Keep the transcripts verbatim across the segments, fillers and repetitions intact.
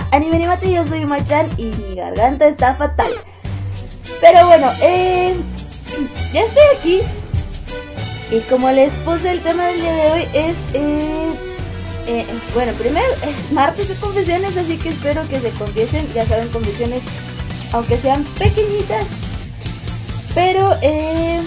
a Anime Animate, yo soy Machan y mi garganta está fatal. Pero bueno, eh, ya estoy aquí. Y como les puse, el tema del día de hoy es... Eh, eh, bueno, primero es martes de confesiones, así que espero que se confiesen. Ya saben, confesiones, aunque sean pequeñitas. Pero eh,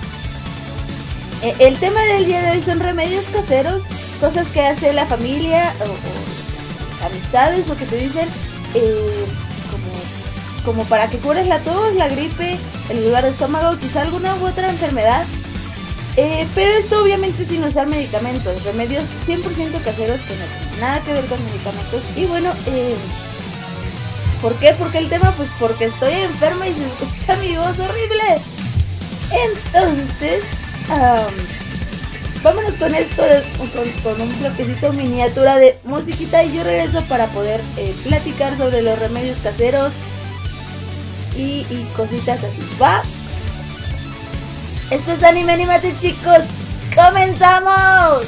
el tema del día de hoy son remedios caseros. Cosas que hace la familia o, o amistades o que te dicen eh, como, como para que cures la tos, la gripe, el dolor de estómago, quizá alguna u otra enfermedad. Eh, pero esto obviamente sin usar medicamentos, remedios cien por ciento caseros que no tienen nada que ver con medicamentos. Y bueno, eh, ¿por qué? Porque el tema, pues porque estoy enferma y se escucha mi voz horrible. Entonces, um, vámonos con esto, de, con, con un bloquecito miniatura de musiquita y yo regreso para poder eh, platicar sobre los remedios caseros y, y cositas así, ¿va? Esto es Anime Animate, chicos. ¡Comenzamos!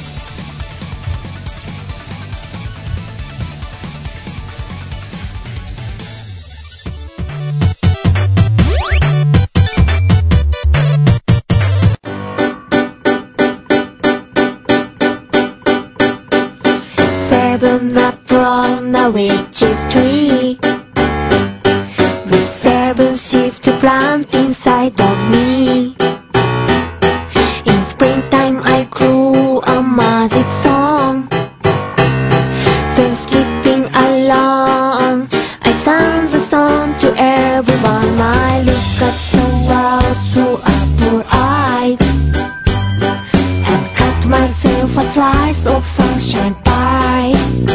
Seven up on the witch's tree, with seven seeds to plant inside of me. In springtime I grew a magic song, then skipping along I sang the song to everyone. I look at the world through a blue-eye and cut myself a slice of sunshine pie.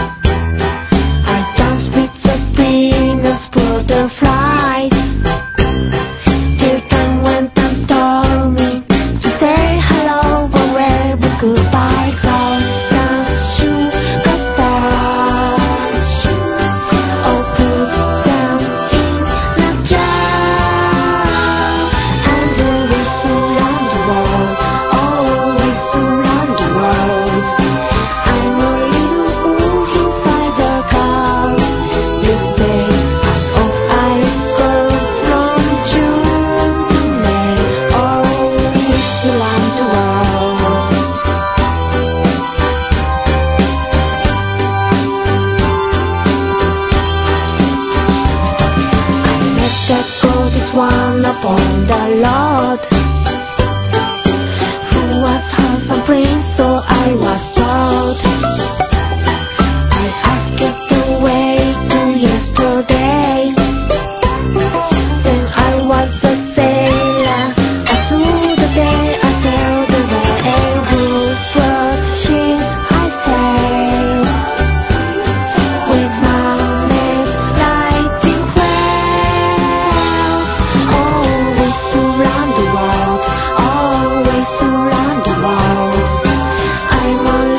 I dance with the peanuts butterfly till time when time told me to say hello or wave goodbye. So, sun, sugar stars, all put them in the jar, and always around the world, always around the world. I'm a little wolf inside the car. You say I'm off, I go from June to May, always around the world. I met that goddess one upon the Lord, who was handsome prince, so I was told. I asked it the way to yesterday, then I was a sailor. As soon as the day I sailed away, good bird sheets I sailed, with mountains lighting clouds, always around the world, always around the world. I'm a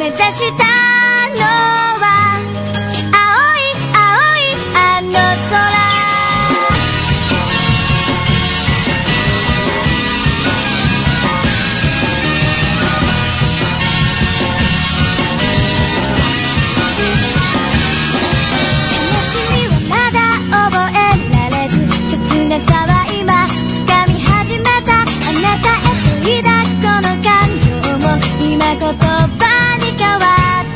目指したのは青い青いあの空言葉に変わって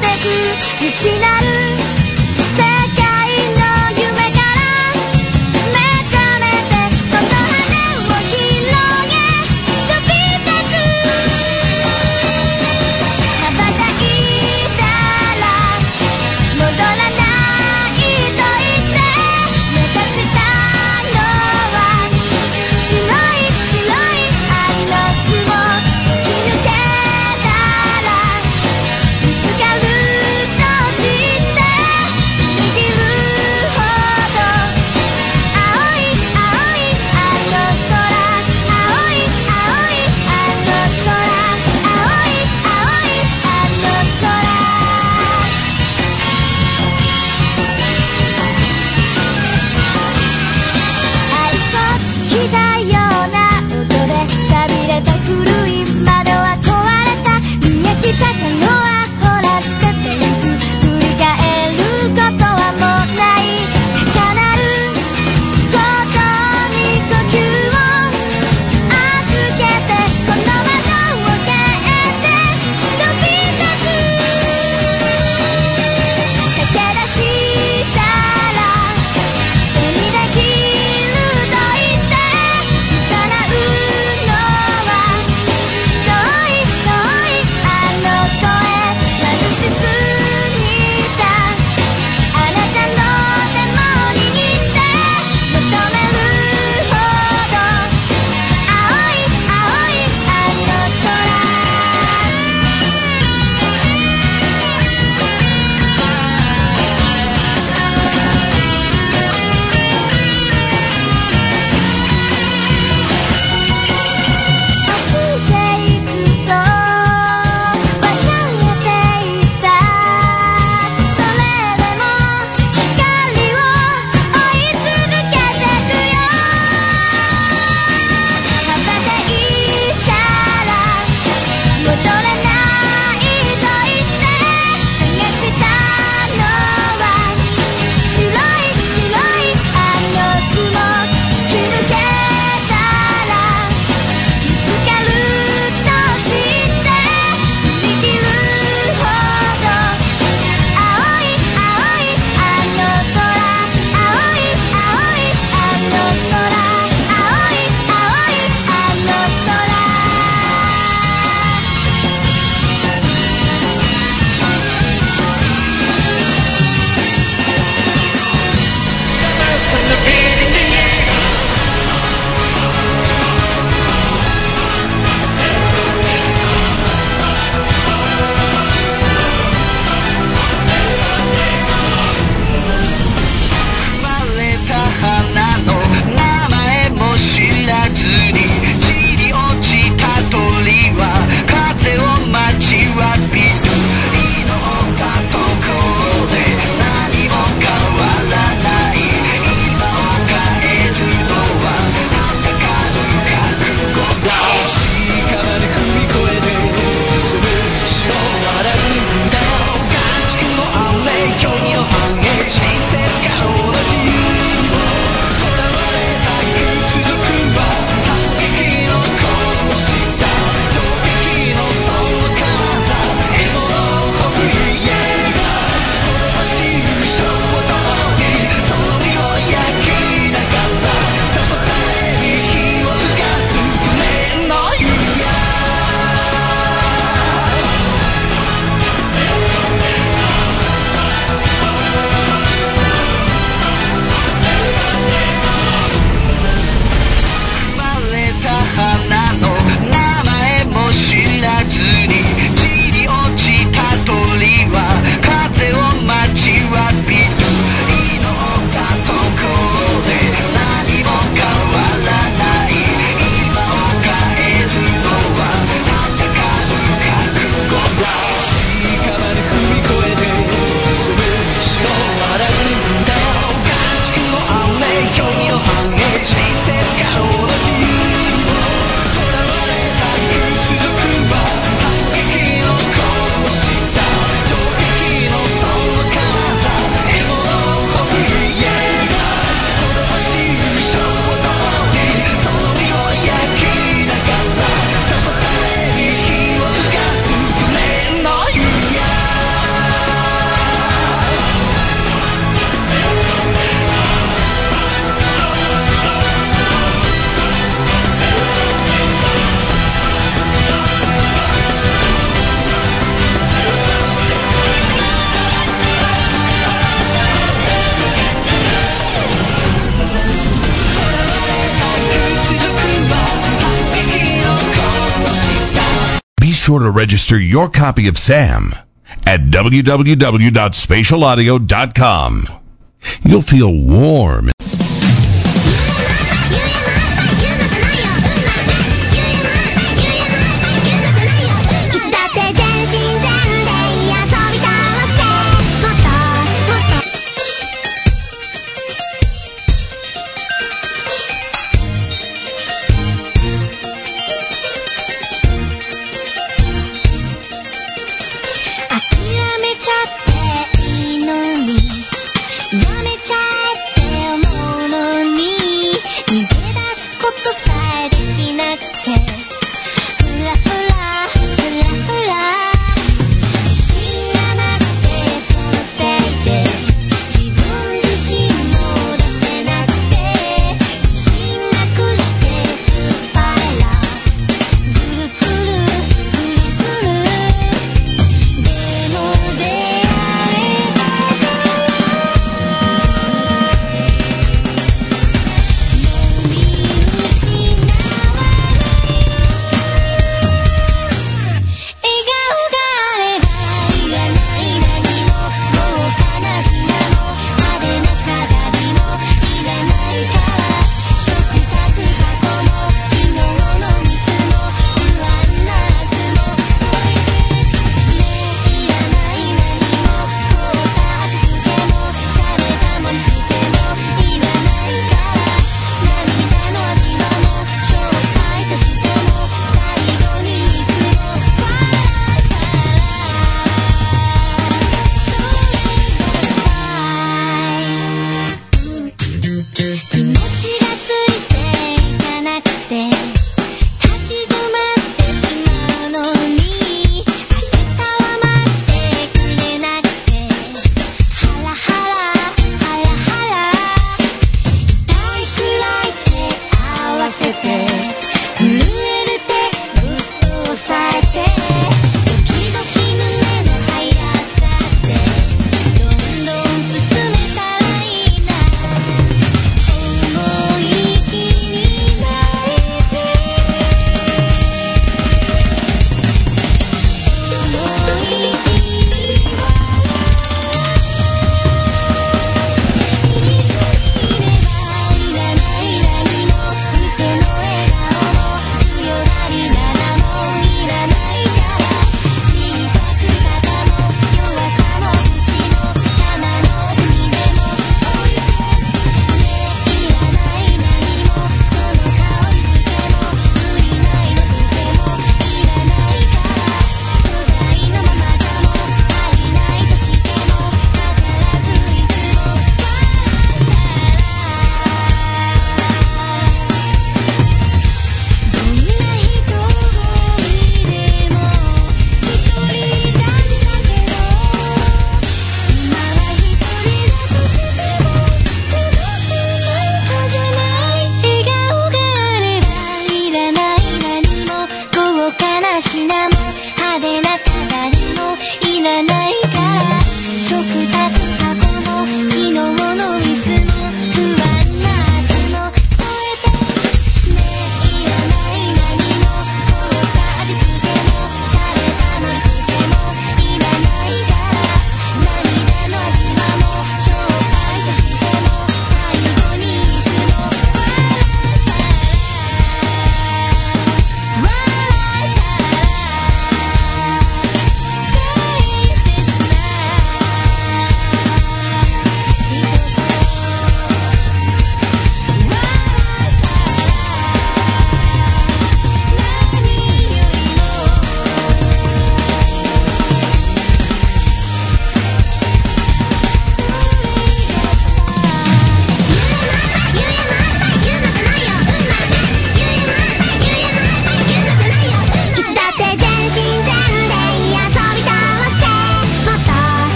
sure to register your copy of Sam at w w w dot spatial audio dot com. You'll feel warm.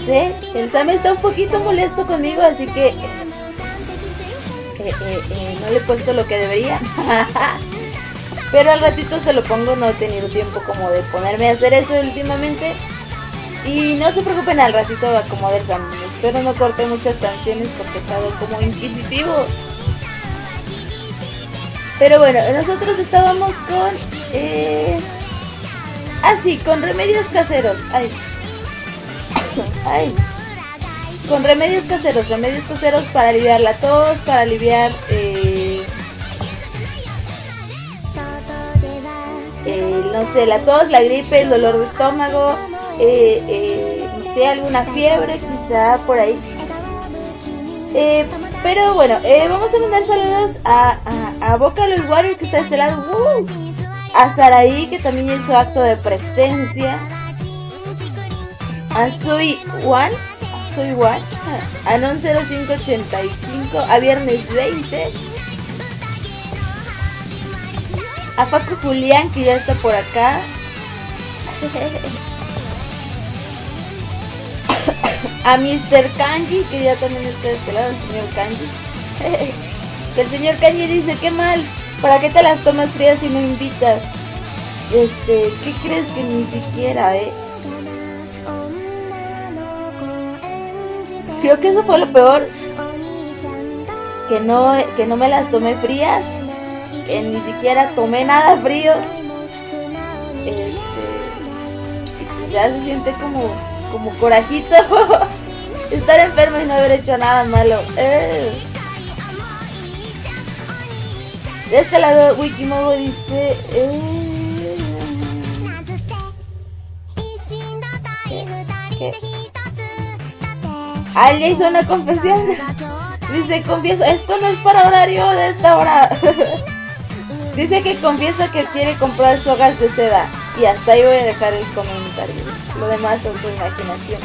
sé, el Sam está un poquito molesto conmigo, así que eh, eh, eh, eh, no le he puesto lo que debería. Pero al ratito se lo pongo, no he tenido tiempo como de ponerme a hacer eso últimamente. Y no se preocupen, al ratito va a acomodar el Sam. Espero no corte muchas canciones porque he estado como inquisitivo. Pero bueno, nosotros estábamos con... Eh... Ah, sí, con remedios caseros. Ay. Ay. Con remedios caseros. Remedios caseros para aliviar la tos, para aliviar... Eh... Eh, no sé, la tos, la gripe, el dolor de estómago, eh, eh, no sé, alguna fiebre, quizá por ahí. Eh, pero bueno, eh, vamos a mandar saludos a, a, a Vocaloid Warrior, que está de este lado, uh, a Saraí, que también hizo acto de presencia, a Soy One, a Soy One, a Non cero cinco ochenta y cinco, a Viernes veinte, a Paco Julián, que ya está por acá. A mister Kanji, que ya también está de este lado, el señor Kanji. Que el señor Kanji dice, qué mal, ¿para qué te las tomas frías si no invitas? Este, ¿qué crees que ni siquiera, eh? Creo que eso fue lo peor. Que no, que no me las tomé frías. Que ni siquiera tomé nada frío. Este, pues ya se siente como, como corajito estar enfermo y no haber hecho nada malo. Eh. De este lado Wikimogo dice eh. ¿Qué? Ah, ya hizo una confesión. Dice, confieso, esto no es para horario de esta hora. Dice que confiesa que quiere comprar sogas de seda. Y hasta ahí voy a dejar el comentario. Lo demás es su imaginación.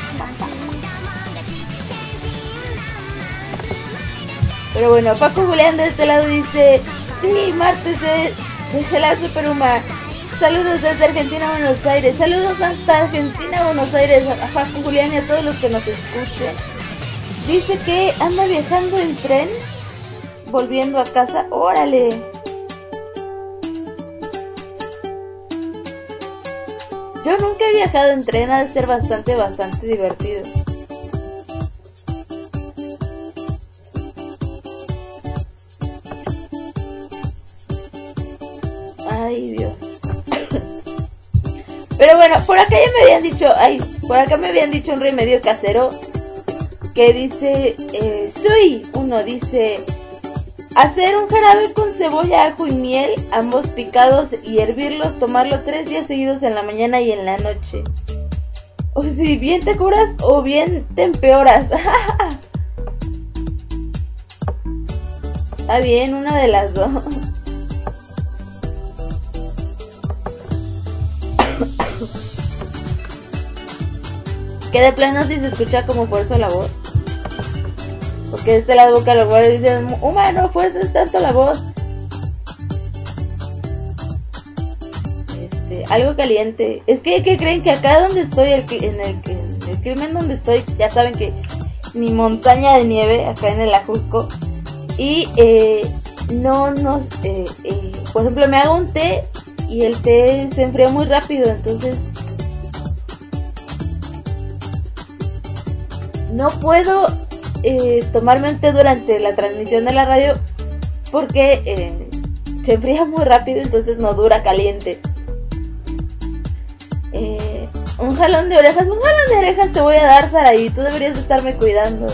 Pero bueno, Paco Julián de este lado dice, sí, martes de, de la Superhuma. Saludos desde Argentina, Buenos Aires. Saludos hasta Argentina, Buenos Aires, a Paco Julián y a todos los que nos escuchen. Dice que anda viajando en tren, volviendo a casa. ¡Órale! Yo nunca he viajado en tren, ha de ser bastante, bastante divertido. Ay, Dios. Pero bueno, por acá ya me habían dicho, ay, por acá me habían dicho un remedio casero que dice, eh, soy, uno dice, hacer un jarabe con cebolla, ajo y miel, ambos picados, y hervirlos, tomarlo tres días seguidos en la mañana y en la noche. O si bien te curas o bien te empeoras. Está bien, una de las dos. Que de plano sí se escucha como fuerza la voz. Porque de este lado boca los guardias dicen, humano, fuerces tanto la voz. Este, algo caliente. Es que, ¿qué creen? Que acá donde estoy, el, en, el, en el clima en donde estoy, ya saben que mi montaña de nieve, acá en el Ajusco. Y eh, no nos, eh, eh, por ejemplo, me hago un té y el té se enfría muy rápido, entonces no puedo eh, tomarme un té durante la transmisión de la radio porque eh, se enfría muy rápido, entonces no dura caliente. Eh, un jalón de orejas, un jalón de orejas te voy a dar, Saraí, tú deberías de estarme cuidando.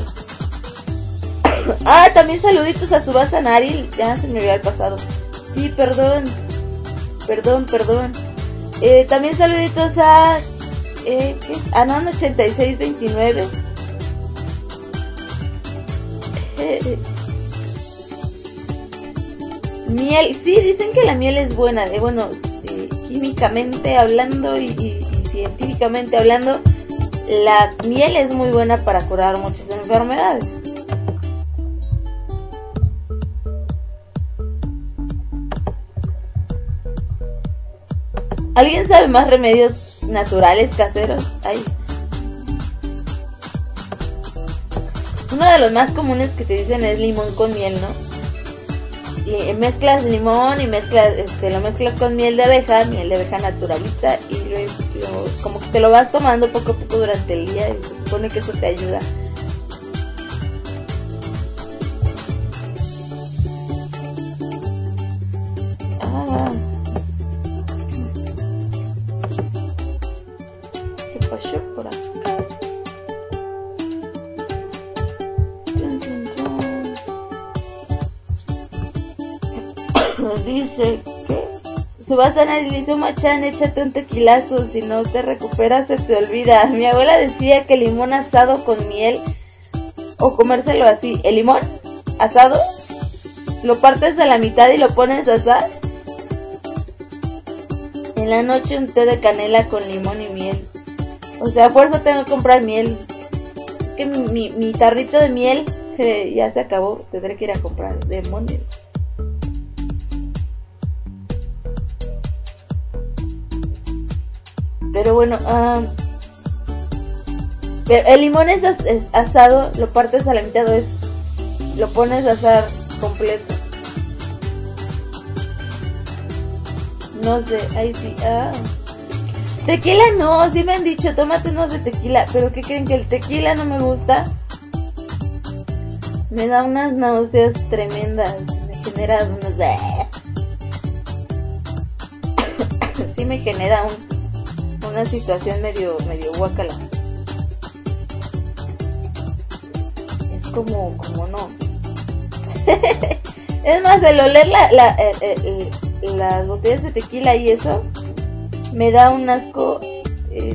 Ah, también saluditos a Subasa Naril, ya se me había pasado. Sí, perdón, perdón, perdón. Eh, también saluditos a eh, ¿qué es? Anon ochenta y seis veintinueve. Miel, sí, dicen que la miel es buena, de bueno, eh, químicamente hablando y, y, y científicamente hablando, la miel es muy buena para curar muchas enfermedades. ¿Alguien sabe más remedios naturales caseros? Ay. Uno de los más comunes que te dicen es limón con miel, ¿no? Y mezclas limón y mezclas, este, lo mezclas con miel de abeja, miel de abeja naturalita, y luego como que te lo vas tomando poco a poco durante el día y se supone que eso te ayuda. Ah. ¿Qué pasó por acá? Dice que si vas a sanar y dice Machan, échate un tequilazo, si no te recuperas se te olvida. Mi abuela decía que limón asado con miel o comérselo así. El limón asado lo partes a la mitad y lo pones a asar. En la noche un té de canela con limón y miel. O sea, a fuerza tengo que comprar miel. Es que mi, mi, mi tarrito de miel eh, ya se acabó. Tendré que ir a comprar. Demonios. Pero bueno, um, pero el limón es, as, es asado, lo partes a la mitad o es, lo pones a asar completo. No sé, ahí sí. Ah. Tequila no, sí me han dicho, tómate unos de tequila, pero ¿qué creen? Que el tequila no me gusta. Me da unas náuseas tremendas, me genera unos... Sí me genera un... una situación medio medio guácala. Es como como no. Es más, el oler la, la, el, el, el, las botellas de tequila y eso me da un asco eh,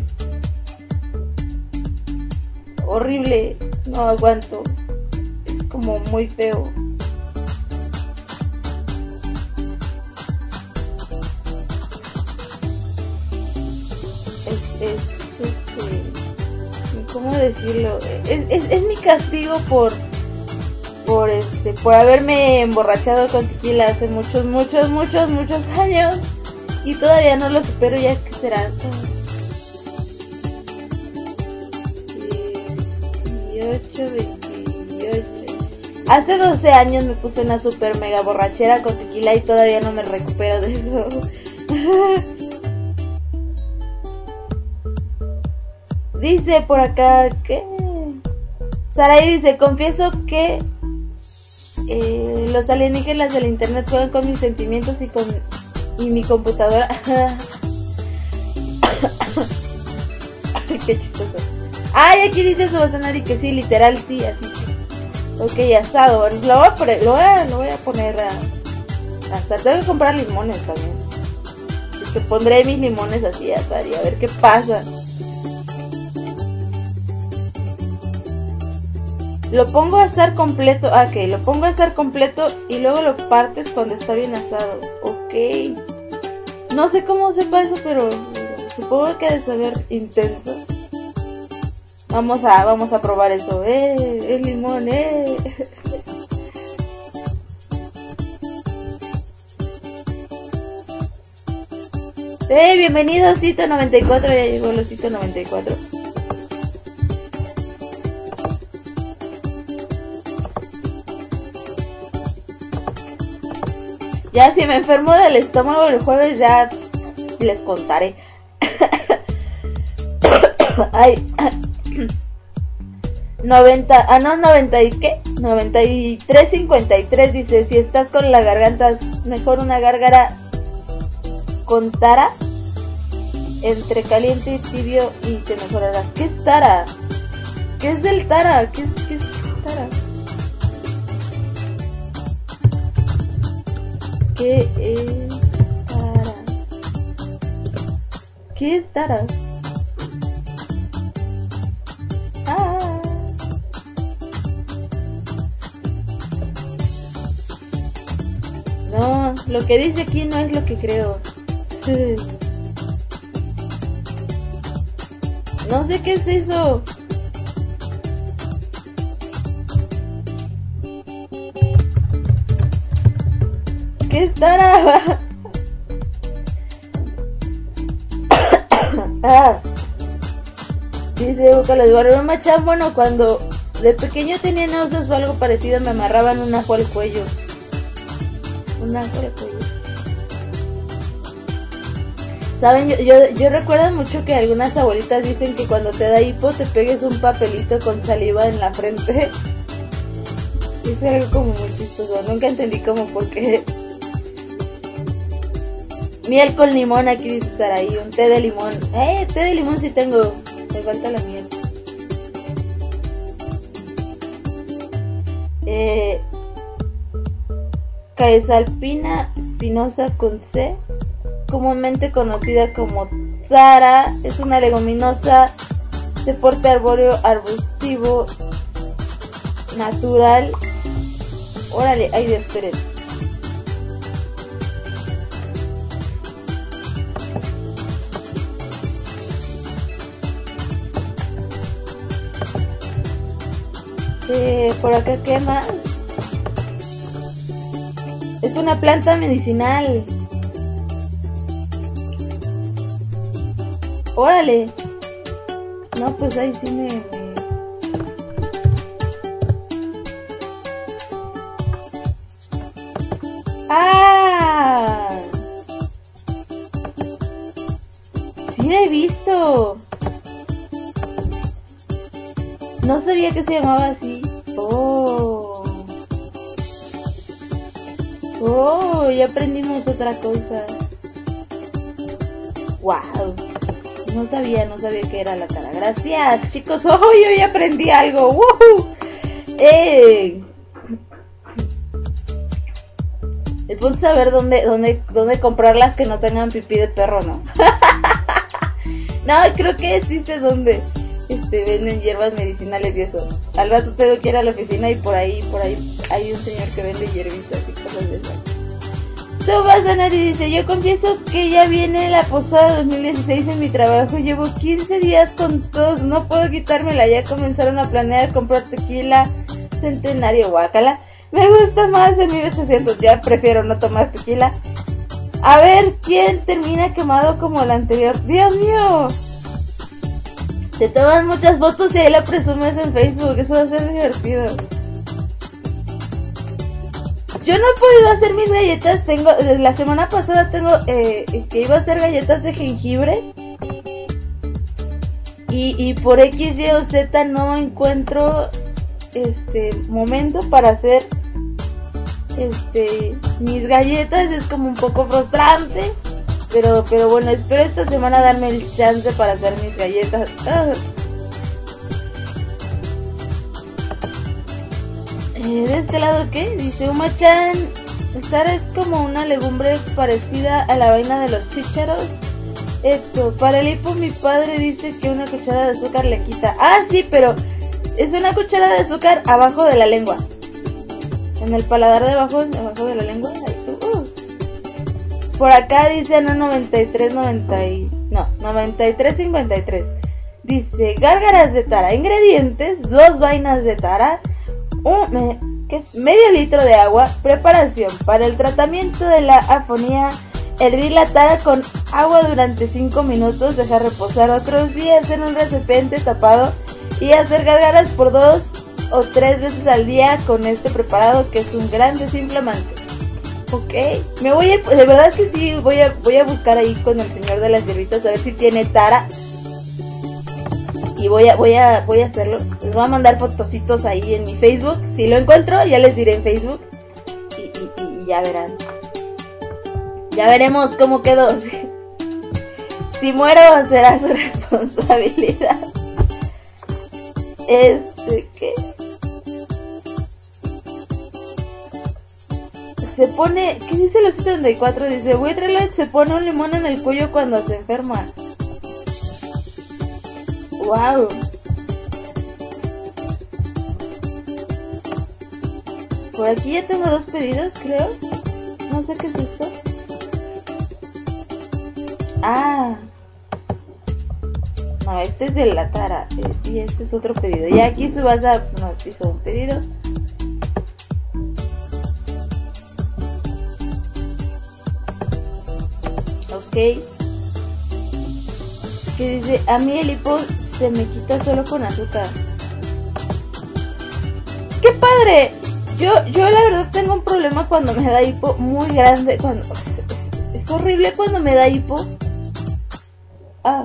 horrible. No aguanto. Es como muy feo. Es, este, ¿cómo decirlo? Es, es, es mi castigo por, por este, por haberme emborrachado con tequila hace muchos, muchos, muchos, muchos años y todavía no lo supero. Ya que será dieciocho, veintiocho. Hace doce años me puse una super mega borrachera con tequila y todavía no me recupero de eso. Dice por acá que Sarai dice, confieso que eh, los alienígenas del internet juegan con mis sentimientos y con y mi computadora. Qué chistoso. Ay, aquí dice Subasanari que sí, literal sí, así que ok, asado. Lo voy a poner, lo voy a, lo voy a poner a, a asar. Tengo que comprar limones también, así que pondré mis limones así a asar y a ver qué pasa. Lo pongo a asar completo. Ah, ok, lo pongo a asar completo y luego lo partes cuando está bien asado. Ok. No sé cómo sepa eso, pero supongo que ha de saber intenso. Vamos a, vamos a probar eso. Eh, el limón, eh. Eh, bienvenido Cito noventa y cuatro, ya llegó el Cito noventa y cuatro. Ya si me enfermo del estómago el jueves ya les contaré. Ay. noventa, ah no, noventa y qué? noventa y tres cincuenta y tres dice, si estás con la garganta, mejor una gárgara con tara entre caliente y tibio y te mejorarás. ¿Qué es tara? ¿Qué es el tara? ¿Qué es, qué es, qué es tara? ¿Qué es tara? ¿Qué es tara? Ah. No, lo que dice aquí no es lo que creo. No sé qué es eso. ¿Qué es tara? Ah. Dice Carlos Eduardo Machán, bueno, cuando de pequeño tenía náuseas o algo parecido, me amarraban un ajo al cuello. Un ajo al cuello. Saben, yo, yo, yo recuerdo mucho que algunas abuelitas dicen que cuando te da hipo te pegues un papelito con saliva en la frente. Es algo como muy chistoso, nunca entendí como por qué. Miel con limón, aquí dice Saraí, un té de limón. Eh, té de limón sí tengo, me falta la miel. Eh, Caesalpina spinosa con C, comúnmente conocida como tara, es una leguminosa de porte arbóreo arbustivo natural. Órale, ay, esperen. Eh, por acá, ¿qué más? Es una planta medicinal. Órale. No, pues ahí sí me... me... ¡Ah! Sí la he visto. No sabía que se llamaba así. Oh. Oh, ya aprendimos otra cosa. Wow. No sabía, no sabía que era la cara. Gracias, chicos. Oh, yo ya aprendí algo. ¡Woohoo! Eh. El punto es saber dónde, dónde, dónde comprarlas que no tengan pipí de perro, ¿no? No, creo que sí sé dónde. Este, venden hierbas medicinales y eso. Al rato tengo que ir a la oficina y por ahí, por ahí hay un señor que vende hierbitas y cosas de esas. Subhasanari dice, yo confieso que ya viene la posada dos mil dieciséis en mi trabajo. Llevo quince días con tos, no puedo quitármela. Ya comenzaron a planear comprar tequila centenario, guácala. Me gusta más el mil ochocientos, ya prefiero no tomar tequila. A ver, ¿quién termina quemado como el anterior? ¡Dios mío! Te toman muchas fotos y ahí la presumes en Facebook. Eso va a ser divertido. Yo no he podido hacer mis galletas. Tengo, la semana pasada tengo eh, que iba a hacer galletas de jengibre. Y, y por X, Y o Z no encuentro este momento para hacer este mis galletas. Es como un poco frustrante. Pero, pero bueno, espero esta semana darme el chance para hacer mis galletas. Ah. Eh, ¿De este lado qué? Dice Uma-chan, Tara es como una legumbre parecida a la vaina de los chícharos. Esto, para el hipo mi padre dice que una cucharada de azúcar le quita. Ah, sí, pero es una cucharada de azúcar abajo de la lengua. En el paladar de abajo, abajo de la lengua. Uh. Por acá dice no noventa y tres noventa y, no, noventa y tres cincuenta y tres. Dice gárgaras de tara, ingredientes, dos vainas de tara, un, me, ¿qué es? Medio litro de agua. Preparación para el tratamiento de la afonía: hervir la tara con agua durante cinco minutos, dejar reposar otros días en un recipiente tapado y hacer gárgaras por dos o tres veces al día con este preparado, que es un gran desinflamante. Ok, me voy a, de verdad que sí, voy a, voy a buscar ahí con el señor de las hierbitas a ver si tiene tara. Y voy a, voy a, voy a hacerlo. Les voy a mandar fotocitos ahí en mi Facebook. Si lo encuentro, ya les diré en Facebook. Y, y, y ya verán. Ya veremos cómo quedó. Si, si muero, será su responsabilidad. Este, ¿qué? Se pone, ¿qué dice el setenta y cuatro? Dice, Witherlight se pone un limón en el cuello cuando se enferma. Wow. Por aquí ya tengo dos pedidos, creo. No sé qué es esto. Ah. No, este es de la tara. Y este es otro pedido. Y aquí Subasa nos hizo un pedido. Ok. Que dice, a mí el hipo se me quita solo con azúcar. padre. Yo, yo la verdad tengo un problema cuando me da hipo muy grande. Cuando, o sea, es, es horrible cuando me da hipo. Ah.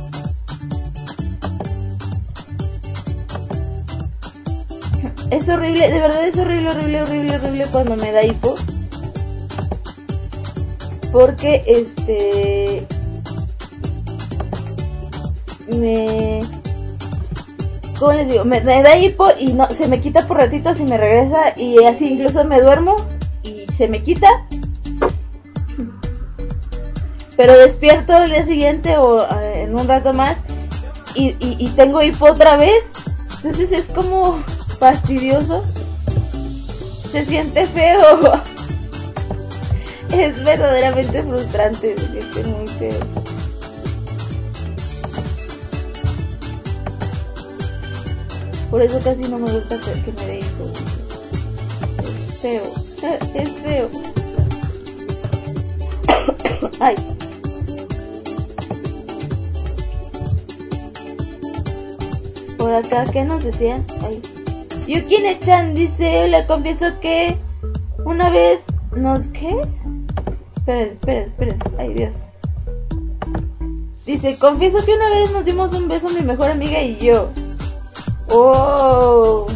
Es horrible, de verdad es horrible, horrible, horrible, horrible cuando me da hipo. Porque este me ¿cómo les digo? Me, me da hipo y no se me quita por ratitos y me regresa, y así incluso me duermo y se me quita. Pero despierto el día siguiente o uh, en un rato más y, y, y tengo hipo otra vez. Entonces es como fastidioso. Se siente feo. Es verdaderamente frustrante, se siente muy feo. Por eso casi no me gusta que me dé hijos. Es feo, es feo. Ay. Por acá, ¿qué nos decían? Ay. Yukine-chan dice, le confieso que una vez nos... ¿Qué? Espera, espera, espera. Ay, Dios. Dice, confieso que una vez nos dimos un beso mi mejor amiga y yo. Oh.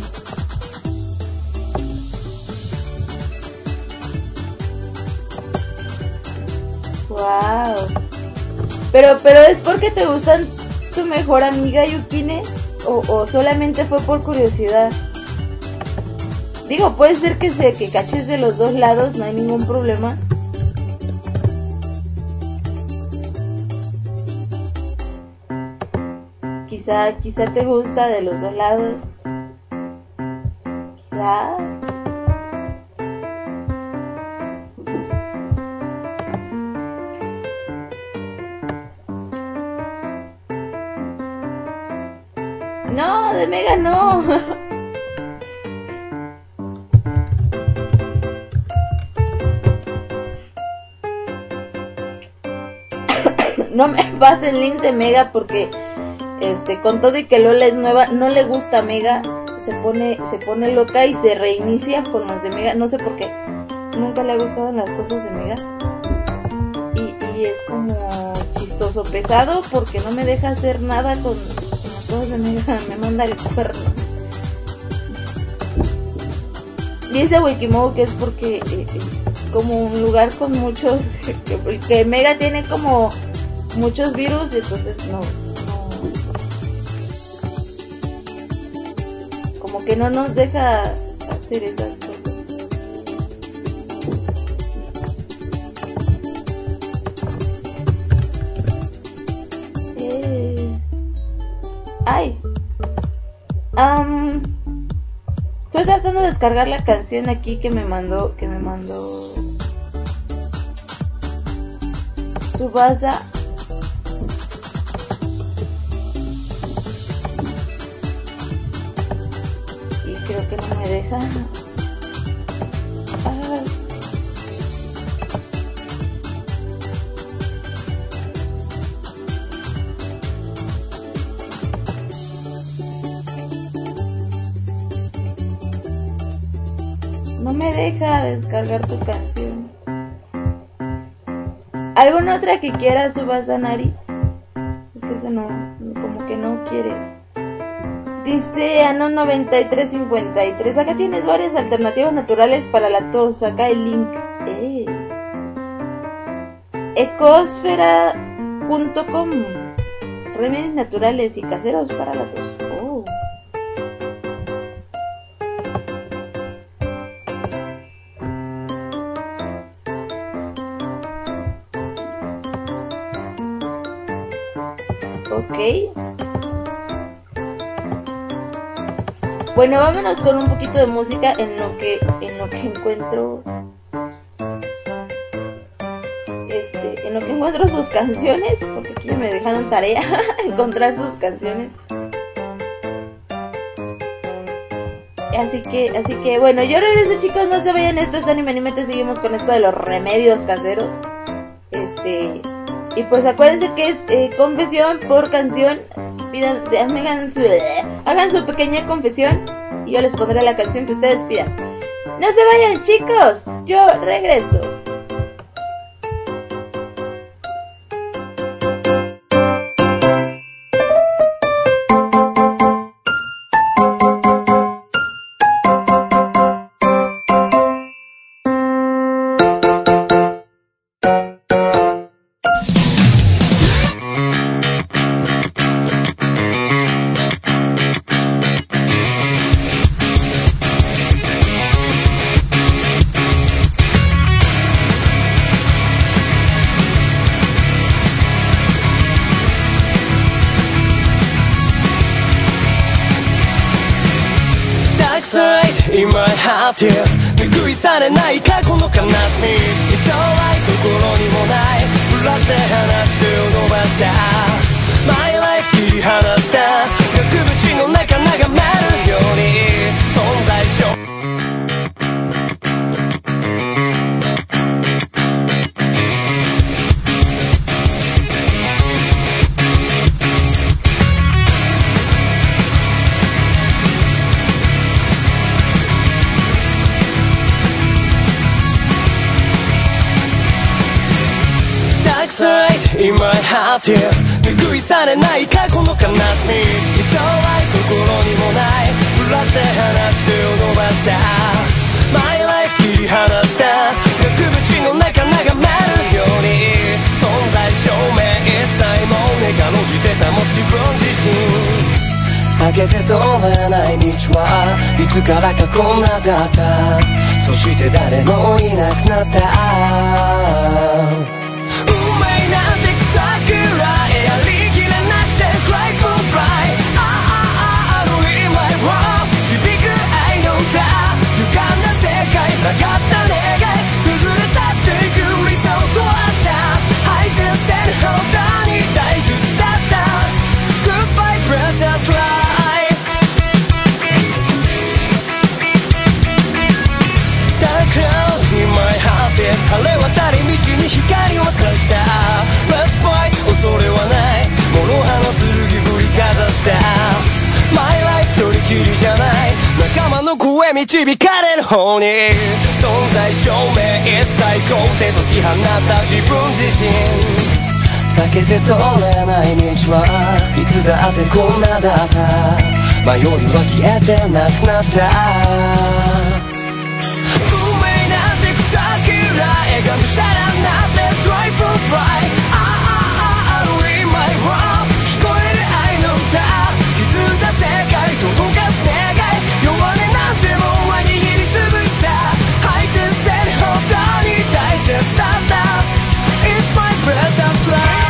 Wow. Pero, pero es porque te gustan tu mejor amiga, Yukine, o, o solamente fue por curiosidad. Digo, puede ser que se que caches de los dos lados, no hay ningún problema. Quizá, quizá te gusta de los dos lados. Quizá. No, de Mega no. No me pasen links de Mega porque este, con todo y que Lola es nueva, no le gusta Mega, se pone, se pone loca y se reinicia con los de Mega, no sé por qué, nunca le ha gustado las cosas de Mega, y, y es como chistoso, pesado, porque no me deja hacer nada con, con las cosas de Mega, me manda el cuerno. Dice Wikimow que es porque es como un lugar con muchos, que, que Mega tiene como muchos virus, y entonces no, no, como que no nos deja hacer esas cosas. Eh. Ay, um, estoy tratando de descargar la canción aquí que me mandó, que me mandó Tsubasa. Creo que no me deja. Ah. No me deja descargar tu canción. ¿Alguna otra que quieras, Tsubasa Nari? Porque eso no, como que no quiere. Dice Anon noventa y tres cincuenta y tres, acá tienes varias alternativas naturales para la tos, acá el link. Eh. ecosfera punto com, remedios naturales y caseros para la tos. Oh. Ok. Bueno, vámonos con un poquito de música en lo que en lo que encuentro este, en lo que encuentro sus canciones, porque aquí me dejaron tarea encontrar sus canciones. Así que, así que bueno, yo regreso, chicos, no se vayan, esto es Anime Animete, seguimos con esto de los remedios caseros. Este, y pues acuérdense que es eh, confesión por canción. Pidan, hagan su, hagan su pequeña confesión y, y yo les pondré la canción que ustedes pidan. No se vayan, chicos, yo regreso. In my heart here 拭いされない過去の悲しみ It's alright 心にもないプラスで話してを伸ばした My life 切り離した額縁の中眺めるように存在しようIn my heart here 拭いされない過去の悲しみ It's alright 心にもないプラスで話してを伸ばした My life 切り離した額縁の中眺めるように存在証明一切もうねかろじて保つ自分自身避けて通れない道はいつからかこんなだったそして誰もいなくなったなかった願い崩れ去っていく理想と明日吐いて捨てるほどに退屈だった Goodbye precious life Dark cloud in my heart is 晴れ渡り道に光を差した Let's fight 恐れはない諸刃の剣振りかざした My life 取り切りじゃない仲間の声導かれる方に存在証明一切肯定解き放った自分自身避けて通れない道はいつだってこんなだった迷いは消えてなくなった運命なんて草木ら笑顔シャラなんて Drive for pride ああああ In my world 聞こえる愛の歌歪んだ世界届かす願い弱音なんてもんは握りつぶした吐いて捨てるほどに大切だった It's my precious life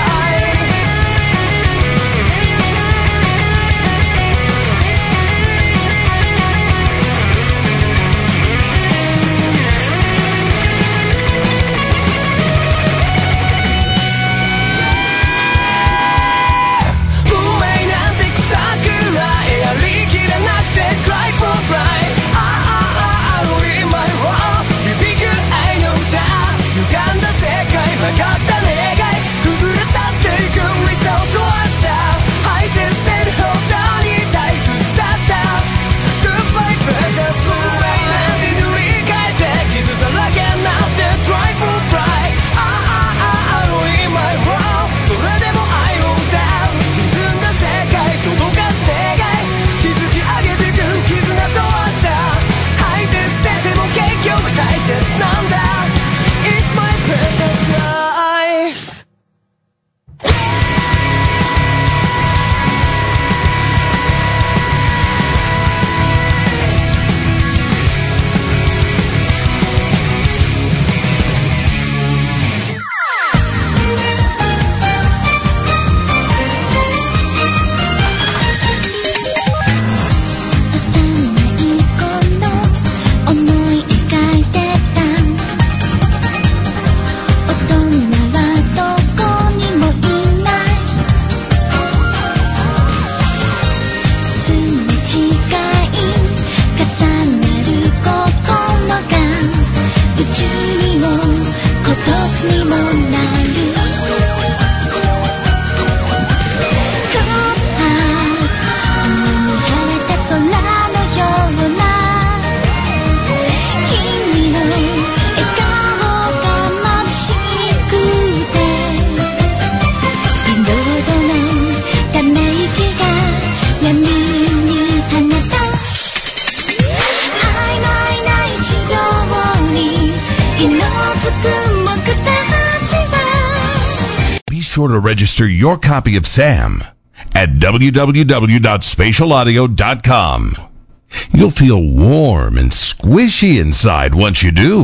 sure to register your copy of Sam at w w w dot spatial audio dot com. You'll feel warm and squishy inside once you do.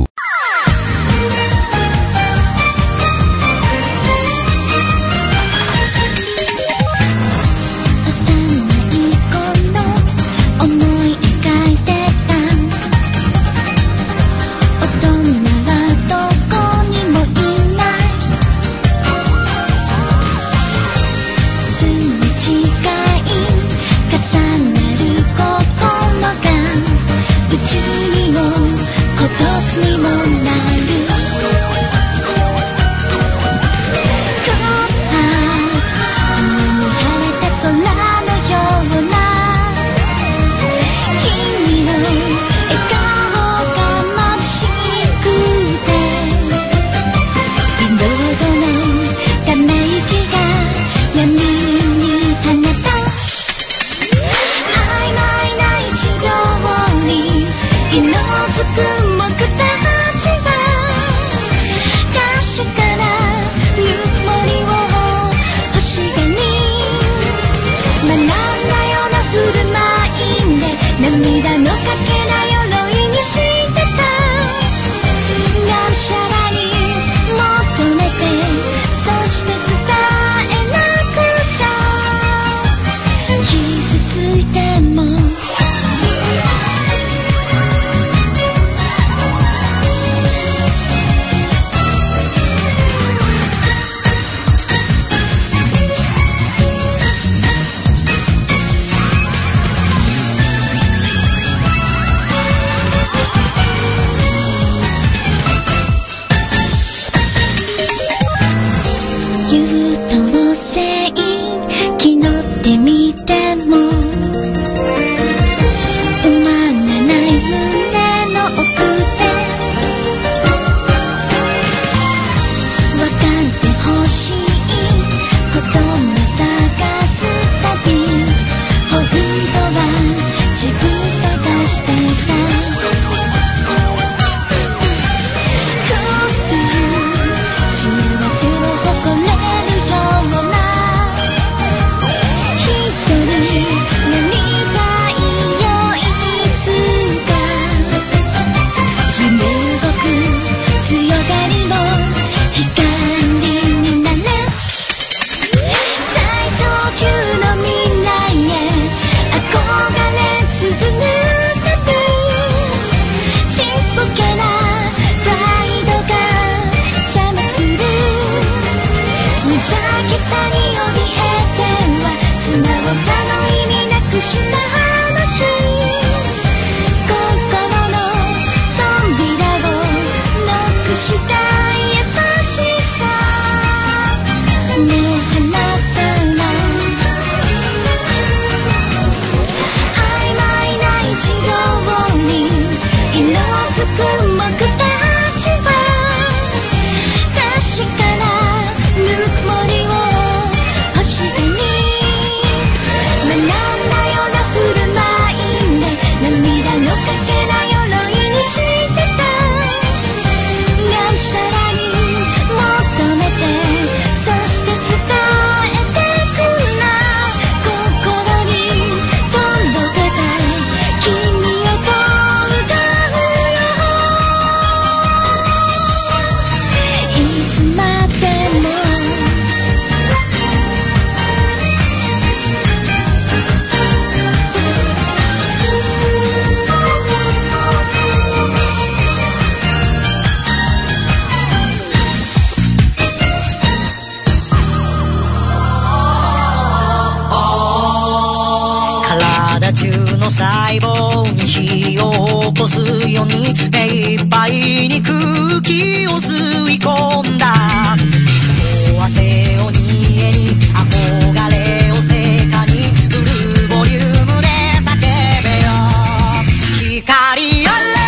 細胞に火を起こすように目いっぱいに空気を吸い込んだ血と汗を煮えに憧れを成果にフルボリュームで叫べよ光あれ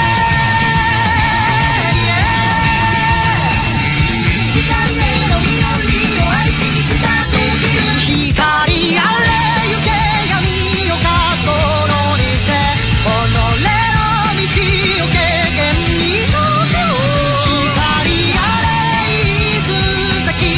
「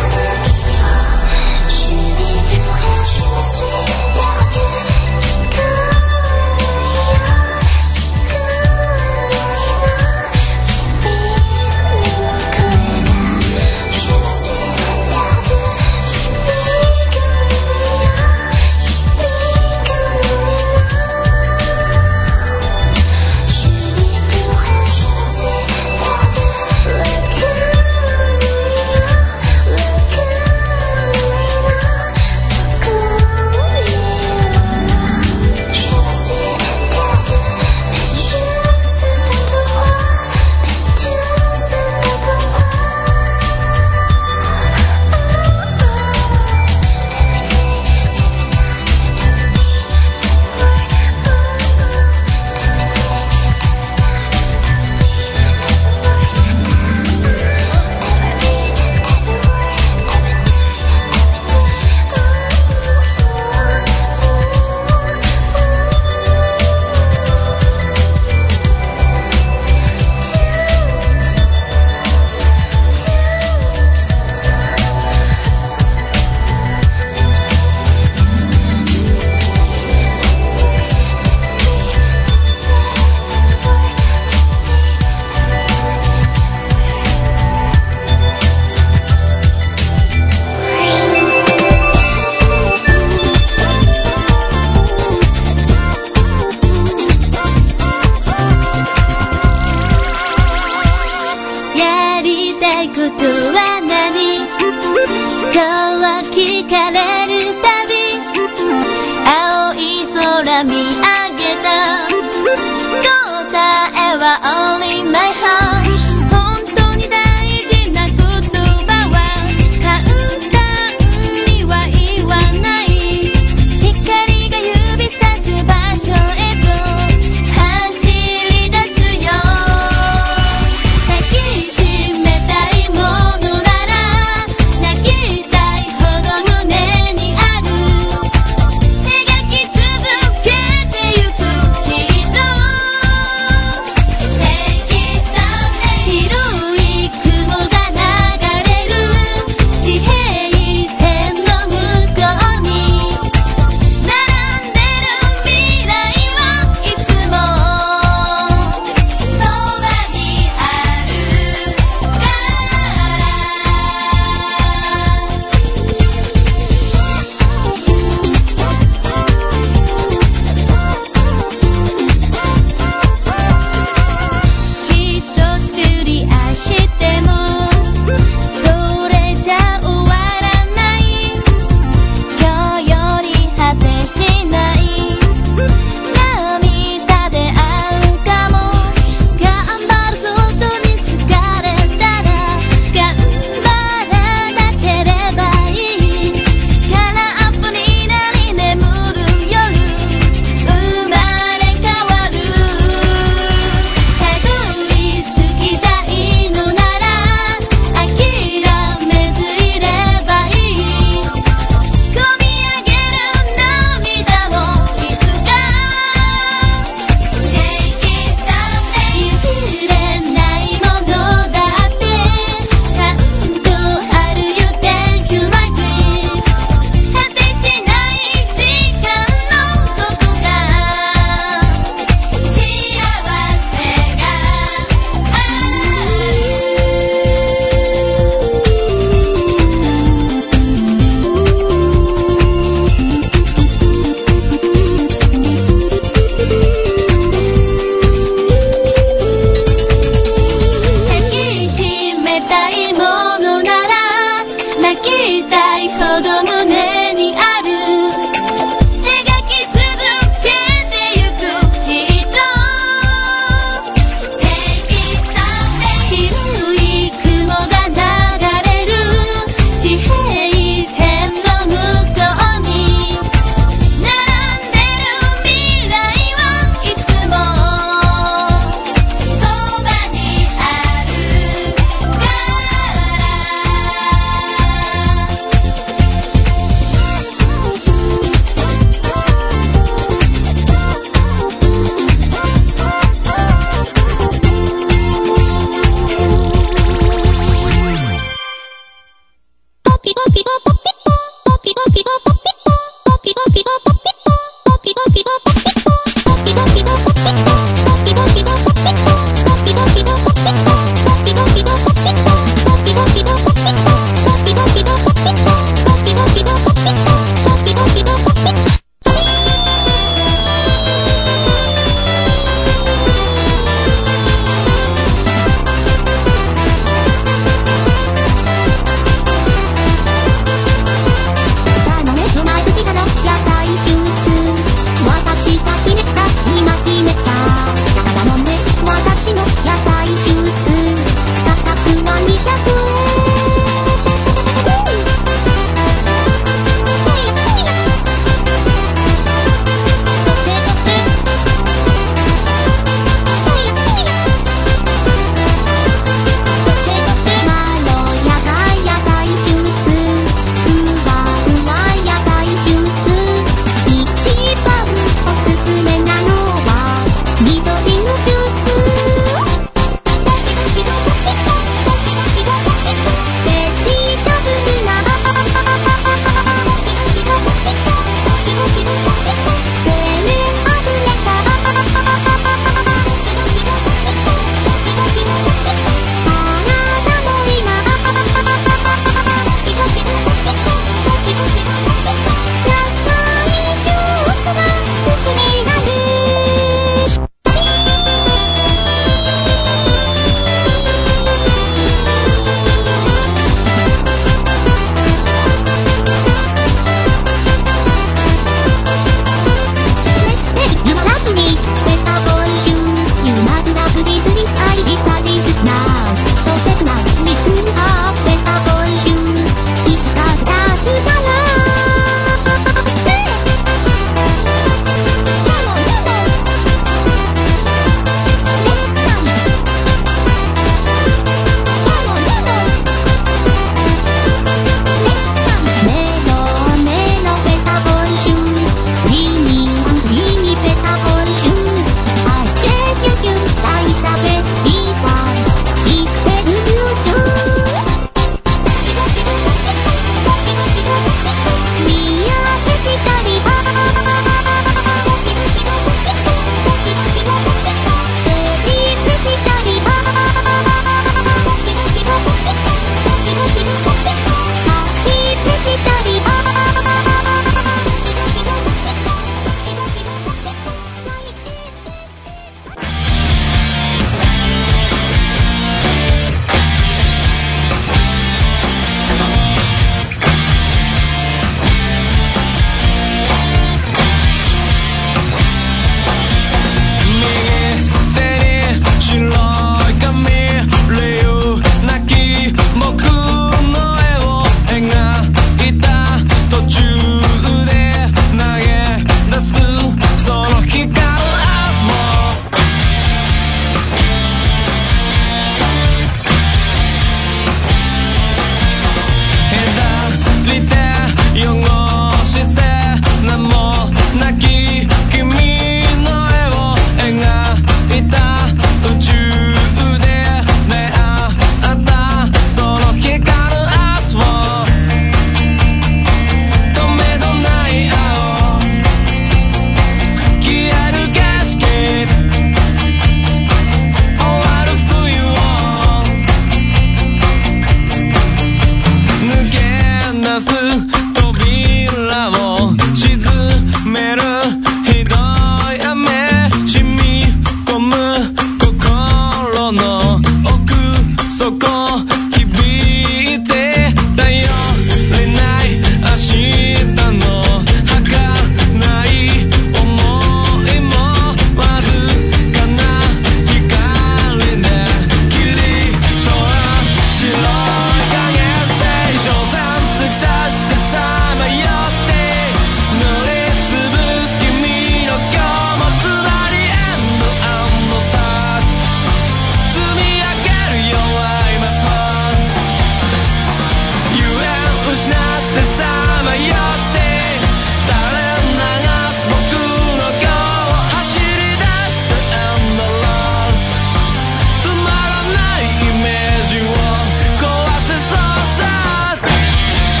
「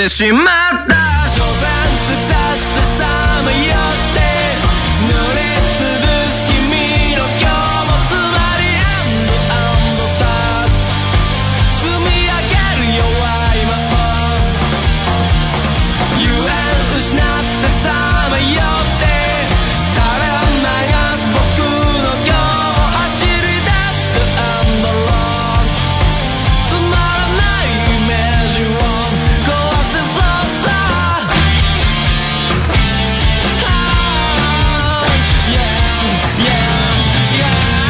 てしまった所詮突き刺してさまよって塗りつぶす君の今日もつまりエンドアンドスター積み上げる弱い魔法遊園失ってさまよって垂れ流す僕の今日を走り出してアンドローつまらないイメージを壊せそうさ Yeah, yeah, yeah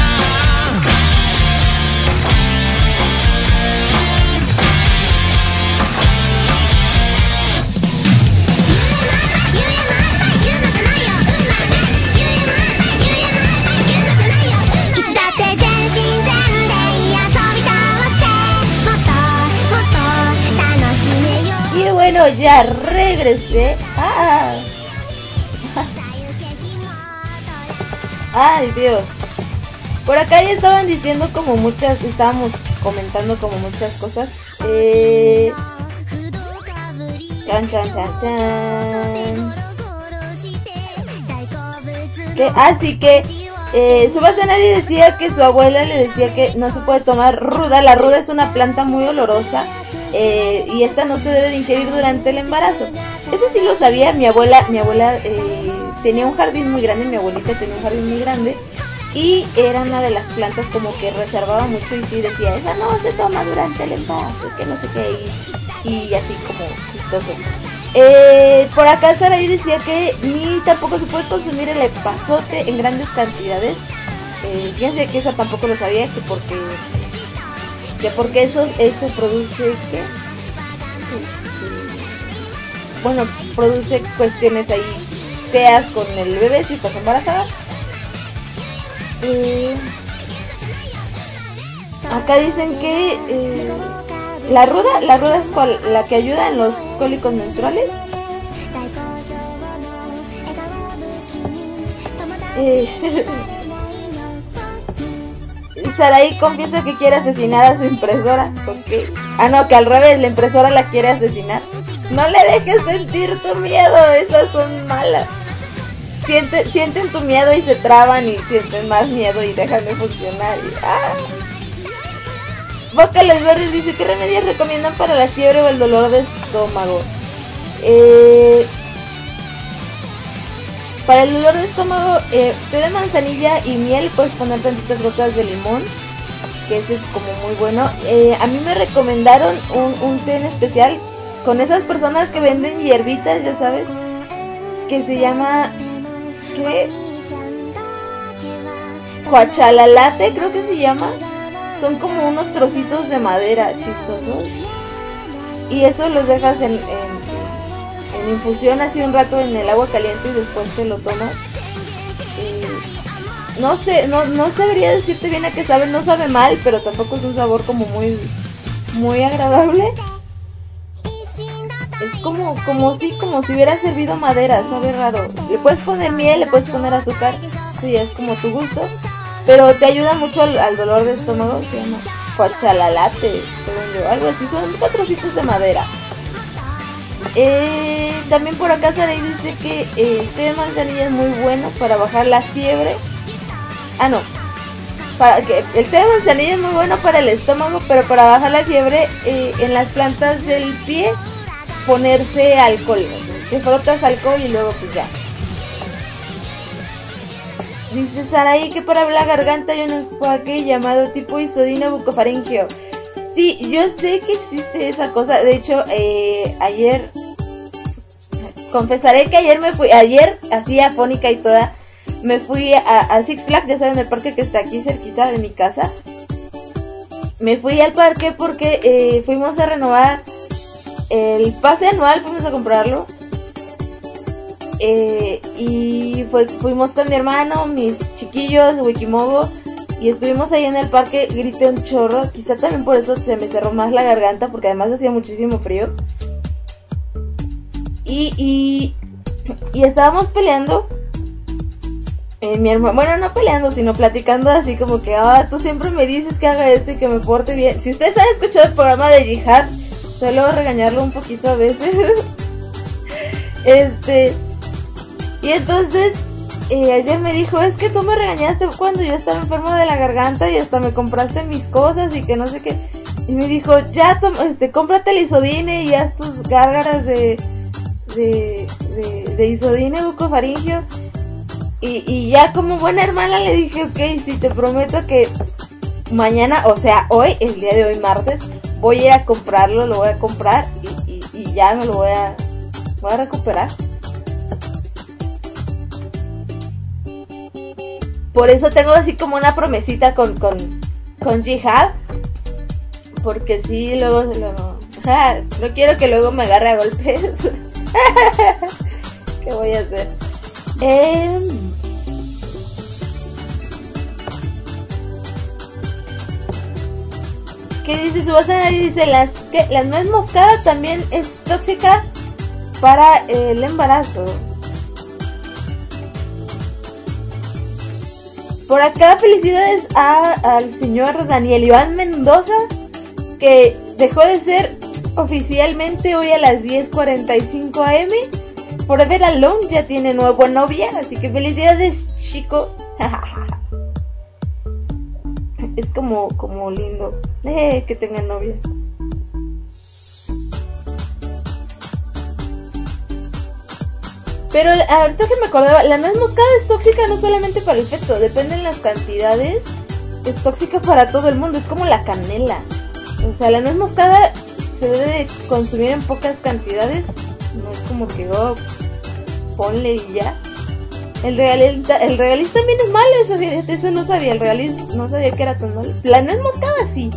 Y bueno, ya regresé. Ah. Ay, Dios. Por acá ya estaban diciendo como muchas, estábamos comentando como muchas cosas. Eh... Chan, chan, chan, chan. Que, así que eh, Subasanari decía que su abuela le decía que no se puede tomar ruda. La ruda es una planta muy olorosa. Eh, y esta no se debe de ingerir durante el embarazo. Eso sí lo sabía. Mi abuela, mi abuela eh, tenía un jardín muy grande. Mi abuelita tenía un jardín muy grande y era una de las plantas como que reservaba mucho y sí decía, esa no se toma durante el embarazo, que no sé qué, y, y así como chistoso. Eh, por acá Saraí decía que ni tampoco se puede consumir el epazote en grandes cantidades. Eh, fíjense que eso tampoco lo sabía, que porque que porque eso, eso produce que este, bueno, produce cuestiones ahí feas con el bebé si estás embarazada. Eh, acá dicen que eh, la ruda, la ruda es cual, la que ayuda en los cólicos menstruales. Eh, Saraí confiesa que quiere asesinar a su impresora. Okay. Ah, no, que al revés, la impresora la quiere asesinar. No le dejes sentir tu miedo, esas son malas. Siente, sienten tu miedo y se traban y sienten más miedo y dejan de funcionar. Y, ah. Boca Los Berries dice, ¿qué remedios recomiendan para la fiebre o el dolor de estómago? Eh... Para el dolor de estómago, eh, té de manzanilla y miel, puedes poner tantitas gotas de limón, que ese es como muy bueno. Eh, a mí me recomendaron un, un té en especial con esas personas que venden hierbitas, ya sabes, que se llama, ¿qué? Coachalalate, creo que se llama. Son como unos trocitos de madera chistosos. Y eso los dejas en... en en infusión así un rato en el agua caliente y después te lo tomas. Eh, no sé, no, no sabría decirte bien a qué sabe, no sabe mal, pero tampoco es un sabor como muy, muy agradable. Es como, como si, como si hubiera servido madera, sabe raro. Le puedes poner miel, le puedes poner azúcar, eso ya es como tu gusto, pero te ayuda mucho al, al dolor de estómago, se llama coachalalate, según yo, algo así, son cuatro trocitos de madera. Eh, también por acá Saray dice que eh, el té de manzanilla es muy bueno para bajar la fiebre. Ah, no. Para que el té de manzanilla es muy bueno para el estómago, pero para bajar la fiebre, eh, en las plantas del pie ponerse alcohol. ¿No? Te frotas alcohol y luego pues ya. Dice Saray que para la garganta hay un enjuague llamado tipo isodina bucofaringeo. Sí, yo sé que existe esa cosa. De hecho, eh, ayer confesaré que ayer me fui, ayer así afónica y toda, me fui a, a Six Flags, ya saben, el parque que está aquí cerquita de mi casa. Me fui al parque porque eh, fuimos a renovar el pase anual, fuimos a comprarlo. Eh, y fue, fuimos con mi hermano, mis chiquillos, Wikimogo. Y estuvimos ahí en el parque, grité un chorro. Quizá también por eso se me cerró más la garganta, porque además hacía muchísimo frío. Y, y, y estábamos peleando. Eh, mi hermano, bueno, no peleando, sino platicando así como que, ah, tú siempre me dices que haga esto y que me porte bien. Si ustedes han escuchado el programa de Jihad, suelo regañarlo un poquito a veces. Este, y entonces eh, ayer me dijo, es que tú me regañaste cuando yo estaba enfermo de la garganta y hasta me compraste mis cosas y que no sé qué. Y me dijo, ya, este, cómprate el Isodine y haz tus gárgaras de, de, de, de Isodine bucofaringio. Y, y ya como buena hermana le dije, ok, sí, te prometo que mañana, o sea, hoy, el día de hoy, martes, voy a ir a comprarlo, lo voy a comprar y, y, y ya me lo voy a, voy a recuperar. Por eso tengo así como una promesita con, con, con Jihad. Porque sí, luego se lo... Ja, no quiero que luego me agarre a golpes. ¿Qué voy a hacer? Eh... ¿Qué dice Subasana? Dice, las, que la nuez moscada también es tóxica para el embarazo. Por acá, felicidades a, al señor Daniel Iván Mendoza, que dejó de ser oficialmente hoy a las diez cuarenta y cinco a eme. Forever Alone ya tiene nueva novia, así que felicidades, chico. Es como, como lindo eh, que tenga novia. Pero ahorita que me acordaba, la nuez moscada es tóxica no solamente para el feto, dependen las cantidades, es tóxica para todo el mundo, es como la canela. O sea, la nuez moscada se debe consumir en pocas cantidades, no es como que, oh, ponle y ya. El Regaliz, el Regaliz también es malo, eso, eso no sabía, el Regaliz no sabía que era tan malo. La nuez moscada sí.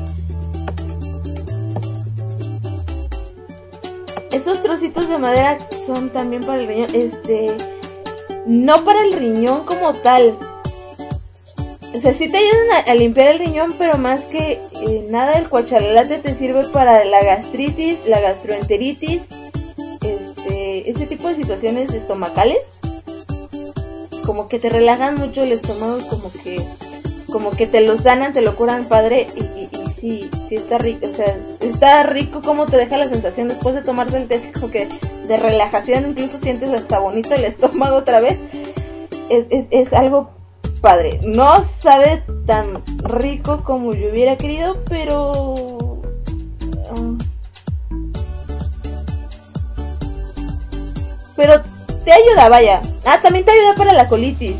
Esos trocitos de madera son también para el riñón, este, no para el riñón como tal. O sea, sí te ayudan a, a limpiar el riñón, pero más que eh, nada el cuachalalate te sirve para la gastritis, la gastroenteritis, este, ese tipo de situaciones estomacales. Como que te relajan mucho el estómago, como que, como que te lo sanan, te lo curan padre y, y, y sí, sí está rico, o sea, está rico como te deja la sensación después de tomarte el té, así como que de relajación, incluso sientes hasta bonito el estómago otra vez. Es, es, es algo padre. No sabe tan rico como yo hubiera querido, pero uh, pero te ayuda, vaya. Ah, también te ayuda para la colitis.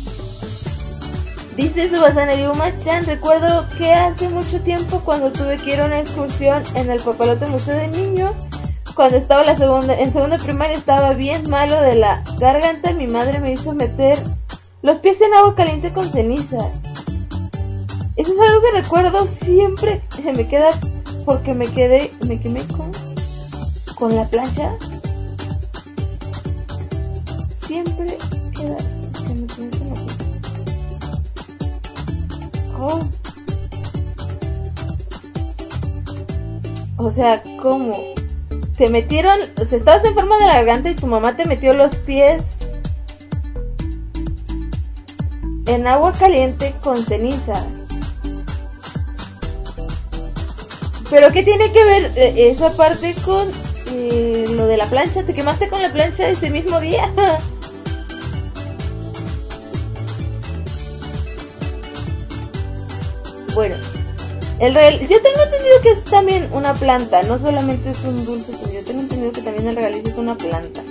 Dice Subasana Yuma-chan, recuerdo que hace mucho tiempo cuando tuve que ir a una excursión en el Papalote Museo de Niño, cuando estaba la segunda, en segunda primaria estaba bien malo de la garganta, mi madre me hizo meter los pies en agua caliente con ceniza. Eso es algo que recuerdo siempre, se me queda, porque me quedé, me quemé con, con la plancha. Siempre queda, que me quemé con la plancha. Oh. O sea, ¿cómo? Te metieron, o sea, estabas enferma de la garganta y tu mamá te metió los pies en agua caliente con ceniza. Pero ¿qué tiene que ver eh, esa parte con eh, lo de la plancha? ¿Te quemaste con la plancha ese mismo día? Bueno, el regaliz, yo tengo entendido que es también una planta, no solamente es un dulce, pero yo tengo entendido que también el regaliz es una planta.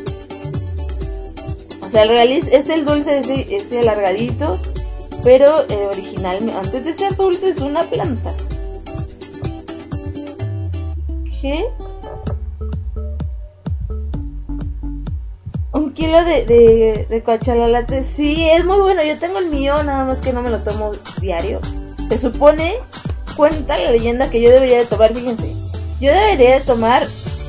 O sea, el regaliz es el dulce ese, ese alargadito, pero eh, originalmente, antes de ser dulce, es una planta. ¿Qué? Un kilo de, de, de cuachalalate, sí, es muy bueno, yo tengo el mío, nada más que no me lo tomo diario. Se supone, cuenta la leyenda que yo debería de tomar, fíjense, yo debería de tomar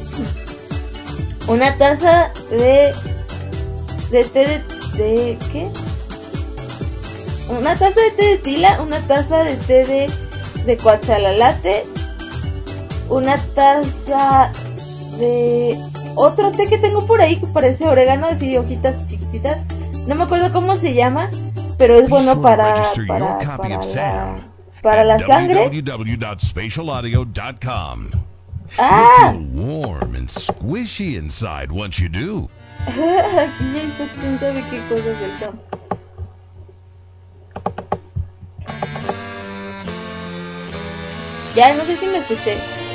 una taza de de té de, de ¿qué? Una taza de té de tila, una taza de té de de cuachalalate, una taza de otro té que tengo por ahí que parece orégano, así hojitas chiquititas, no me acuerdo cómo se llama, pero es bueno para para para la, para la sangre. w w w dot spatial audio dot com. Ah. You'll feel warm and squishy inside once you do. Aquí ya hizo quién sabe qué cosas del Sam. Ya no sé si me escuché.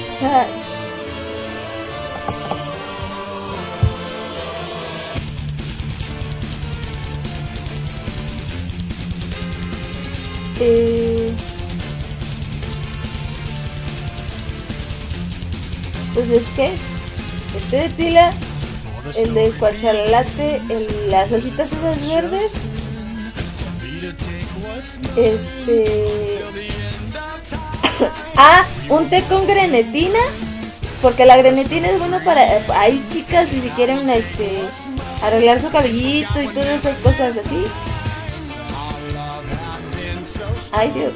eh... Pues es que este de tila, el de cuachalate, el, las hojitas esas verdes, este, ah, un té con grenetina, porque la grenetina es bueno para, hay chicas si quieren este arreglar su cabellito y todas esas cosas así. Ay Dios.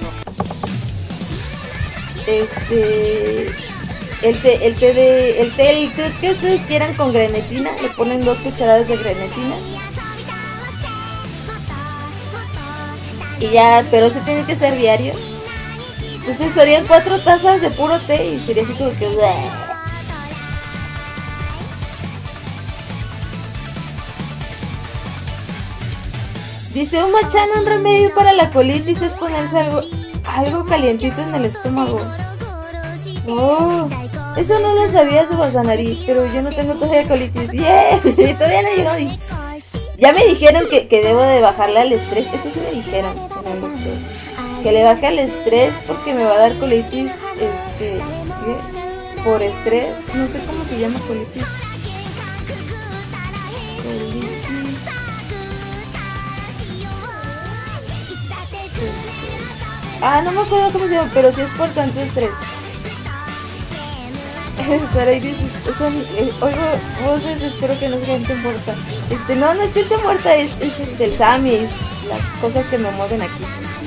Este, el té, el té de, el té, el té que ustedes quieran con grenetina, le ponen dos cucharadas de grenetina. Y ya, pero se tiene que ser diario. Entonces serían cuatro tazas de puro té y sería así como que... Dice un machán, un remedio para la colitis es ponerse algo, algo calientito en el estómago. Oh, eso no lo sabía Subasanarí, pero yo no tengo todavía colitis. Yeah, todavía no llegó. Y ya me dijeron que, que debo de bajarle al estrés. Esto sí me dijeron en el doctor. Que le baje al estrés porque me va a dar colitis, este, ¿qué? Por estrés. No sé cómo se llama colitis. Colitis. Ah, no me acuerdo cómo se llama, pero sí es por tanto estrés. Saray dice, son, eh, oigo voces, espero que no sea gente muerta. Este, no, no es gente muerta, es, es el Sammy, es las cosas que me mueven aquí.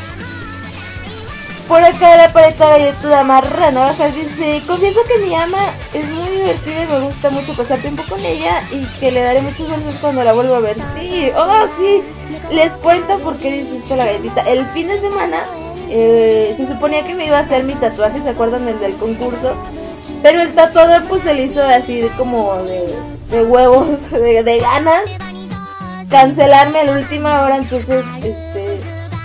Por acá la paleta galletuda marra navajas dice, confieso que mi ama es muy divertida y me gusta mucho pasar tiempo con ella y que le daré muchos dulces cuando la vuelva a ver. Sí, oh sí, les cuento por qué dice esto la galletita. El fin de semana eh, se suponía que me iba a hacer mi tatuaje, ¿se acuerdan del, del concurso? Pero el tatuador pues se le hizo así de como de, de huevos, de, de ganas, cancelarme a la última hora, entonces este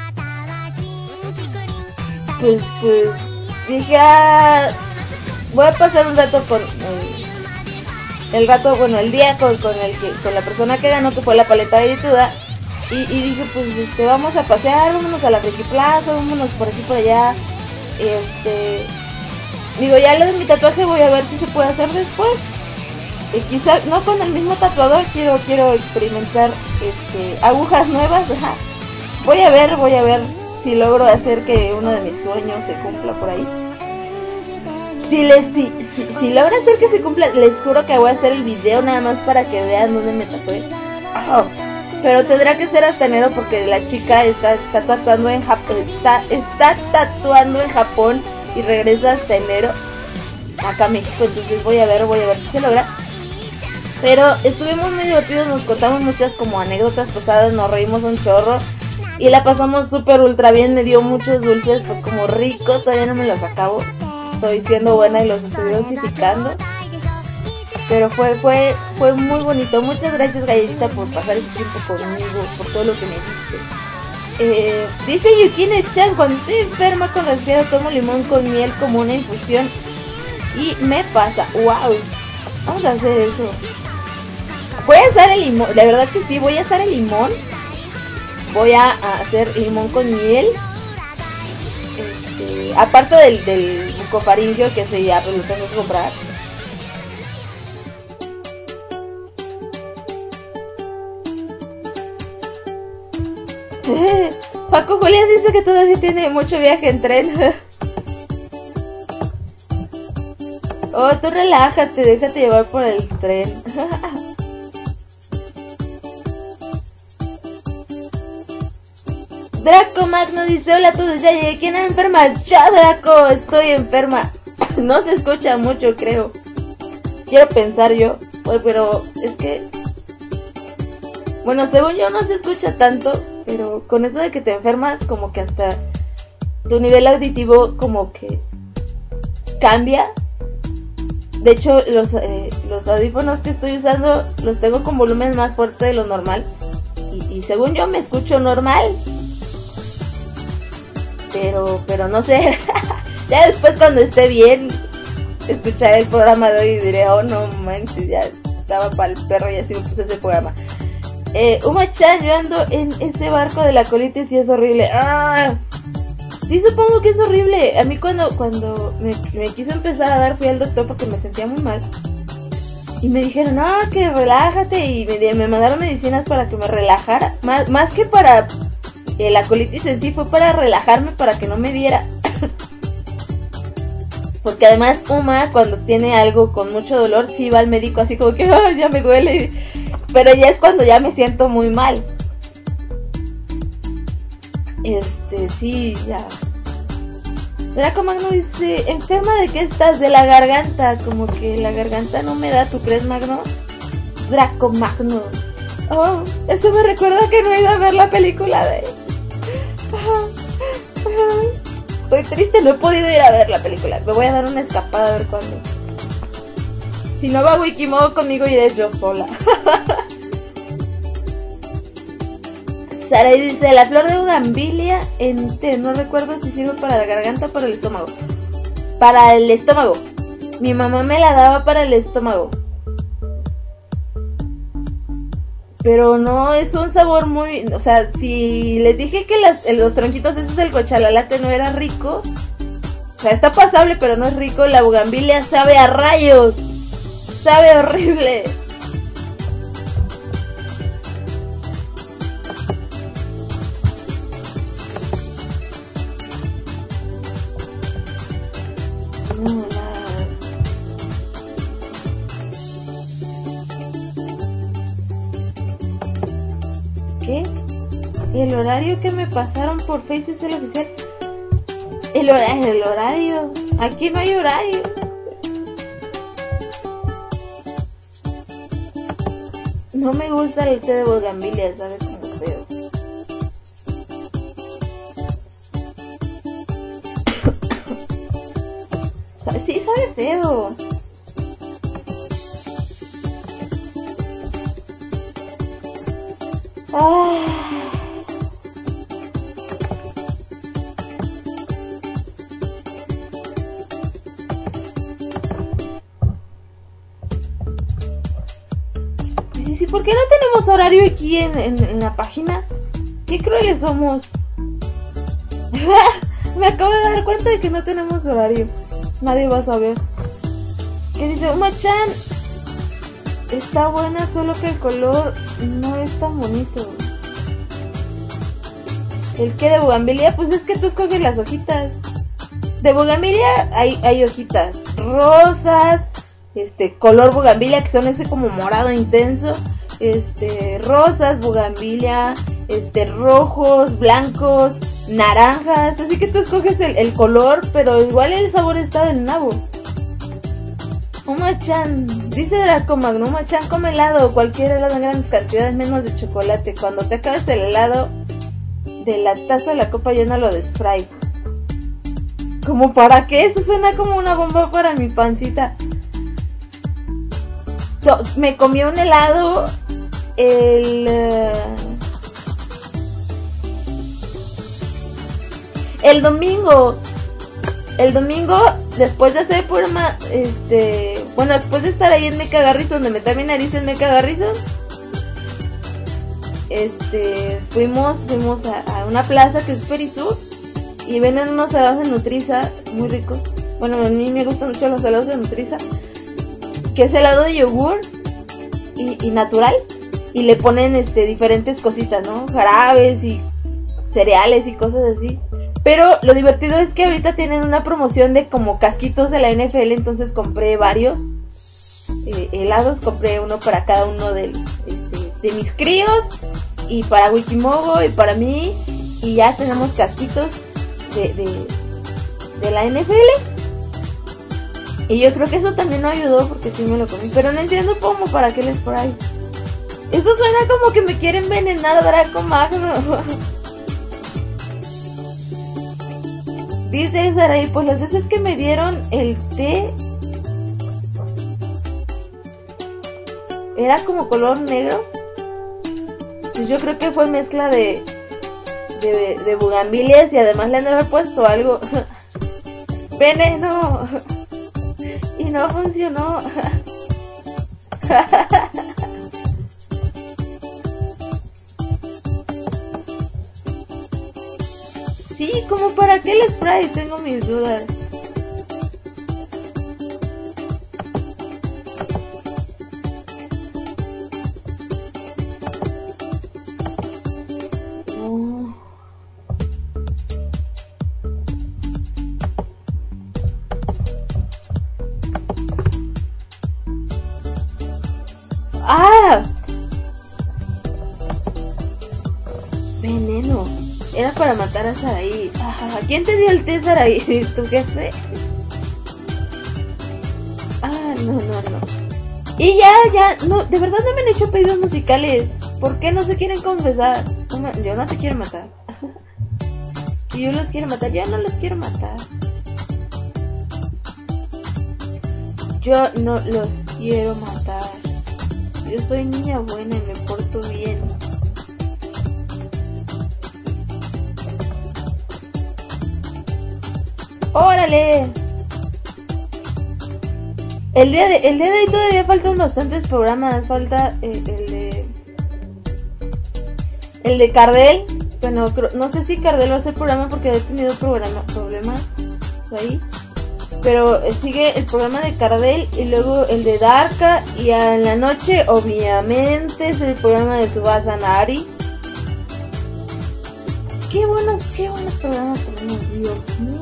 pues pues dije, ah, voy a pasar un rato con el, el rato, bueno, el día con, con el que, con la persona que ganó, que fue la paleta galletuda, y, y dije, pues este vamos a pasear, vámonos a la Friki Plaza, vámonos por aquí por allá, este digo, ya lo de mi tatuaje voy a ver si se puede hacer después. Eh, quizá no con el mismo tatuador, quiero quiero experimentar este agujas nuevas, ajá. Voy a ver, voy a ver si logro hacer que uno de mis sueños se cumpla por ahí. Si les si, si, si logro hacer que se cumpla, les juro que voy a hacer el video nada más para que vean dónde me tatué. Oh, pero tendrá que ser hasta enero porque la chica está está tatuando en Japón, está, está tatuando en Japón. Y regresa hasta enero acá a México, entonces voy a ver, voy a ver si se logra. Pero estuvimos muy divertidos, nos contamos muchas como anécdotas pasadas, nos reímos un chorro y la pasamos súper ultra bien, me dio muchos dulces, fue como rico, todavía no me los acabo, estoy siendo buena y los estoy dosificando. Pero fue, fue, fue muy bonito, muchas gracias Galletita por pasar ese tiempo conmigo, por todo lo que me diste. Eh, dice Yukine Chan, cuando estoy enferma con resfriado tomo limón con miel como una infusión y me pasa. Wow, vamos a hacer eso. Voy a hacer el limón, de verdad que sí, voy a hacer el limón. Voy a, a hacer limón con miel. Este, aparte del, del bucofaringio que se ya lo tengo que comprar. Paco Julián dice que todavía tiene mucho viaje en tren. Oh, tú relájate, déjate llevar por el tren. Draco Magno dice, hola a todos, ya llegué. ¿Quién es enferma? Yo, Draco, estoy enferma. No se escucha mucho, creo. Quiero pensar yo, pero es que... Bueno, según yo no se escucha tanto, pero con eso de que te enfermas, como que hasta tu nivel auditivo como que cambia. De hecho, los, eh, los audífonos que estoy usando los tengo con volumen más fuerte de lo normal. Y, y según yo me escucho normal. Pero, pero no sé. Ya después cuando esté bien, escucharé el programa de hoy y diré, oh no manches, ya estaba para el perro y así me puse ese programa. Eh, Uma-chan, yo ando en ese barco de la colitis y es horrible. ¡Ah! Sí, supongo que es horrible. A mí cuando, cuando me, me quiso empezar a dar, fui al doctor porque me sentía muy mal. Y me dijeron, no, que relájate. Y me, me mandaron medicinas para que me relajara. Más, más que para eh, la colitis en sí, fue para relajarme, para que no me diera. Porque además Uma, cuando tiene algo con mucho dolor, sí va al médico así como que, oh, ya me duele. Pero ya es cuando ya me siento muy mal. Este, sí, ya. Draco Magno dice, ¿enferma de qué estás? De la garganta. Como que la garganta no me da, ¿tú crees, Magno? Draco Magno. Oh, eso me recuerda que no he ido a ver la película de... Estoy triste, no he podido ir a ver la película. Me voy a dar una escapada a ver cuándo. Si no va Wikimodo conmigo, iré yo sola. Sarai dice, la flor de bugambilia en té, no recuerdo si sirve para la garganta o para el estómago. Para el estómago. Mi mamá me la daba para el estómago. Pero no, es un sabor muy... O sea, si les dije que las, los tronquitos esos del cochalalate no era rico, o sea, está pasable, pero no es rico. La bugambilia sabe a rayos. Sabe horrible. No, nada. ¿Qué? El horario que me pasaron por Face es el oficial. El horario, el horario. Aquí no hay horario. No me gusta el té de bugambilia, sabe como feo. Sí, sabe feo. Ah. Sí, sí, ¿por qué no tenemos horario aquí en, en, en la página? Qué crueles somos. Me acabo de dar cuenta de que no tenemos horario. Nadie va a saber. Que dice, Uma-chan está buena, solo que el color no es tan bonito. ¿El qué de bugambilia? Pues es que tú escoges las hojitas. De bugambilia hay, hay hojitas rosas, este, color bugambilia, que son ese como morado intenso. Este, rosas, bugambilia, este, rojos, blancos, naranjas. Así que tú escoges el, el color, pero igual el sabor está del nabo. Uma-chan, dice Draco Magno, Uma-chan come helado, cualquier helado en grandes cantidades, menos de chocolate. Cuando te acabes el helado de la taza, la copa, llénalo de Sprite. ¿Cómo para qué? Eso suena como una bomba para mi pancita. Me comí un helado el... Uh, el domingo. El domingo, después de hacer programa, este... Bueno, después de estar ahí en Meca Garrison, de meter mi nariz en Meca Garrison, este... Fuimos, fuimos a, a una plaza que es Perisur, y venden unos helados de Nutriza muy ricos. Bueno, a mí me gustan mucho los helados de Nutriza, que es helado de yogur y, y natural, y le ponen este diferentes cositas, ¿no? Jarabes y cereales y cosas así. Pero lo divertido es que ahorita tienen una promoción de como casquitos de la N F L, entonces compré varios eh, helados, compré uno para cada uno de, este, de mis críos, y para Wikimogo y para mí, y ya tenemos casquitos de, de, de la N F L. Y yo creo que eso también no ayudó, porque sí me lo comí, pero no entiendo cómo, para qué les por ahí. Eso suena como que me quieren envenenar, Draco Magno. Dice Sarai, pues las veces que me dieron el té era como color negro. Pues yo creo que fue mezcla de de, de bugambilias y además le han de haber puesto algo veneno y no funcionó. Sí, como para qué el spray, tengo mis dudas. Oh. ¡Ah! Veneno. Era para matar a Saraí. Ah, ¿quién te dio el té, Saraí? ¿Tu jefe? Ah, no, no, no. Y ya, ya, no, de verdad no me han hecho pedidos musicales. ¿Por qué no se quieren confesar? No, yo no te quiero matar. Que yo los quiero matar, yo no los quiero matar. Yo no los quiero matar. Yo soy niña buena y me porto bien. ¡Órale! El día de, el día de hoy todavía faltan bastantes programas. Falta eh, el de... El de Cardel. Bueno, creo, no sé si Cardel va a hacer programa porque ha tenido programa, problemas ahí. Pero eh, sigue el programa de Cardel y luego el de Darka. Y en la noche, obviamente, es el programa de Subasa Nari. Qué buenos, qué buenos programas tenemos, Dios mío.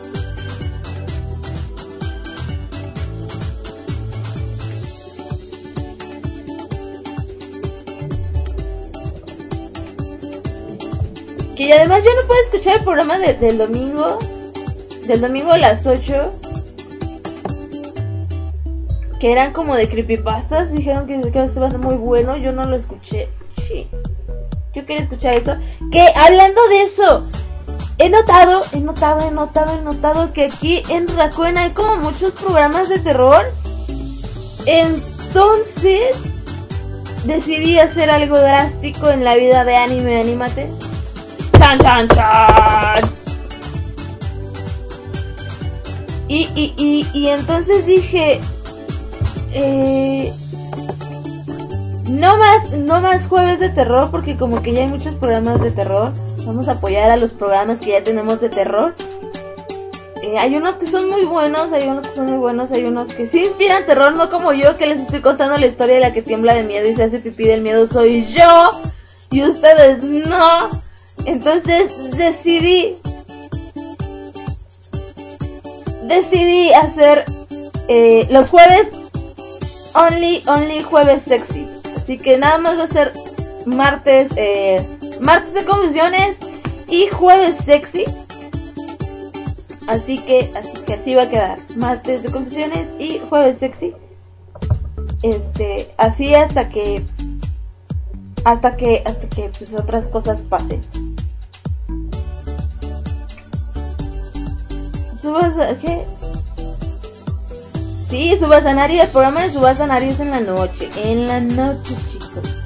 Que además yo no puedo escuchar el programa de, del domingo. Del domingo a las ocho. Que eran como de creepypastas. Dijeron que, que estaba muy bueno. Yo no lo escuché. Sí. Yo quería escuchar eso. Que hablando de eso, he notado, he notado, he notado, he notado que aquí en Rakuen hay como muchos programas de terror. Entonces decidí hacer algo drástico en la vida de Anime Anímate. ¡Chan, chan, chan! Y, y, y, y entonces dije... Eh, no más, no más jueves de terror, porque como que ya hay muchos programas de terror. Vamos a apoyar a los programas que ya tenemos de terror. Eh, hay unos que son muy buenos, hay unos que son muy buenos, hay unos que sí inspiran terror, no como yo, que les estoy contando la historia de la que tiembla de miedo y se hace pipí del miedo soy yo. Y ustedes no. Entonces decidí Decidí hacer eh, los jueves Only, only jueves sexy. Así que nada más va a ser martes eh, Martes de confesiones y jueves sexy. Así que, así que así va a quedar. Martes de confesiones y jueves sexy. Este, así hasta que Hasta que, hasta que pues otras cosas pasen. Subasa, ¿qué? Sí, Subasa Nari, el programa de Subasa Nari es en la noche. En la noche, chicos.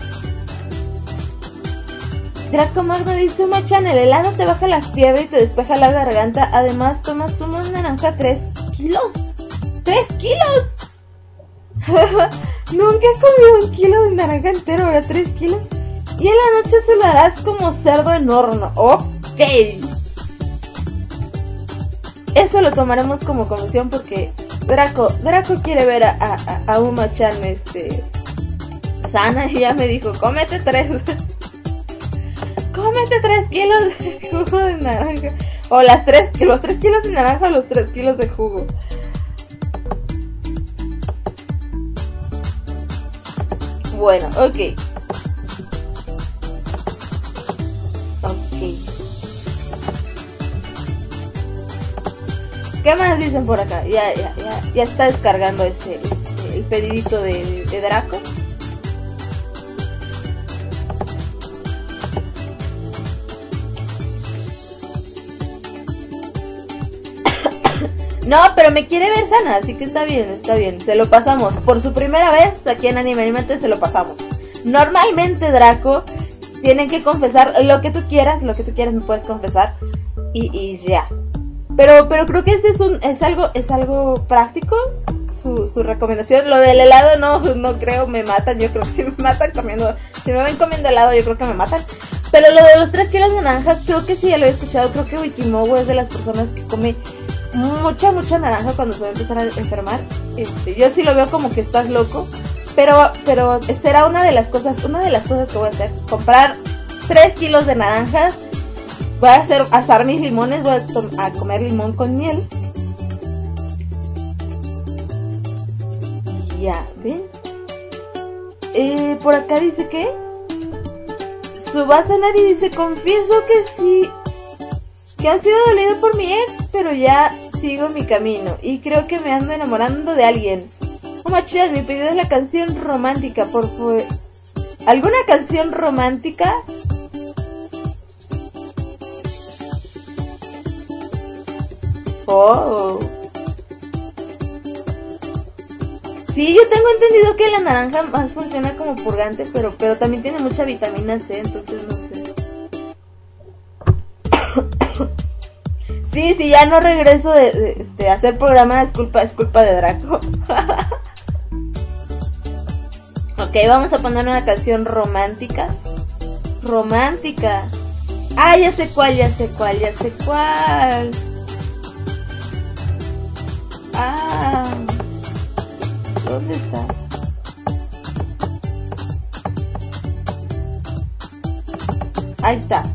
Draco Magno dice: Suma-chan, el helado te baja la fiebre y te despeja la garganta. Además, tomas zumo de naranja tres kilos. ¡tres kilos! Nunca he comido un kilo de naranja entero, ahora tres kilos. Y en la noche sudarás como cerdo en horno. Ok. Eso lo tomaremos como comisión porque Draco, Draco quiere ver a, a, a Uma-chan este, sana y ya me dijo, cómete tres. Cómete tres kilos de jugo de naranja. O las tres, los tres kilos de naranja o los tres kilos de jugo. Bueno, ok. Ok. ¿Qué más dicen por acá? Ya, ya, ya, ya está descargando ese, ese el pedidito de, de Draco. No, pero me quiere ver sana, así que está bien, está bien. Se lo pasamos. Por su primera vez aquí en Anime Animate se lo pasamos. Normalmente, Draco, tienen que confesar lo que tú quieras, lo que tú quieras me puedes confesar. Y, y ya. Pero, pero creo que ese es un, es algo, es algo práctico. Su, su recomendación. Lo del helado no, no creo, me matan. Yo creo que si me matan comiendo, si me ven comiendo helado, yo creo que me matan. Pero lo de los tres kilos de naranja, creo que sí, ya lo he escuchado. Creo que Wikimowo es de las personas que come mucha, mucha naranja cuando se va a empezar a enfermar. Este, yo sí lo veo como que estás loco. Pero, pero será una de las cosas, una de las cosas que voy a hacer. Comprar tres kilos de naranjas. Voy a hacer, asar mis limones, voy a, to- a comer limón con miel. Y ya, ¿ven? Eh, por acá dice que Subasanari dice, confieso que sí, que ha sido dolido por mi ex, pero ya sigo mi camino y creo que me ando enamorando de alguien. Oh, machas, mi pedido es la canción romántica, por favor. ¿Alguna canción romántica? Oh. Sí, yo tengo entendido que la naranja más funciona como purgante, pero, pero también tiene mucha vitamina C, entonces no sé. Sí, sí, ya no regreso de, de este, hacer programa, es culpa, es culpa de Draco. Ok, vamos a poner una canción romántica. Romántica. Ah, ya sé cuál, ya sé cuál, ya sé cuál. Ah, ¿dónde está? Ahí está.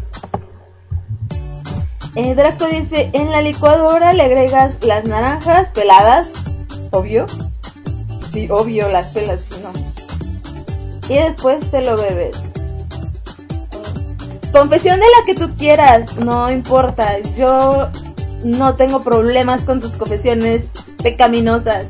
Eh, Draco dice, en la licuadora le agregas las naranjas peladas, obvio. Sí, obvio, las pelas, si no. Y después te lo bebes. Confesión de la que tú quieras, no importa. Yo no tengo problemas con tus confesiones pecaminosas.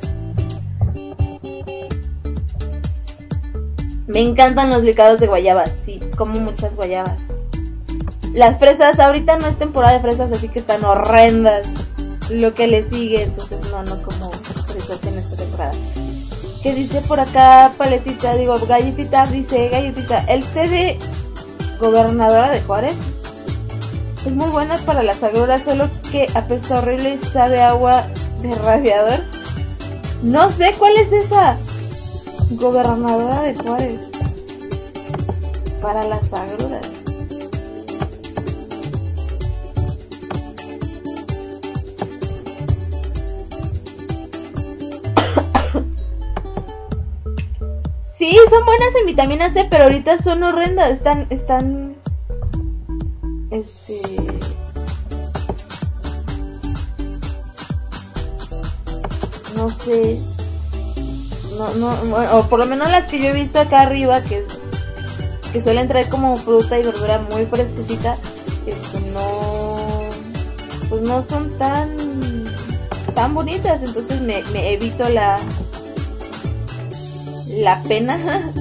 Me encantan los licuados de guayabas, sí, como muchas guayabas. Las fresas, ahorita no es temporada de fresas, así que están horrendas. Lo que le sigue, entonces no, no como fresas en esta temporada. ¿Qué dice por acá, paletita? Digo, galletita, dice, galletita, el té de Gobernadora de Juárez es muy buena para las agruras, solo que apesta horrible y sabe a agua de radiador. No sé cuál es esa. Gobernadora de Juárez para las agruras. Sí, son buenas en vitamina C, pero ahorita son horrendas. Están, están, este, no sé, no, no, bueno, o por lo menos las que yo he visto acá arriba, que es, que suelen traer como fruta y verdura muy fresquecita, este, no, pues no son tan, tan bonitas, entonces me, me evito la la pena.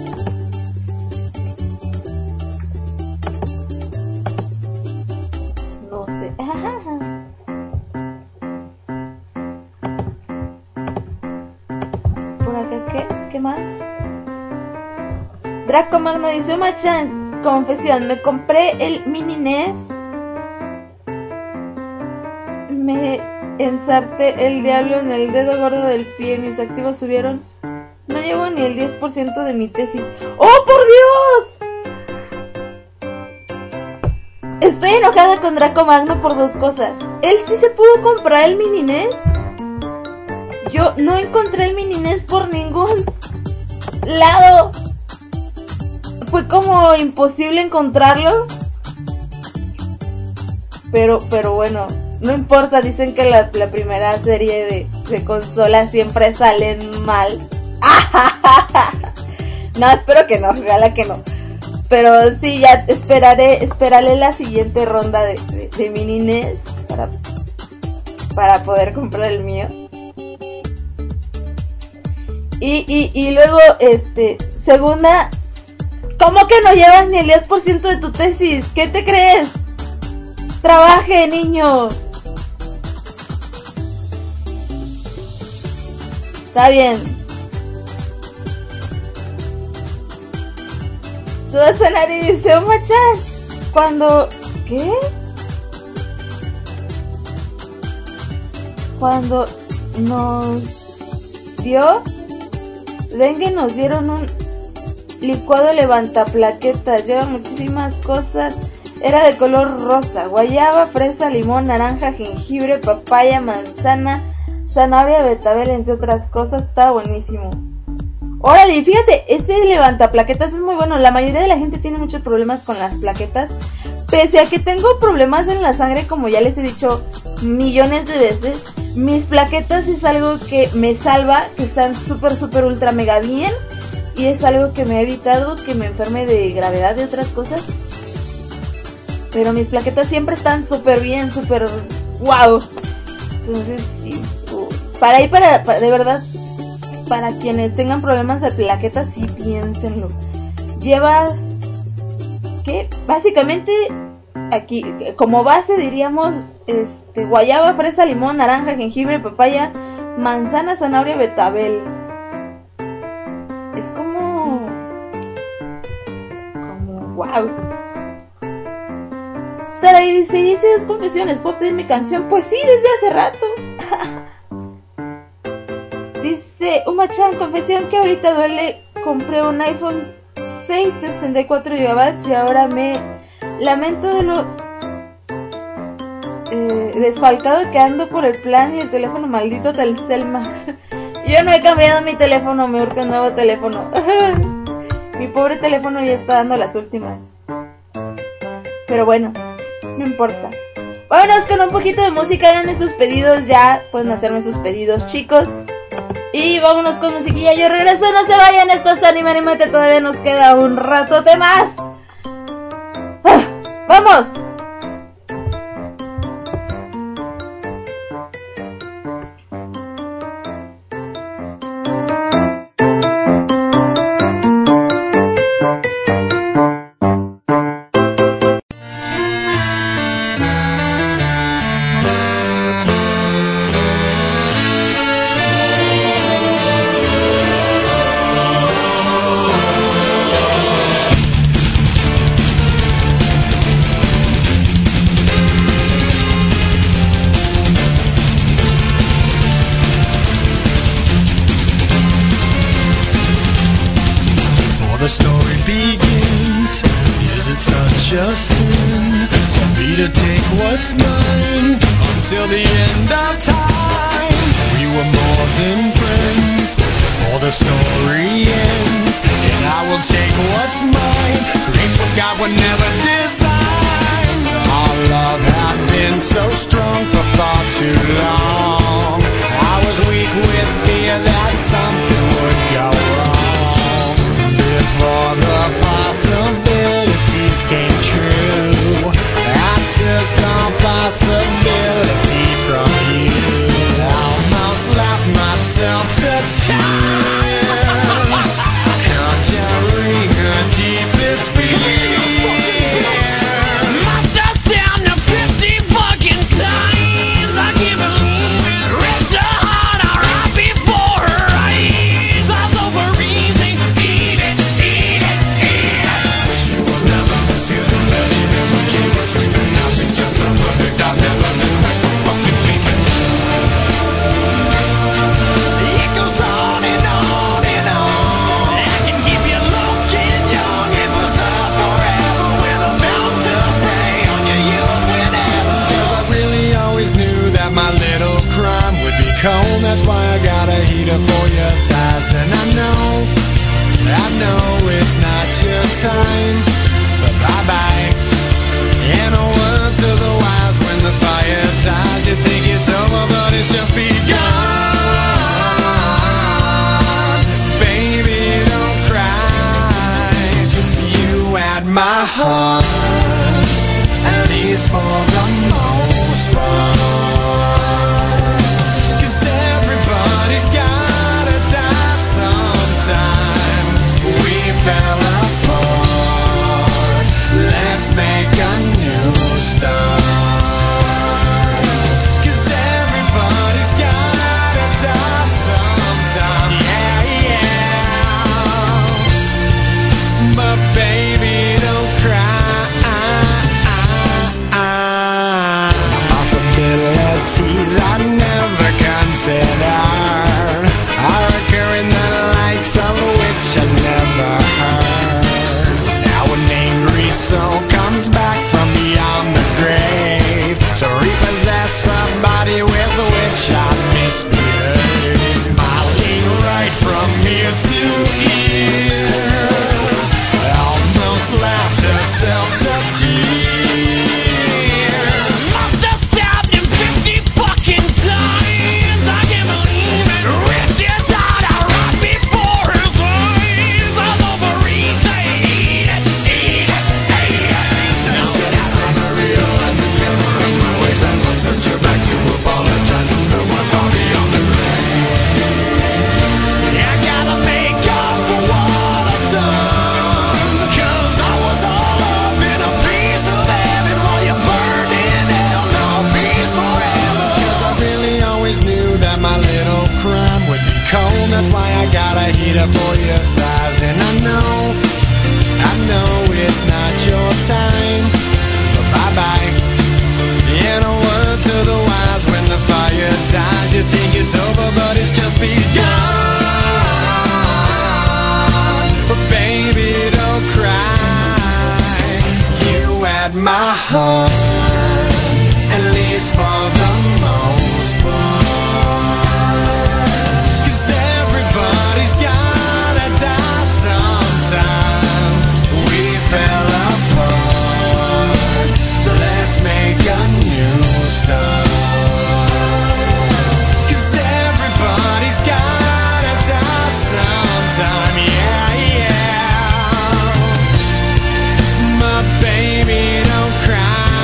No sé. Por acá, ¿qué? ¿Qué más? Draco Magno dice, Machan, confesión, me compré el mini N E S. Me ensarté el diablo en el dedo gordo del pie, mis activos subieron. No llevo ni el diez por ciento de mi tesis. ¡Oh, por Dios! Estoy enojada con Draco Magno por dos cosas. Él sí se pudo comprar el mini N E S. Yo no encontré el mini N E S por ningún lado. Fue como imposible encontrarlo. Pero, pero bueno, no importa. Dicen que la, la primera serie de, de consolas siempre salen mal. No, espero que no, ojalá que no. Pero sí, ya esperaré, esperaré la siguiente ronda de, de, de mini N E S para, para poder comprar el mío. Y, y, y luego, este, segunda, ¿cómo que no llevas ni el diez por ciento de tu tesis? ¿Qué te crees? Trabaje, niño. Está bien. Suasanari dice, Oma-chan, cuando... ¿Qué? Cuando nos dio dengue nos dieron un licuado levantaplaquetas, lleva muchísimas cosas, era de color rosa, guayaba, fresa, limón, naranja, jengibre, papaya, manzana, zanahoria, betabel, entre otras cosas, estaba buenísimo. Órale, fíjate, ese levantaplaquetas es muy bueno, la mayoría de la gente tiene muchos problemas con las plaquetas, pese a que tengo problemas en la sangre, como ya les he dicho millones de veces, mis plaquetas es algo que me salva, que están súper, súper, ultra, mega bien, y es algo que me ha evitado que me enferme de gravedad y otras cosas. Pero mis plaquetas siempre están súper bien, súper wow. Entonces, sí, para ahí, para, para, de verdad, para quienes tengan problemas de plaquetas, sí, piénsenlo. Lleva, ¿qué? Básicamente... Aquí, como base diríamos, este, guayaba, fresa, limón, naranja, jengibre, papaya, manzana, zanahoria, betabel. Es como... Como... ¡Wow! Sara dice, hice dos confesiones, ¿puedo pedir mi canción? Pues sí, desde hace rato. Dice, Uma-chan, confesión que ahorita duele, compré un iPhone seis de sesenta y cuatro gigabytes y ahora me... Lamento de lo eh, desfalcado que ando por el plan y el teléfono maldito Telcel Max. Yo no he cambiado mi teléfono, me urge un nuevo teléfono. Mi pobre teléfono ya está dando las últimas. Pero bueno, no importa. Vámonos con un poquito de música, háganme sus pedidos ya. Pueden hacerme sus pedidos, chicos. Y vámonos con musiquilla, yo regreso, no se vayan, esto es Anime Animate, todavía nos queda un ratote más. ¡Vamos! Sometimes cold, that's why I got a heater for your thighs. And I know, I know it's not your time, but bye-bye. And a word to the wise, when the fire dies, you think it's over, but it's just begun. But baby, don't cry. You had my heart, at least for the most part. 'Cause everybody's gotta die sometime. We fell apart. Let's make a new start. 'Cause everybody's gotta die sometime. Yeah, yeah. My baby, don't cry.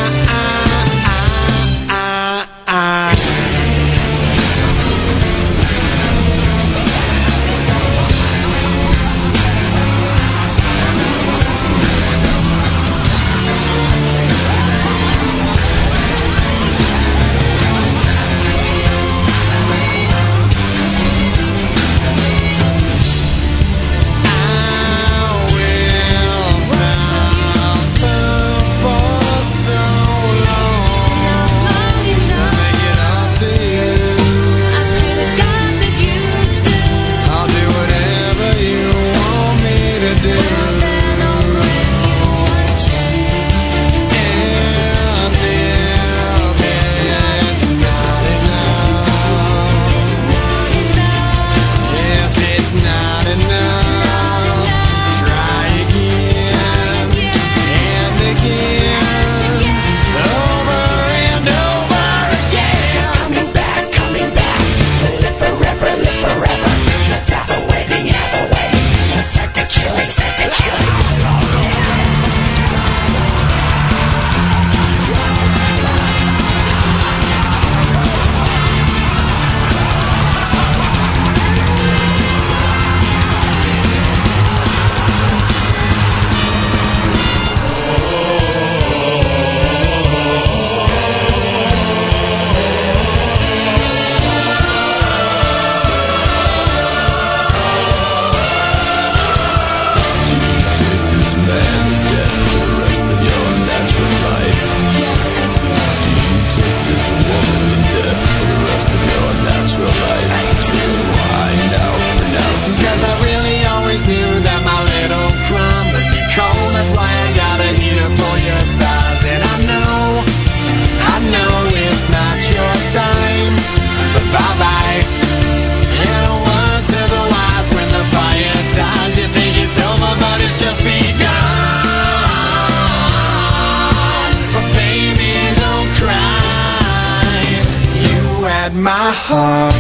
My heart,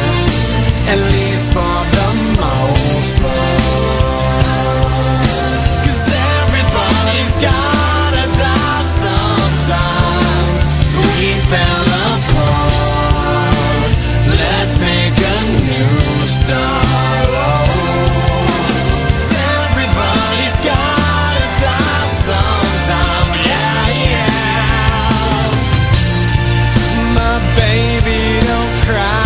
at least for the most part. 'Cause everybody's gotta die sometime. We fell apart. Let's make a new start. Oh. 'Cause everybody's gotta die sometime. Yeah, yeah. My baby, don't cry.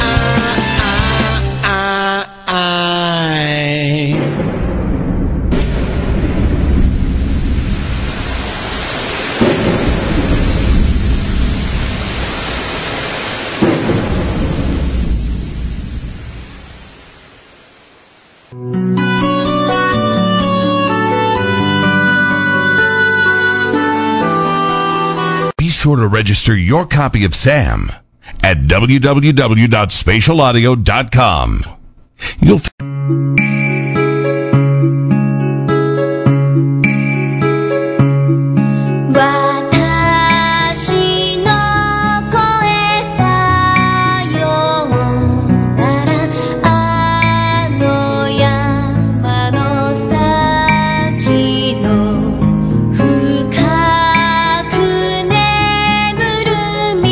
Be sure to register your copy of Sam at w w w dot spatial audio dot com. You'll f- 私の声さようならあの山の幸の深く眠る湖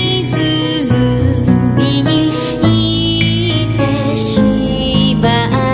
にいてしまう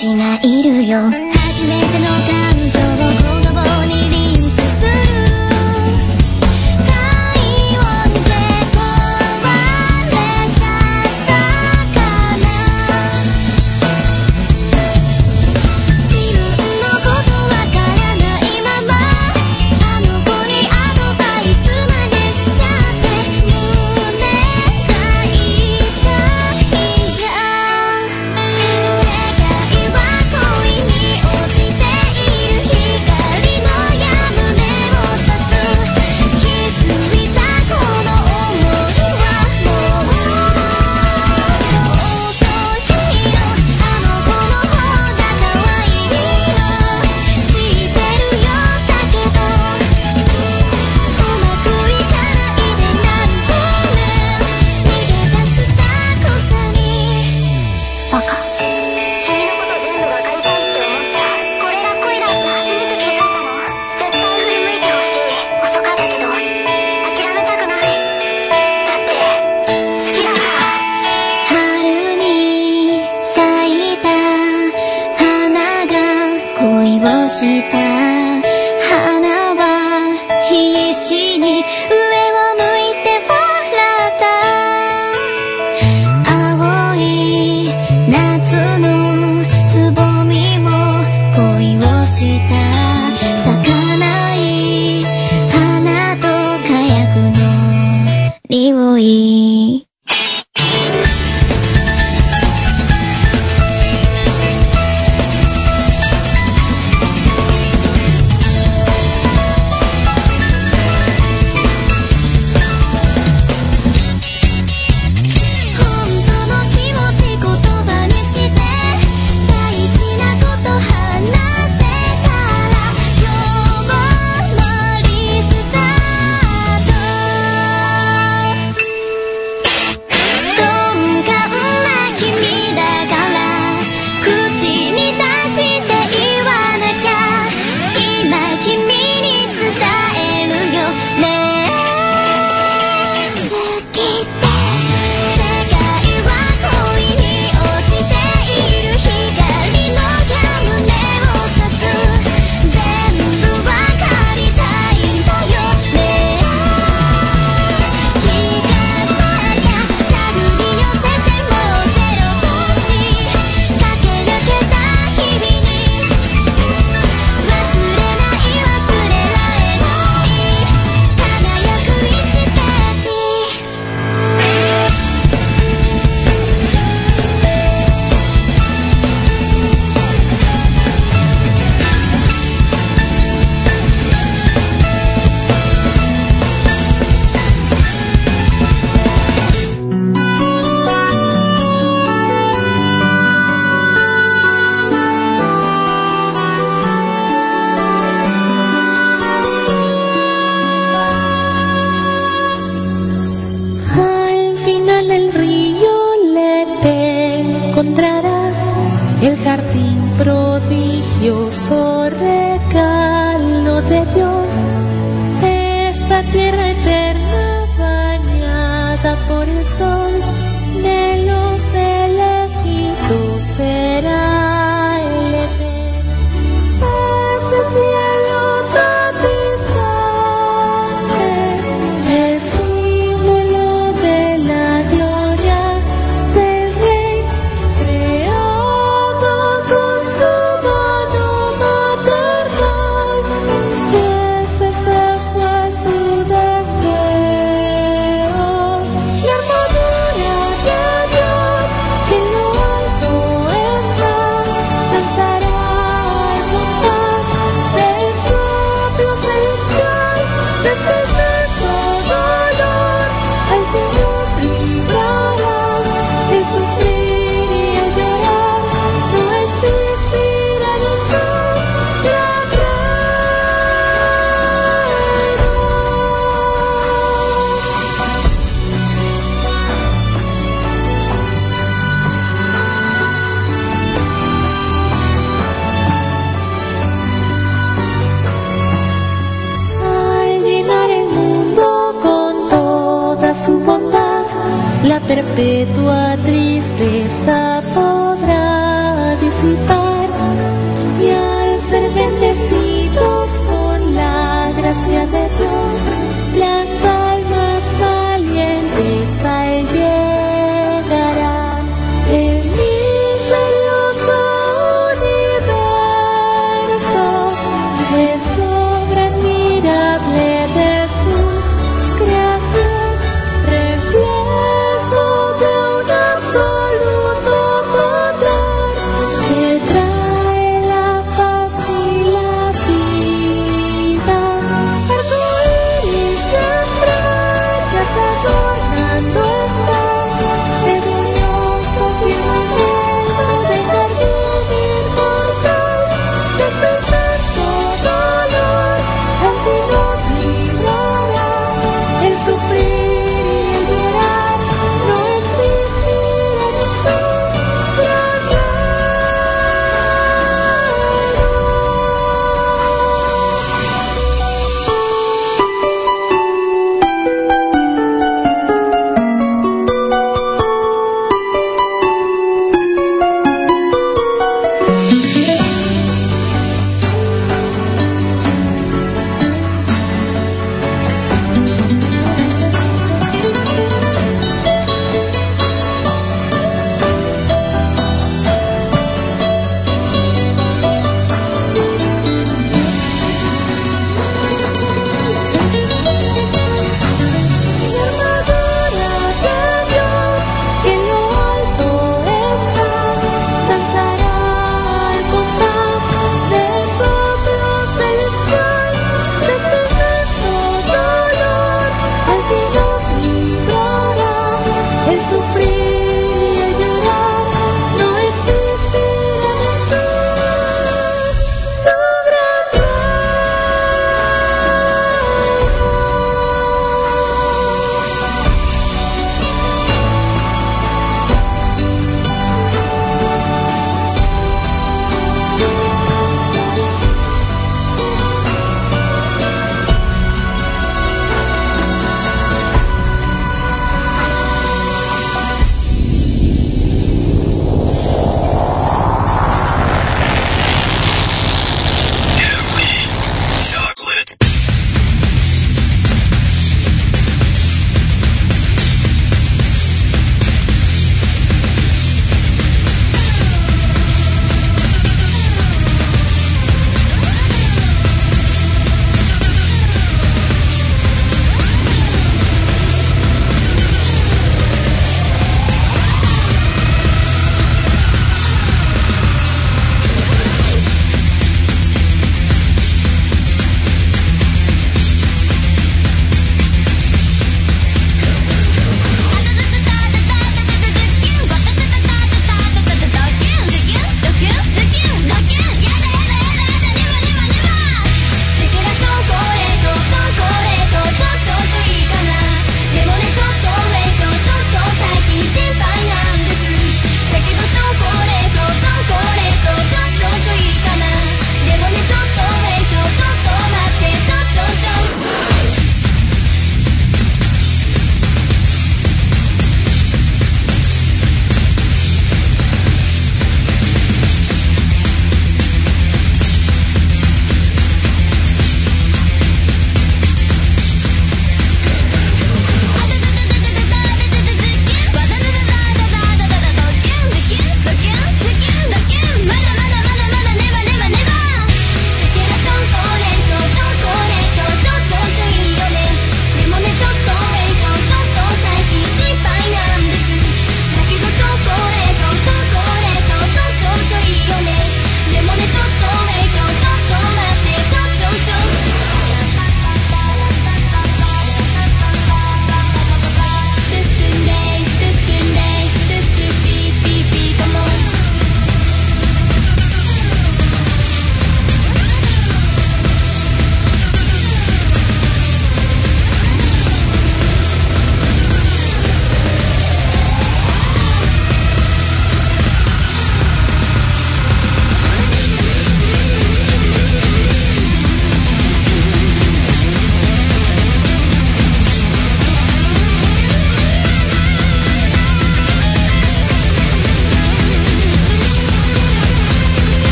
ちがいるよ。初めての感情を言葉にリンクする体温で壊れちゃったかな。自分のことわからないままあの子にアドバイスまでしちゃって胸が痛いじゃん。世界は恋に落ちている光の矢胸を刺す。気づいたこの想いはもう遅いよ。あの子の方が可愛いの知ってるよ。だけどうまくいかないでなんてね逃げ出したくせにバカ。君のこと全部わかりたいって思った。これが恋だって初めて気づいたの。絶対振り向いてほしい。遅かったけど諦めたくない。だって好きだから。春に咲いた花が恋をした花は必死に上を向いて笑った。青い夏のつぼみも恋をした咲かない花と火薬の匂い。本当の気持ち言葉にして大事なこと話せたら今日もリスタート。鈍感な君だから口に出して言わなきゃ。今君に伝えるよね。好きって世界は恋に落ちている光の矢胸を刺す。全部わかりたいんだよね。気がさが手繰り寄せてもゼロポンチ駆け抜けた日々に忘れない忘れられない輝くいちページ。Al final del río le te encontrarás el jardín prodigioso regalo de Dios. Esta tierra eterna bañada por el sol de los elegidos será el Edén. Ese cielo tan distante es símbolo de la gloria del Rey creado con su mano maternal. Y ese se fue su deseo. La armadura de Dios que en lo alto está danzará al compás del soplo celestial. Desde el beso dolor al fin nos librará. El sufrir y el llorar no existirá en el sol. La Al llenar el mundo con toda su bondad, la perpetua tristeza podrá disipar.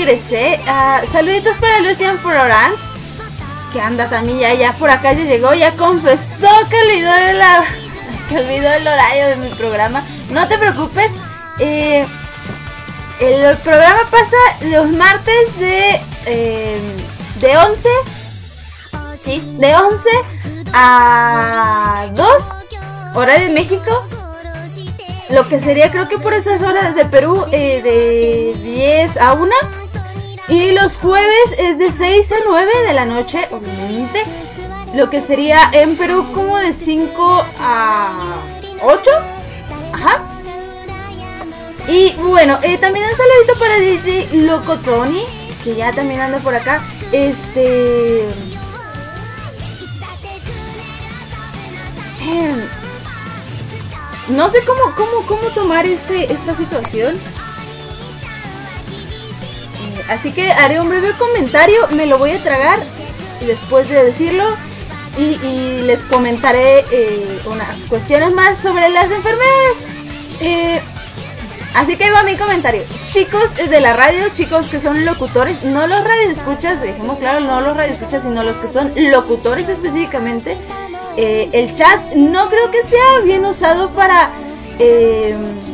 regresé. Uh, saluditos para Lucian Florence, que anda también ya, ya por acá, ya llegó, ya confesó que olvidó, la, que olvidó el horario de mi programa. No te preocupes, eh, el programa pasa los martes de, eh, de once, sí, de once a dos, hora de México. Lo que sería, creo que por esas horas de Perú, eh, de diez a una. Y los jueves es de seis a nueve de la noche, obviamente. Lo que sería en Perú como de cinco a ocho. Ajá. Y bueno, eh, también un saludito para D J Locotoni, que ya también anda por acá. Este... Eh, no sé cómo, cómo, cómo tomar este, esta situación. Eh, así que haré un breve comentario, me lo voy a tragar después de decirlo. Y, y les comentaré eh, unas cuestiones más sobre las enfermedades. Eh, así que va mi comentario. Chicos de la radio, chicos que son locutores, no los radioescuchas, dejemos claro, no los radioescuchas, sino los que son locutores específicamente. Eh, el chat no creo que sea bien usado para eh,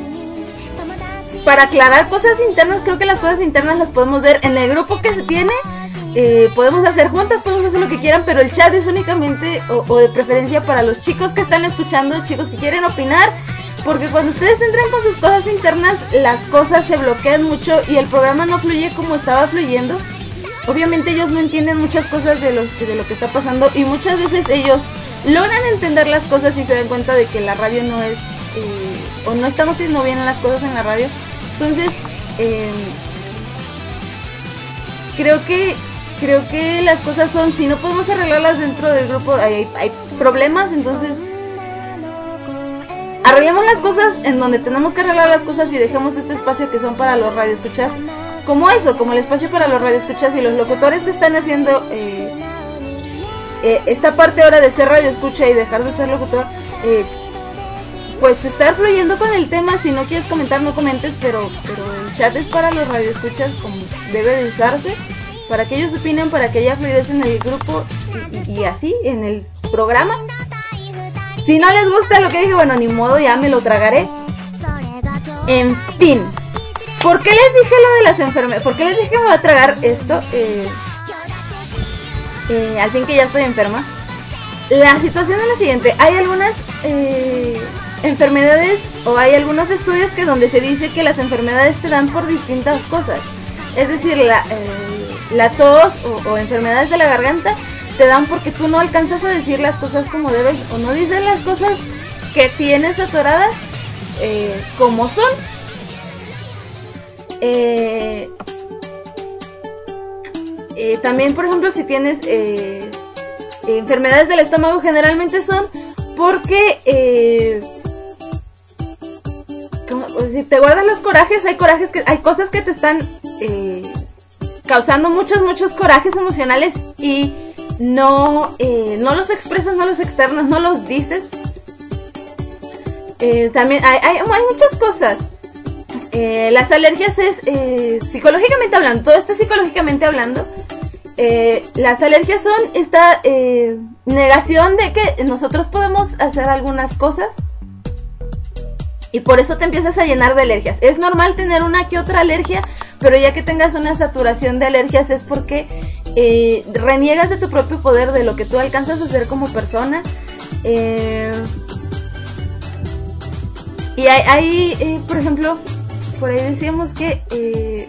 para aclarar cosas internas. Creo que las cosas internas las podemos ver en el grupo que se tiene. Eh, podemos hacer juntas, podemos hacer lo que quieran, pero el chat es únicamente o, o de preferencia para los chicos que están escuchando, chicos que quieren opinar, porque cuando ustedes entran con sus cosas internas, las cosas se bloquean mucho y el programa no fluye como estaba fluyendo. Obviamente ellos no entienden muchas cosas de, los, de lo que está pasando, y muchas veces ellos logran entender las cosas y se dan cuenta de que la radio no es eh, o no estamos haciendo bien las cosas en la radio. Entonces eh, creo que creo que las cosas son, si no podemos arreglarlas dentro del grupo, hay, hay problemas. Entonces arreglemos las cosas en donde tenemos que arreglar las cosas y dejemos este espacio que son para los radioescuchas, como eso, como el espacio para los radioescuchas y los locutores que están haciendo eh, Eh, esta parte ahora de ser radio escucha y dejar de ser locutor, eh, pues estar fluyendo con el tema. Si no quieres comentar, no comentes, pero, pero el chat es para los radio escuchas, como debe de usarse, para que ellos opinen, para que haya fluidez en el grupo y, y así en el programa. Si no les gusta lo que dije, bueno, ni modo, ya me lo tragaré. En fin, ¿por qué les dije lo de las enfermedades? ¿Por qué les dije que me voy a tragar esto? Eh... Eh, al fin que ya estoy enferma. La situación es la siguiente. Hay algunas eh, enfermedades, o hay algunos estudios que donde se dice que las enfermedades te dan por distintas cosas. Es decir, la, eh, la tos o, o enfermedades de la garganta te dan porque tú no alcanzas a decir las cosas como debes, o no dices las cosas que tienes atoradas eh, como son. Eh... Eh, también, por ejemplo, si tienes eh, enfermedades del estómago, generalmente son porque eh, ¿cómo? Pues, si te guardas los corajes, hay corajes que hay cosas que te están eh, causando muchos, muchos corajes emocionales y no, eh, no los expresas, no los externas, no los dices. Eh, también hay, hay, hay muchas cosas. Eh, las alergias es eh, psicológicamente hablando, todo esto es psicológicamente hablando. Eh, las alergias son esta eh, negación de que nosotros podemos hacer algunas cosas y por eso te empiezas a llenar de alergias. Es normal tener una que otra alergia, pero ya que tengas una saturación de alergias es porque eh, reniegas de tu propio poder, de lo que tú alcanzas a hacer como persona. Eh, y hay, hay eh, por ejemplo, por ahí decíamos que eh,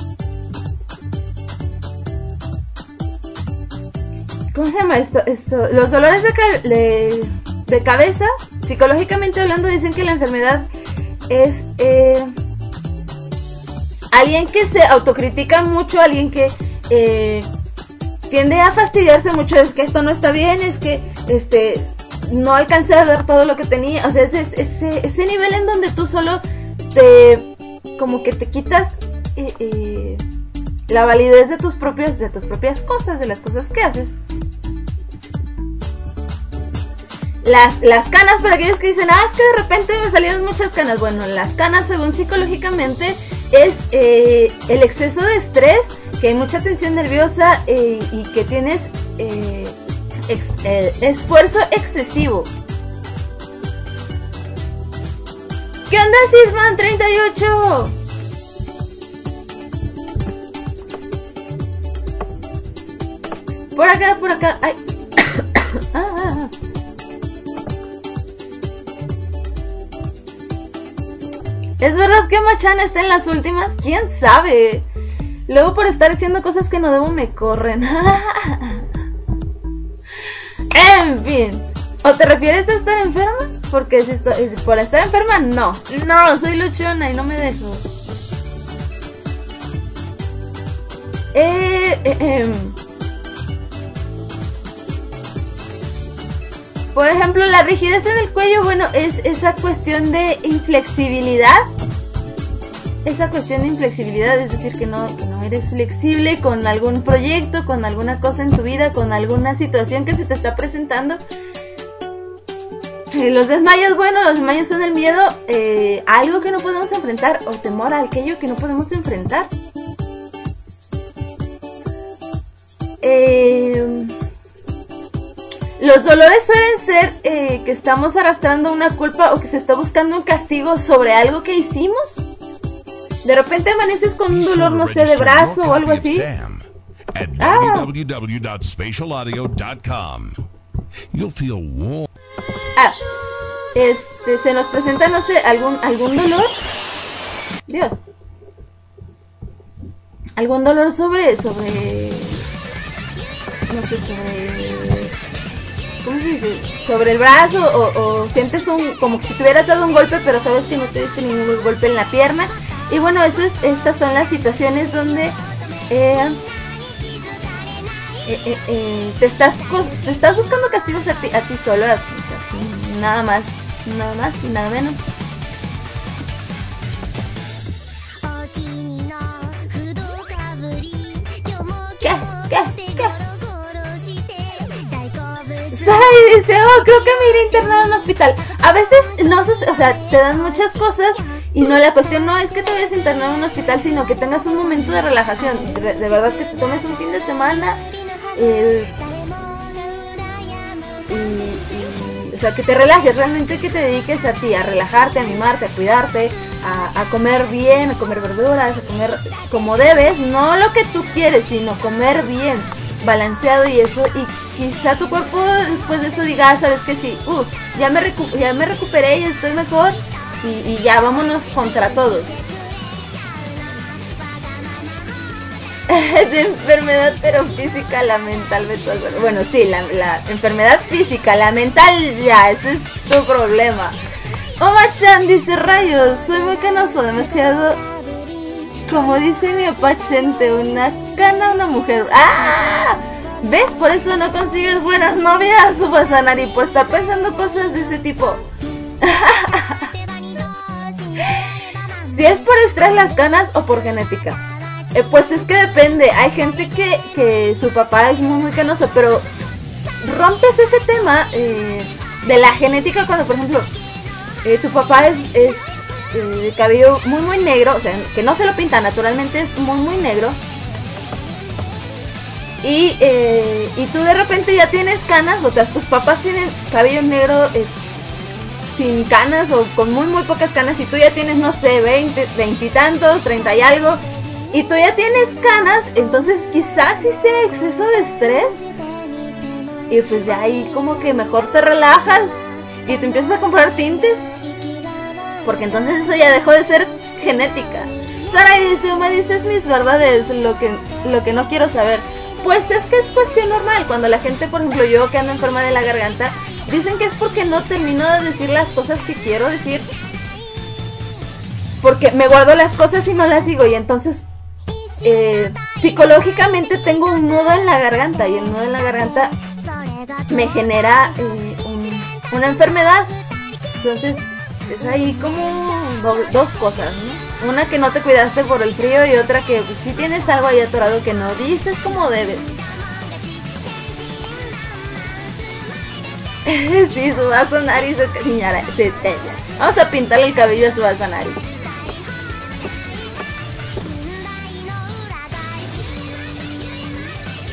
¿cómo se llama esto? esto los dolores de, ca- de, de cabeza, psicológicamente hablando, dicen que la enfermedad es eh, alguien que se autocritica mucho, alguien que eh, tiende a fastidiarse mucho. Es que esto no está bien, es que este no alcancé a dar todo lo que tenía. O sea, ese, ese, ese nivel en donde tú solo te como que te quitas eh, eh, la validez de tus propias de tus propias cosas, de las cosas que haces. Las, las canas, para aquellos que dicen, ah, es que de repente me salieron muchas canas. Bueno, las canas, según psicológicamente, es eh, el exceso de estrés, que hay mucha tensión nerviosa eh, y que tienes eh, ex, eh, esfuerzo excesivo. ¿Qué onda, Sisman treinta y ocho? Por acá, por acá. Ay. ah, ah, ah. ¿Es verdad que Machan está en las últimas? ¿Quién sabe? Luego por estar haciendo cosas que no debo me corren. En fin. ¿O te refieres a estar enferma? Porque si estoy, por estar enferma, no. No, soy luchona y no me dejo. Eh, eh, eh. Por ejemplo, la rigidez en el cuello, bueno, es esa cuestión de inflexibilidad. Esa cuestión de inflexibilidad, es decir, que no, que no eres flexible con algún proyecto, con alguna cosa en tu vida, con alguna situación que se te está presentando. Eh, los desmayos, bueno, los desmayos son el miedo eh, a algo que no podemos enfrentar o temor a aquello que no podemos enfrentar. Eh... Los dolores suelen ser eh, que estamos arrastrando una culpa o que se está buscando un castigo sobre algo que hicimos. De repente amaneces con un dolor, no sé, de brazo o algo así. Ah. Ah, este, se nos presenta, no sé, algún, algún dolor. Dios. Algún dolor sobre, sobre, no sé, sobre... ¿Cómo se dice? Sobre el brazo o, o sientes un como que si te hubieras dado un golpe pero sabes que no te diste ningún golpe en la pierna. Y bueno, eso es, estas son las situaciones donde eh, eh, eh, eh, te, estás te estás buscando castigos a ti, a ti solo, a, o sea, nada más, nada más y nada menos. ¿Qué? ¿Qué? ¿Qué? Sara dice, oh, creo que me iré a internar a un hospital. A veces, no, o sea, te dan muchas cosas y no, la cuestión no es que te vayas a internar a un hospital, sino que tengas un momento de relajación. De, de verdad que te tomes un fin de semana eh, y, y, o sea, que te relajes, realmente que te dediques a ti, a relajarte, a mimarte, a cuidarte, a, a comer bien, a comer verduras, a comer como debes, no lo que tú quieres, sino comer bien, balanceado y eso, y quizá tu cuerpo después de eso diga, ah, sabes que sí, uh, ya me recu ya me recuperé y estoy mejor y, y ya vámonos contra todos. De enfermedad pero física, la mental, bueno, sí, la, la enfermedad física, la mental ya, ese es tu problema. Oma-chan dice, rayos, soy muy canoso, demasiado, como dice mi opachente, una cana, una mujer. ¡Ah! ¿Ves? Por eso no consigues buenas novias, Subasanari. Pues está pensando cosas de ese tipo. Si es por estrés las canas o por genética. Eh, pues es que depende. Hay gente que, que su papá es muy, muy canoso, pero rompes ese tema eh, de la genética cuando, por ejemplo, eh, tu papá es, es eh, de cabello muy, muy negro. O sea, que no se lo pinta naturalmente, es muy, muy negro. Y, eh, y tú de repente ya tienes canas, o sea, tus papás tienen cabello negro eh, sin canas o con muy muy pocas canas, y tú ya tienes, no sé, veinte, veinte y tantos, treinta y algo, y tú ya tienes canas, entonces quizás sí sea exceso de estrés, y pues ya ahí como que mejor te relajas y te empiezas a comprar tintes, porque entonces eso ya dejó de ser genética. Sara dice, me dices mis verdades, lo que, lo que no quiero saber. Pues es que es cuestión normal. Cuando la gente, por ejemplo, yo que ando enferma de la garganta, dicen que es porque no termino de decir las cosas que quiero decir. Porque me guardo las cosas y no las digo. Y entonces, eh, psicológicamente tengo un nudo en la garganta. Y el nudo en la garganta me genera eh, un, una enfermedad. Entonces, es ahí como do, dos cosas, ¿no? Una que no te cuidaste por el frío y otra que pues, sí tienes algo ahí atorado que no dices como debes. Sí, Subasanari se cariñará. Vamos a pintarle el cabello a Subasanari.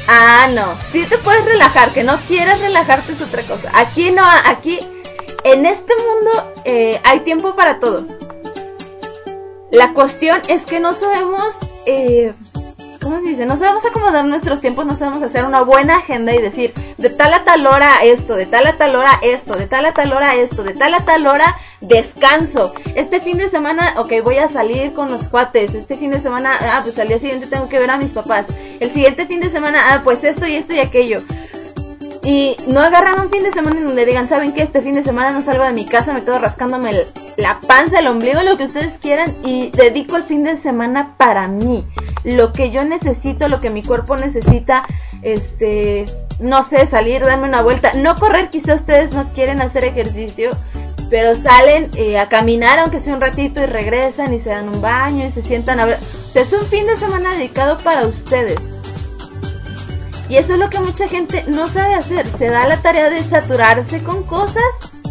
Ah, no, sí te puedes relajar, que no quieras relajarte es otra cosa. Aquí no, aquí, en este mundo eh, hay tiempo para todo. La cuestión es que no sabemos, eh, ¿cómo se dice? No sabemos acomodar nuestros tiempos, no sabemos hacer una buena agenda y decir, de tal a tal hora esto, de tal a tal hora esto, de tal a tal hora esto, de tal a tal hora descanso. Este fin de semana, ok, voy a salir con los cuates. Este fin de semana, ah, pues al día siguiente tengo que ver a mis papás. El siguiente fin de semana, ah, pues esto y esto y aquello. Y no agarran un fin de semana en donde digan, ¿saben qué? Este fin de semana no salgo de mi casa, me quedo rascándome el, la panza, el ombligo, lo que ustedes quieran, y dedico el fin de semana para mí. Lo que yo necesito, lo que mi cuerpo necesita, este, no sé, salir, darme una vuelta, no correr, quizá ustedes no quieren hacer ejercicio, pero salen eh, a caminar aunque sea un ratito y regresan y se dan un baño y se sientan a ver. O sea, es un fin de semana dedicado para ustedes. Y eso es lo que mucha gente no sabe hacer. Se da la tarea de saturarse con cosas,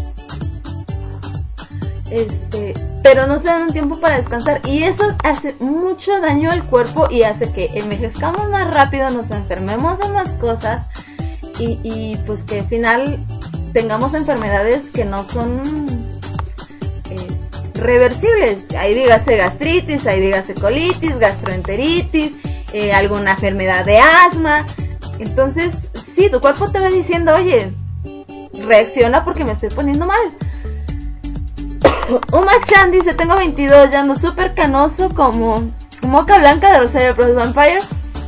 este, pero no se dan un tiempo para descansar. Y eso hace mucho daño al cuerpo y hace que envejezcamos más rápido, nos enfermemos de más cosas y, y pues que al final tengamos enfermedades que no son eh, reversibles. Ahí dígase gastritis, ahí dígase colitis, gastroenteritis, eh, alguna enfermedad de asma. Entonces, sí, tu cuerpo te va diciendo, oye, reacciona porque me estoy poniendo mal. Uma-chan dice, tengo veintidós, ya ando súper canoso como Moca Blanca de Rosario Bros. Vampire.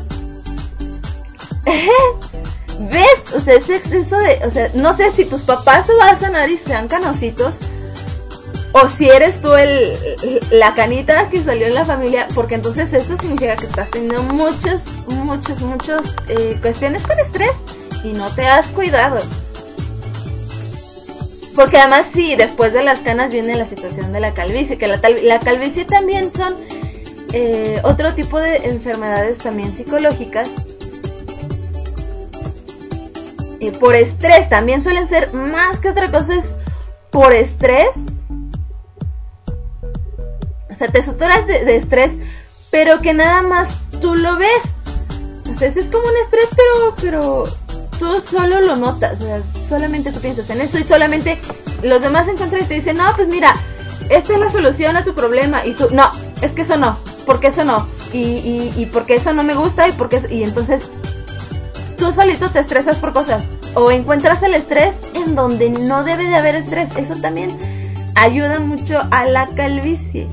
¿Ves? O sea, ese exceso de... O sea, no sé si tus papás o vas a sonar y sean canositos, o si eres tú el, la canita que salió en la familia, porque entonces eso significa que estás teniendo muchos, muchos, muchos eh, cuestiones con estrés y no te has cuidado. Porque además sí, después de las canas viene la situación de la calvicie, que la, tal, la calvicie también son eh, otro tipo de enfermedades también psicológicas. Y por estrés, también suelen ser más que otra cosa, es por estrés. O sea, te saturas de, de estrés, pero que nada más tú lo ves. O sea, ese es como un estrés, pero, pero tú solo lo notas. O sea, solamente tú piensas en eso y solamente los demás se encuentran y te dicen, no, pues mira, esta es la solución a tu problema. Y tú, no, es que eso no, porque eso no. Y, y, y porque eso no me gusta y porque eso, y entonces tú solito te estresas por cosas. O encuentras el estrés en donde no debe de haber estrés. Eso también ayuda mucho a la calvicie.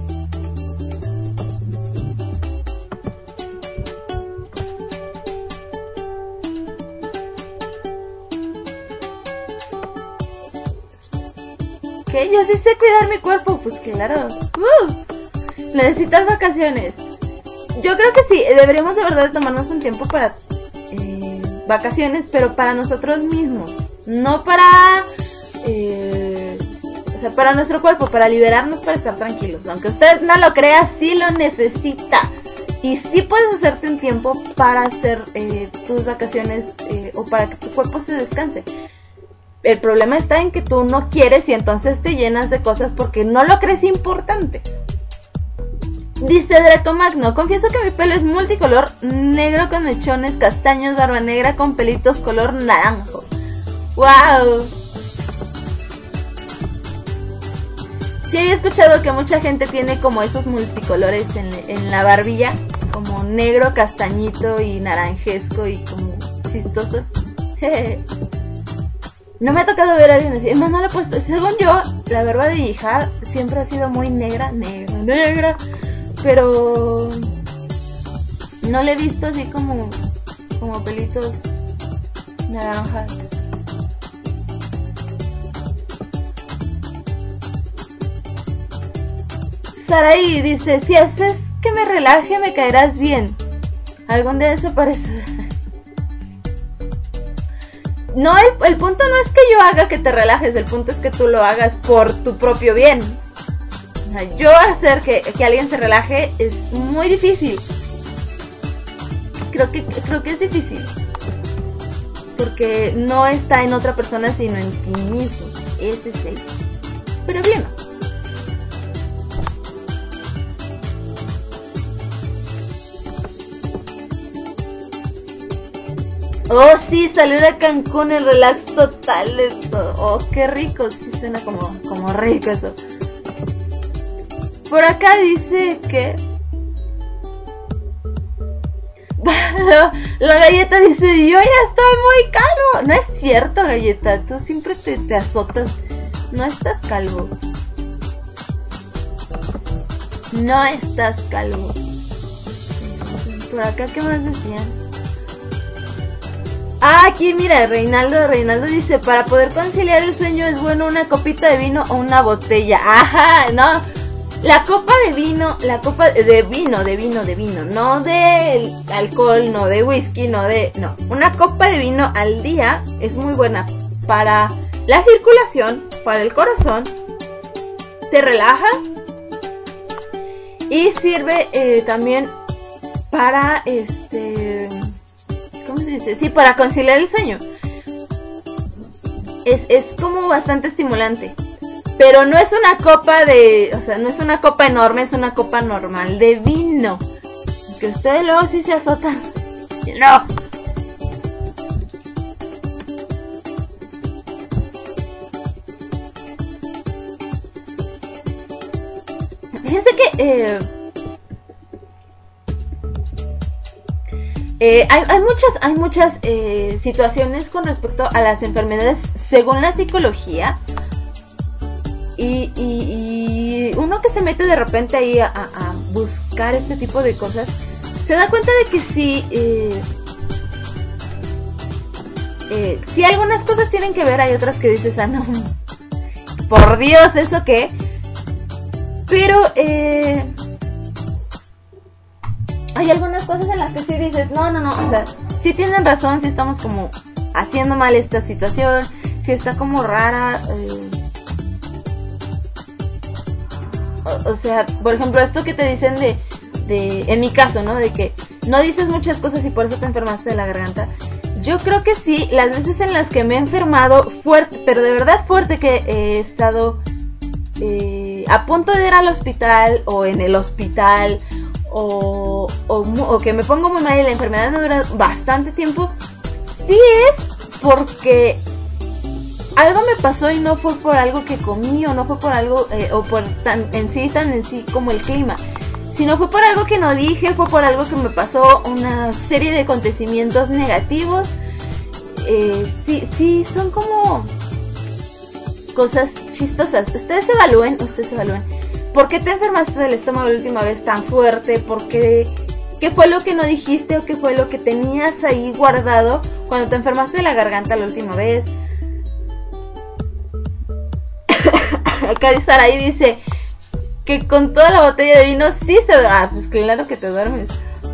¿Qué? Yo sí sé cuidar mi cuerpo. Pues claro. Uh, necesitas vacaciones. Yo creo que sí, deberíamos de verdad tomarnos un tiempo para eh, vacaciones, pero para nosotros mismos. No para... Eh, o sea, para nuestro cuerpo, para liberarnos, para estar tranquilos. Aunque usted no lo crea, sí lo necesita. Y sí puedes hacerte un tiempo para hacer eh, tus vacaciones eh, o para que tu cuerpo se descanse. El problema está en que tú no quieres y entonces te llenas de cosas porque no lo crees importante. Dice Draco Magno, confieso que mi pelo es multicolor, negro con mechones, castaños, barba negra con pelitos color naranjo. ¡Wow! Sí había escuchado que mucha gente tiene como esos multicolores en, en la barbilla, como negro, castañito y naranjesco y como chistoso. No me ha tocado ver a alguien así. Más no lo he puesto. Según yo, la barba de hija siempre ha sido muy negra, negra, negra. Pero no le he visto así como, como pelitos naranjas. Saraí dice, si haces que me relaje me caerás bien. Algún día eso parece... No, el, el punto no es que yo haga que te relajes, el punto es que tú lo hagas por tu propio bien. O sea, yo hacer que, que alguien se relaje es muy difícil. Creo que, creo que es difícil. Porque no está en otra persona sino en ti mismo. Ese es el problema. Oh, sí, salió a Cancún, el relax total de todo. Oh, qué rico, sí suena como, como rico eso. Por acá dice que... La Galleta dice, yo ya estoy muy calvo. No es cierto, Galleta, tú siempre te, te azotas. No estás calvo. No estás calvo. Por acá, ¿qué más decían? Ah, aquí mira, Reinaldo, Reinaldo dice, para poder conciliar el sueño es bueno una copita de vino o una botella. Ajá, no, la copa de vino, la copa de vino, de vino, de vino, no de alcohol, no de whisky, no de, no, una copa de vino al día es muy buena para la circulación, para el corazón, te relaja y sirve eh, también para este... ¿Cómo se dice? Sí, para conciliar el sueño. Es, es como bastante estimulante. Pero no es una copa de... O sea, no es una copa enorme, es una copa normal de vino. Que ustedes luego sí se azotan. No. Fíjense que... Eh, Eh, hay, hay muchas, hay muchas eh, situaciones con respecto a las enfermedades según la psicología y, y, y uno que se mete de repente ahí a, a buscar este tipo de cosas se da cuenta de que sí, eh, eh, sí algunas cosas tienen que ver, hay otras que dices, ah no, por Dios, ¿eso qué? Pero eh... hay algunas cosas en las que sí dices, no, no, no, o sea, sí tienen razón, sí estamos como haciendo mal esta situación, sí está como rara, eh, o, o sea, por ejemplo, esto que te dicen de, de, en mi caso, ¿no? De que no dices muchas cosas y por eso te enfermaste de la garganta. Yo creo que sí, las veces en las que me he enfermado fuerte, pero de verdad fuerte, que he estado eh, a punto de ir al hospital o en el hospital, O, o, o que me pongo muy mal y la enfermedad me dura bastante tiempo, sí es porque algo me pasó y no fue por algo que comí o no fue por algo eh, o por tan en sí tan en sí como el clima, sino fue por algo que no dije, fue por algo que me pasó, una serie de acontecimientos negativos. Eh, sí, sí, son como cosas chistosas. Ustedes evalúen, ustedes evalúen. ¿Por qué te enfermaste del estómago la última vez tan fuerte? ¿Por qué? ¿Qué fue lo que no dijiste o qué fue lo que tenías ahí guardado cuando te enfermaste de la garganta la última vez? Acá Saraí dice que con toda la botella de vino sí se duerme. Ah, pues claro que te duermes.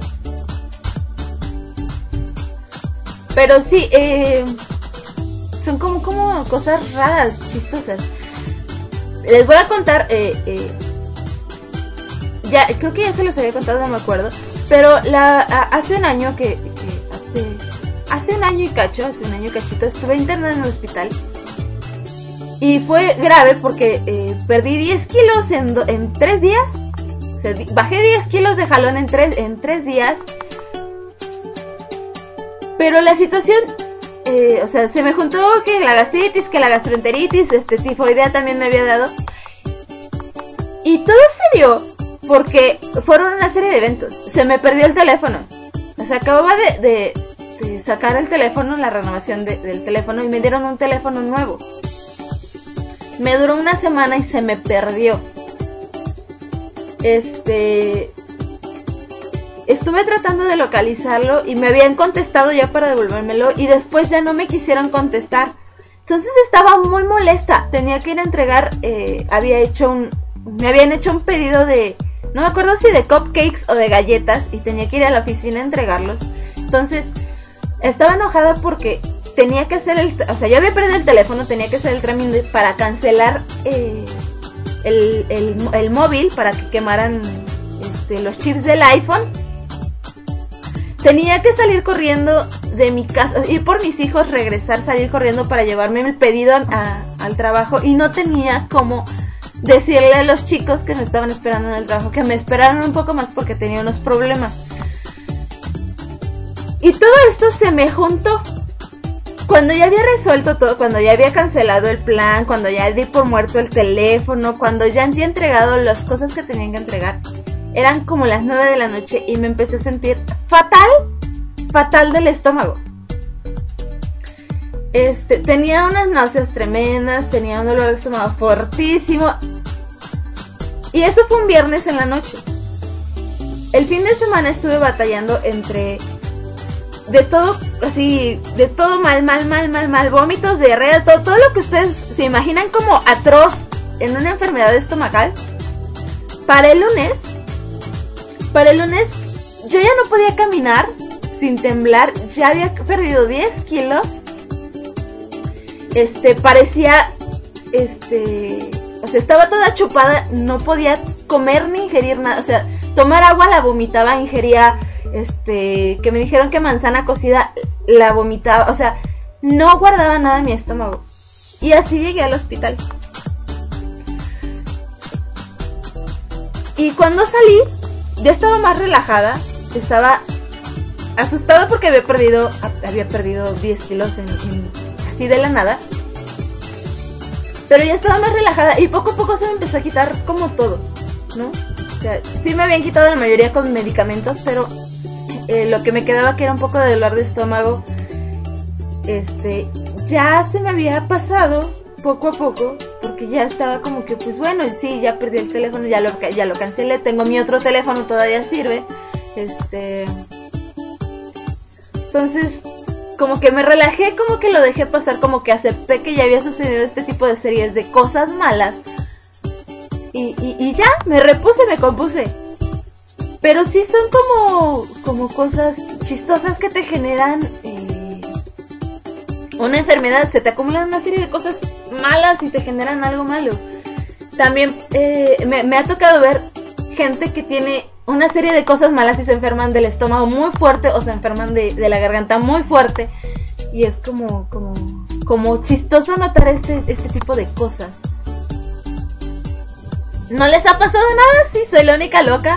Pero sí, eh, son como, como cosas raras, chistosas. Les voy a contar, eh, eh, ya, creo que ya se los había contado, no me acuerdo, pero la, a, hace un año que, que hace, hace un año y cacho, hace un año y cachito, estuve internada en el hospital y fue grave porque eh, perdí diez kilos en, do, en tres días, o sea, bajé diez kilos de jalón en tres, en tres días, pero la situación... Eh, o sea, se me juntó que la gastritis, que la gastroenteritis, este, tifoidea también me había dado. Y todo se dio porque fueron una serie de eventos. Se me perdió el teléfono. O sea, acababa de, de, de sacar el teléfono, la renovación de, del teléfono, y me dieron un teléfono nuevo. Me duró una semana y se me perdió. Este... Estuve tratando de localizarlo y me habían contestado ya para devolvérmelo y después ya no me quisieron contestar. Entonces estaba muy molesta. Tenía que ir a entregar, eh, había hecho un, me habían hecho un pedido de, no me acuerdo si de cupcakes o de galletas y tenía que ir a la oficina a entregarlos. Entonces estaba enojada porque tenía que hacer el, o sea, yo había perdido el teléfono, tenía que hacer el trámite para cancelar eh, el, el, el móvil para que quemaran este, los chips del iPhone. Tenía que salir corriendo de mi casa, ir por mis hijos, regresar, salir corriendo para llevarme el pedido a, al trabajo. Y no tenía cómo decirle a los chicos que me estaban esperando en el trabajo que me esperaran un poco más porque tenía unos problemas. Y todo esto se me juntó. Cuando ya había resuelto todo, cuando ya había cancelado el plan, cuando ya di por muerto el teléfono, cuando ya había entregado las cosas que tenían que entregar, eran como las nueve de la noche y me empecé a sentir fatal, fatal del estómago. Este, tenía unas náuseas tremendas, tenía un dolor de estómago fortísimo. Y eso fue un viernes en la noche. El fin de semana estuve batallando entre... de todo, así, de todo mal, mal, mal, mal, mal, vómitos, diarrea, todo, todo lo que ustedes se imaginan como atroz en una enfermedad estomacal. Para el lunes, para el lunes, yo ya no podía caminar sin temblar, ya había perdido diez kilos, este, parecía, este, o sea, estaba toda chupada, no podía comer ni ingerir nada, o sea, tomar agua la vomitaba, ingería... Este, que me dijeron que manzana cocida la vomitaba, o sea, no guardaba nada en mi estómago. Y así llegué al hospital. Y cuando salí, ya estaba más relajada, estaba asustada porque había perdido, había perdido diez kilos en, en, así de la nada. Pero ya estaba más relajada y poco a poco se me empezó a quitar como todo, ¿no? O sea, sí me habían quitado la mayoría con medicamentos, pero... Eh, lo que me quedaba que era un poco de dolor de estómago, este, ya se me había pasado poco a poco, porque ya estaba como que, pues bueno, sí, ya perdí el teléfono, ya lo, ya lo cancelé, tengo mi otro teléfono, todavía sirve, este, entonces, como que me relajé, como que lo dejé pasar, como que acepté que ya había sucedido este tipo de series de cosas malas, y, y, y ya, me repuse, me compuse. Pero sí son como, como cosas chistosas que te generan eh, una enfermedad. Se te acumulan una serie de cosas malas y te generan algo malo. También eh, me, me ha tocado ver gente que tiene una serie de cosas malas y se enferman del estómago muy fuerte o se enferman de, de la garganta muy fuerte. Y es como, como, como chistoso notar este, este tipo de cosas. ¿No les ha pasado nada? Sí, soy la única loca.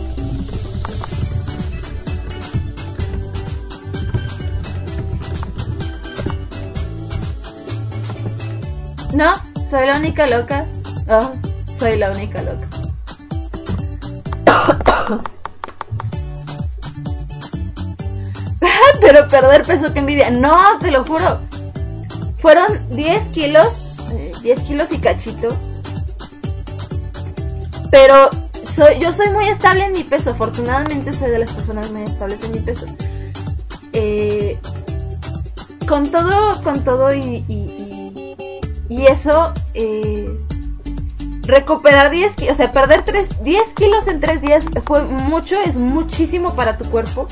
No, soy la única loca. Oh, soy la única loca. Pero perder peso, que envidia. No, te lo juro. Fueron diez kilos. diez kilos y cachito. Pero soy, yo soy muy estable en mi peso. Afortunadamente soy de las personas muy estables en mi peso. Eh, con todo, con todo y... y Y eso, eh, recuperar diez kilos, o sea, perder tres, diez kilos en tres días fue mucho, es muchísimo para tu cuerpo.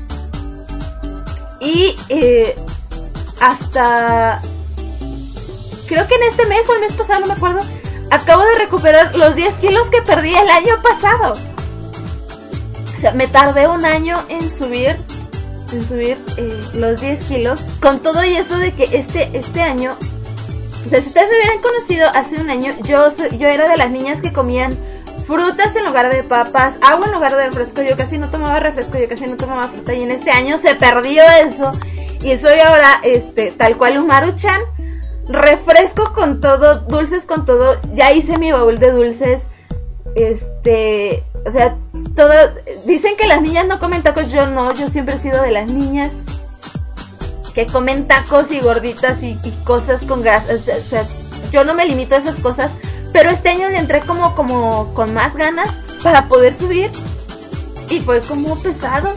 Y eh, hasta, creo que en este mes o el mes pasado, no me acuerdo, acabo de recuperar los diez kilos que perdí el año pasado. O sea, me tardé un año en subir, en subir eh, los diez kilos. Con todo y eso de que este, este año... O sea, si ustedes me hubieran conocido hace un año, yo, yo era de las niñas que comían frutas en lugar de papas, agua en lugar de refresco. Yo casi no tomaba refresco, yo casi no tomaba fruta. Y en este año se perdió eso. Y soy ahora, este, tal cual un Maruchan. Refresco con todo, dulces con todo. Ya hice mi baúl de dulces. Este, o sea, todo. Dicen que las niñas no comen tacos. Yo no, yo siempre he sido de las niñas que comen tacos y gorditas y, y cosas con grasa. O sea, o sea, yo no me limito a esas cosas, pero este año le entré como, como con más ganas para poder subir y fue como pesado.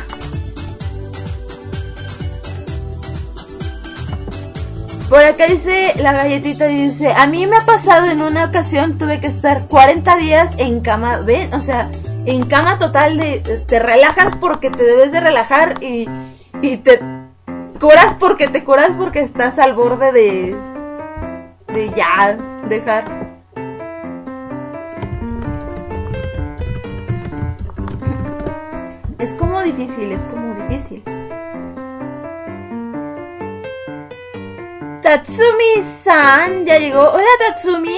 Por acá dice, la galletita dice, a mí me ha pasado en una ocasión, tuve que estar cuarenta días en cama, ¿ven? O sea, en cama total, de te relajas porque te debes de relajar y, y te... curas porque te curas porque estás al borde de de ya dejar. Es como difícil, es como difícil. Tatsumi-san ya llegó. Hola, Tatsumi.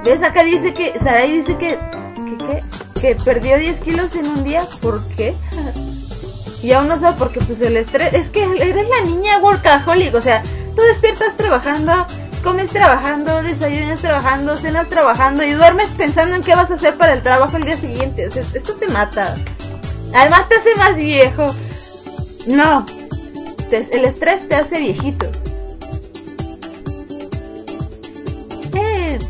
¿Ves? Acá dice que, Sarai dice que, que, que, que perdió diez kilos en un día. ¿Por qué? Y aún no sabe porque pues el estrés, es que eres la niña workaholic, o sea, tú despiertas trabajando, comes trabajando, desayunas trabajando, cenas trabajando y duermes pensando en qué vas a hacer para el trabajo el día siguiente. O sea, esto te mata. Además te hace más viejo. No, te, el estrés te hace viejito. Eh.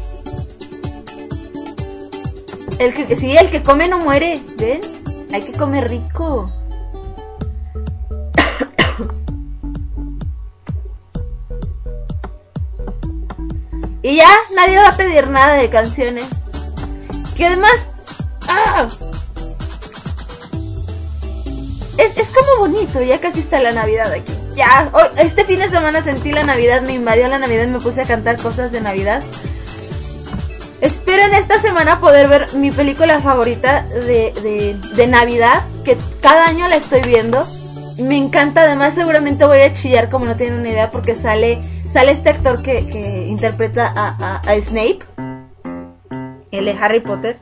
El que, sí, el que come no muere, ¿ven? Hay que comer rico. Y ya, nadie va a pedir nada de canciones. Que además... ¡Ah! Es, es como bonito, ya casi está la Navidad aquí. Ya, hoy, este fin de semana sentí la Navidad, me invadió la Navidad, me puse a cantar cosas de Navidad. Espero en esta semana poder ver mi película favorita de, de, de Navidad, que cada año la estoy viendo. Me encanta, además seguramente voy a chillar como no tienen una idea porque sale sale este actor que, que interpreta a, a, a Snape, el de Harry Potter.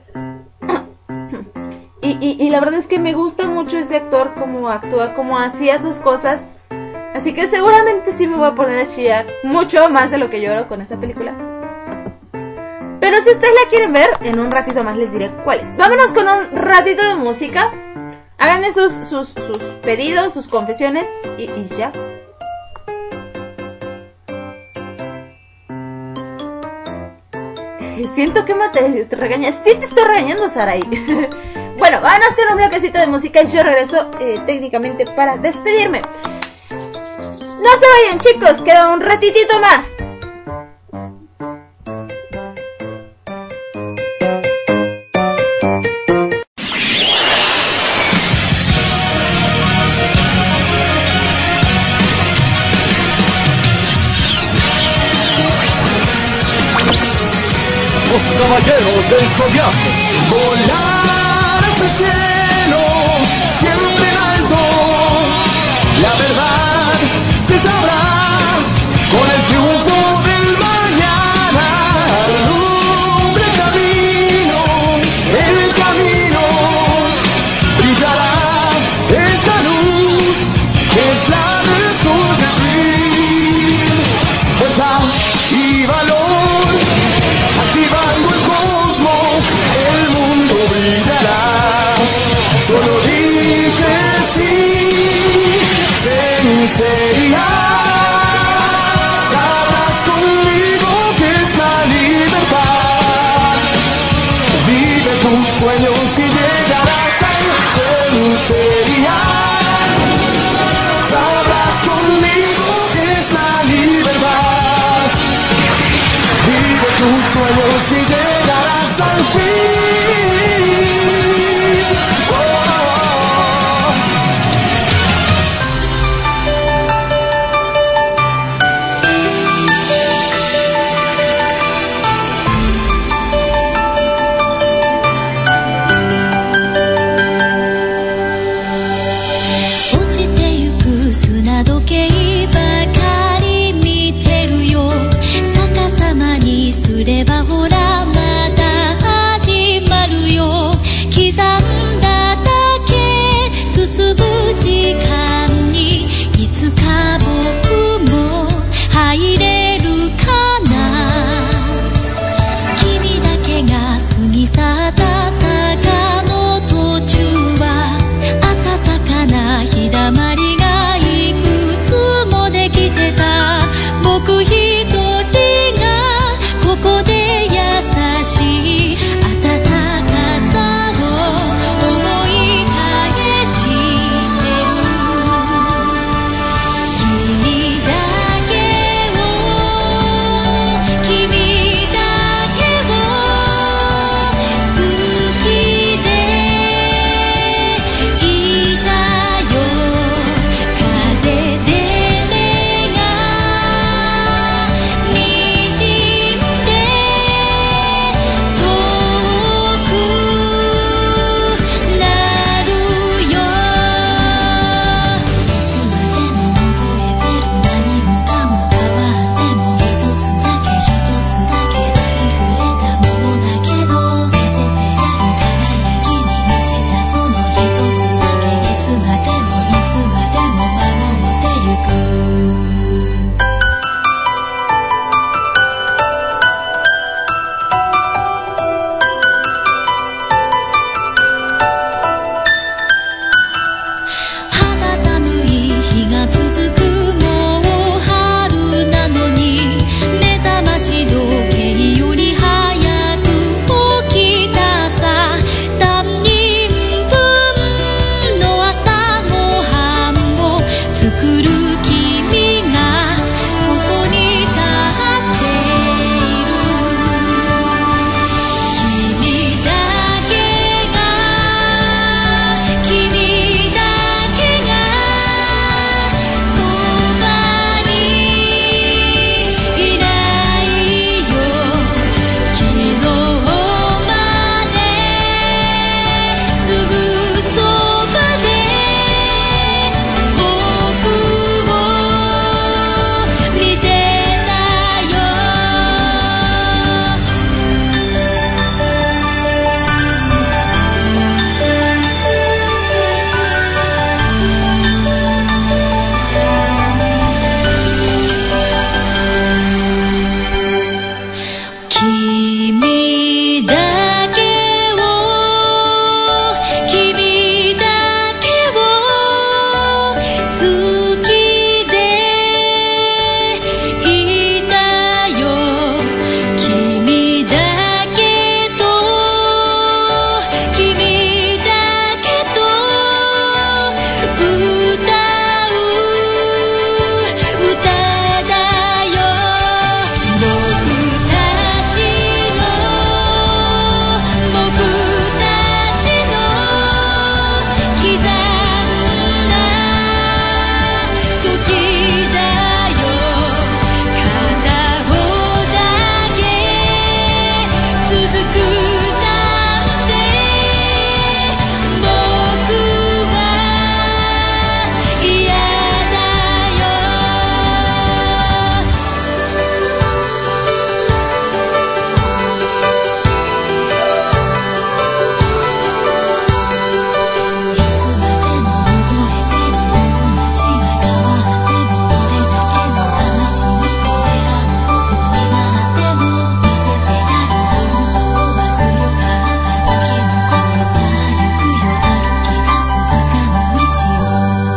Y, y, y la verdad es que me gusta mucho ese actor, cómo actúa, cómo hacía sus cosas. Así que seguramente sí me voy a poner a chillar mucho más de lo que lloro con esa película. Pero si ustedes la quieren ver, en un ratito más les diré cuál es. Vámonos con un ratito de música. Háganme sus, sus, sus pedidos, sus confesiones y, y ya. Siento que me te, te regañas. Sí te estoy regañando, Sarai. Bueno, vámonos con un bloquecito de música y yo regreso eh, técnicamente para despedirme. No se vayan, chicos, queda un ratitito más. Caballeros del zodiaco, volar hasta el cielo, siempre en alto. La verdad se sabrá con el triunfo del mañana. Alumbre el camino, el camino brillará esta luz que es la del sol de fin. Fuerza y valor, activando el cosmos, el 君だけを好きでいたよ君だけと君だけと歌う歌だよ僕たちの僕たちの刻んだ時だよ片方だけ続くなんて僕は嫌だよいつまでも覚えてるよ街が変わってもどれだけの悲しみと出会うことになっても見せてやる本当は強かった時のことさ行くよ歩き出す坂の道を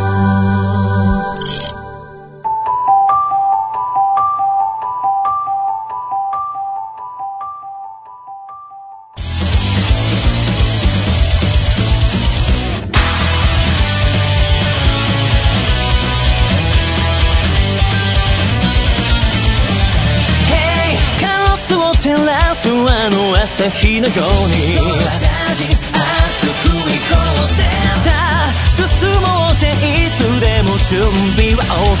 Hey カラスを照らすあの朝日のように熱く行こうぜさあ進もうぜいつでも準備は OK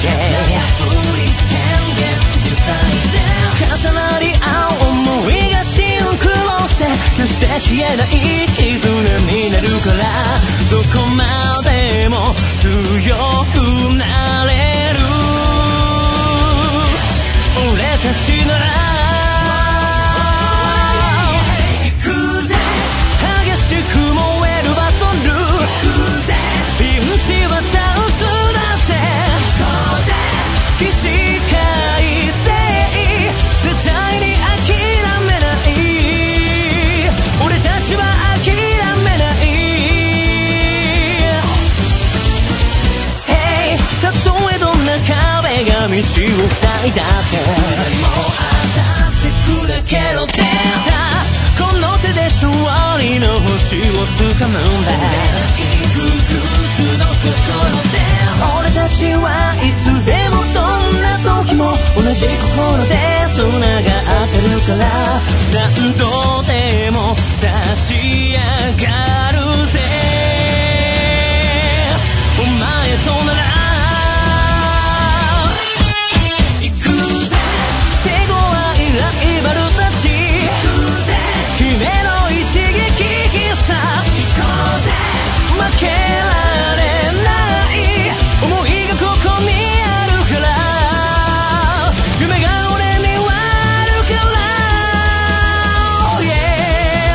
重なり合う想いがシンクロして決して消えない絆になるからどこまでも強くなれる俺たちなら行くぜ激しく燃えるバトルピンチはチャンスだぜ起死回生絶対に諦めない俺たちは諦めないHey たとえどんな壁が道を塞いだってもう当たってくるけどさあこの手で勝利の星をつかむんだ俺たちはいつでもどんな時も同じ心でつながってるから何度でも立ち上がるぜお前となら行くぜ手強いライバルたち君の一撃必殺負けられない思いがここにあるから夢が俺にはあるから Yeah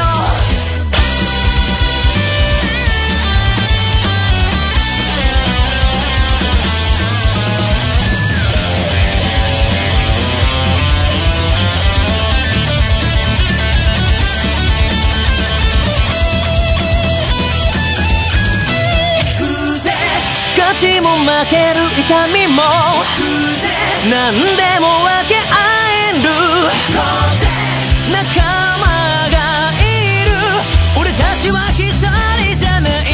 行くぜ勝ちも負ける痛みも何でも分け合える仲間がいる俺たちは一人じゃない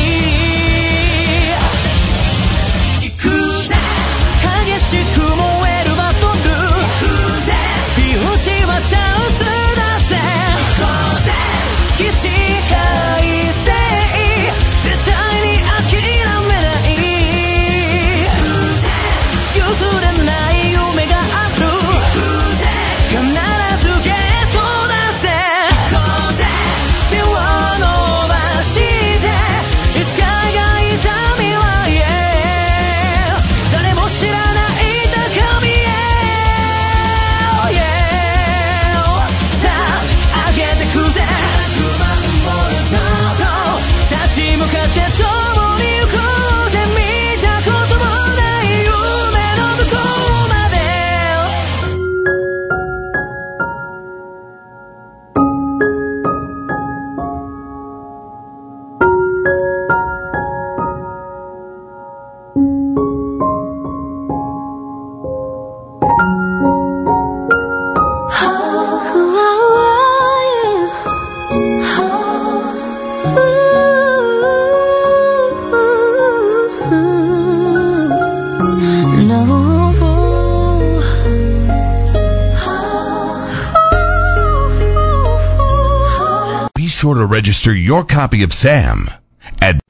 行くぜ激しく燃えるバトルピンチはチャンスだぜ起死回生絶対に諦めない譲れない夢がある register your copy of Sam at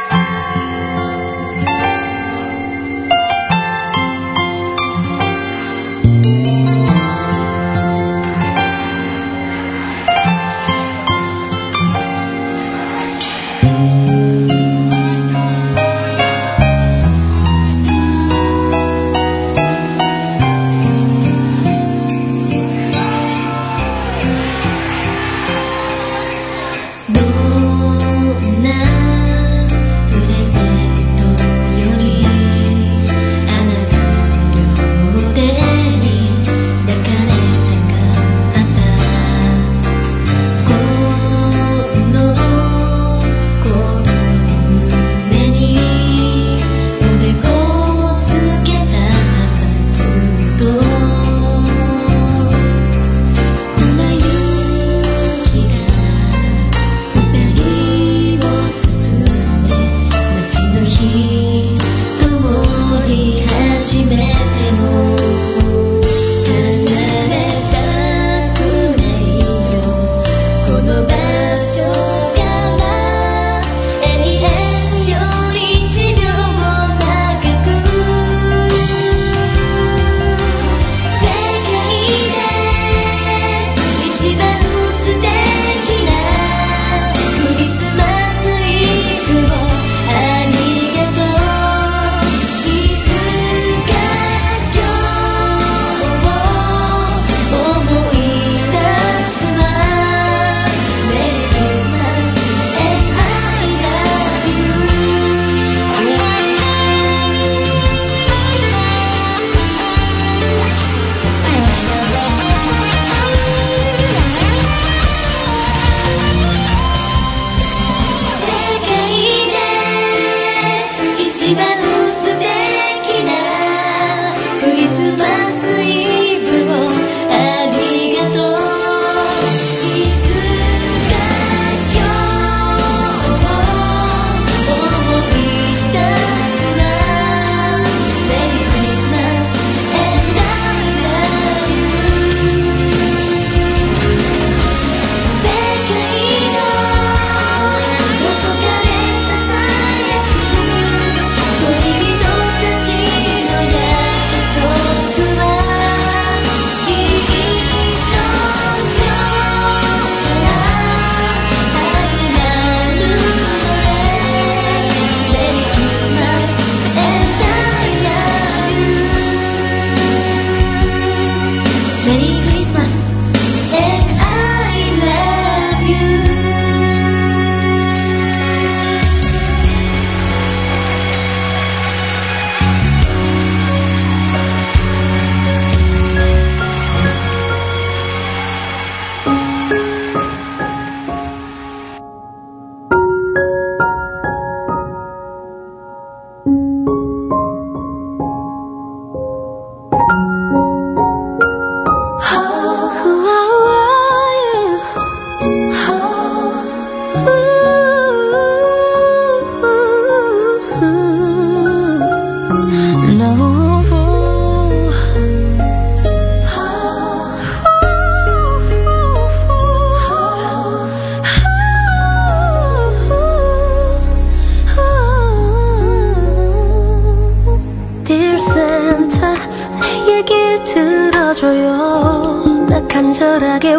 들어줘요. 나 간절하게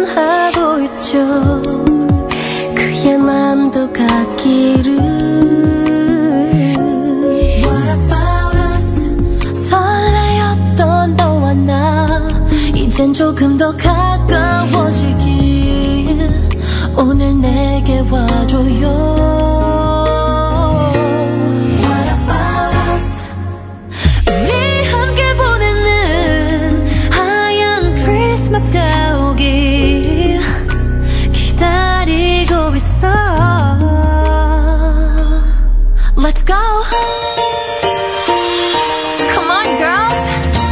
원하고 있죠. 그의 맘도 같기를. What about us? 설레었던 너와 나 이젠 조금 더 가까워지길. 오늘 내게 와줘요. 크리스마스가 오길 기다리고 있어. Let's go. Come on, girls.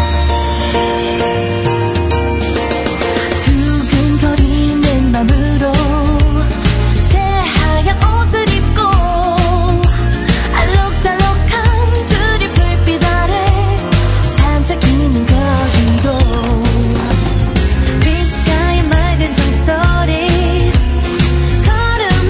두근거리는 맘으로 새하얀 옷을 입고 알록달록한 둘이 불빛 아래 반짝이는 거리로 귓가에 맑은 종소리 걸음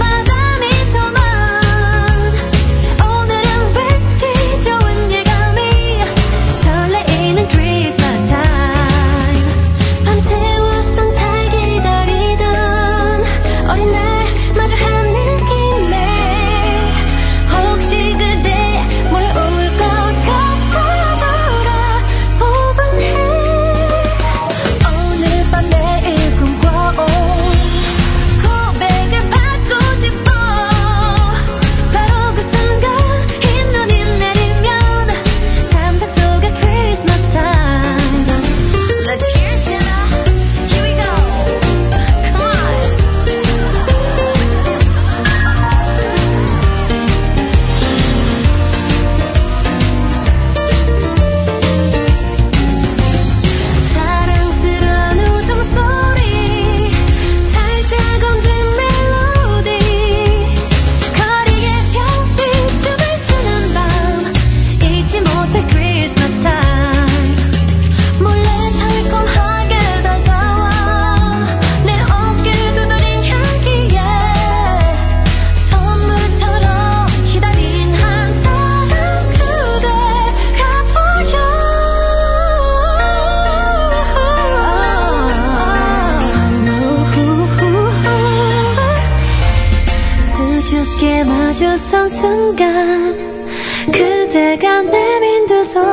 선 순간 그대가 내민 두 손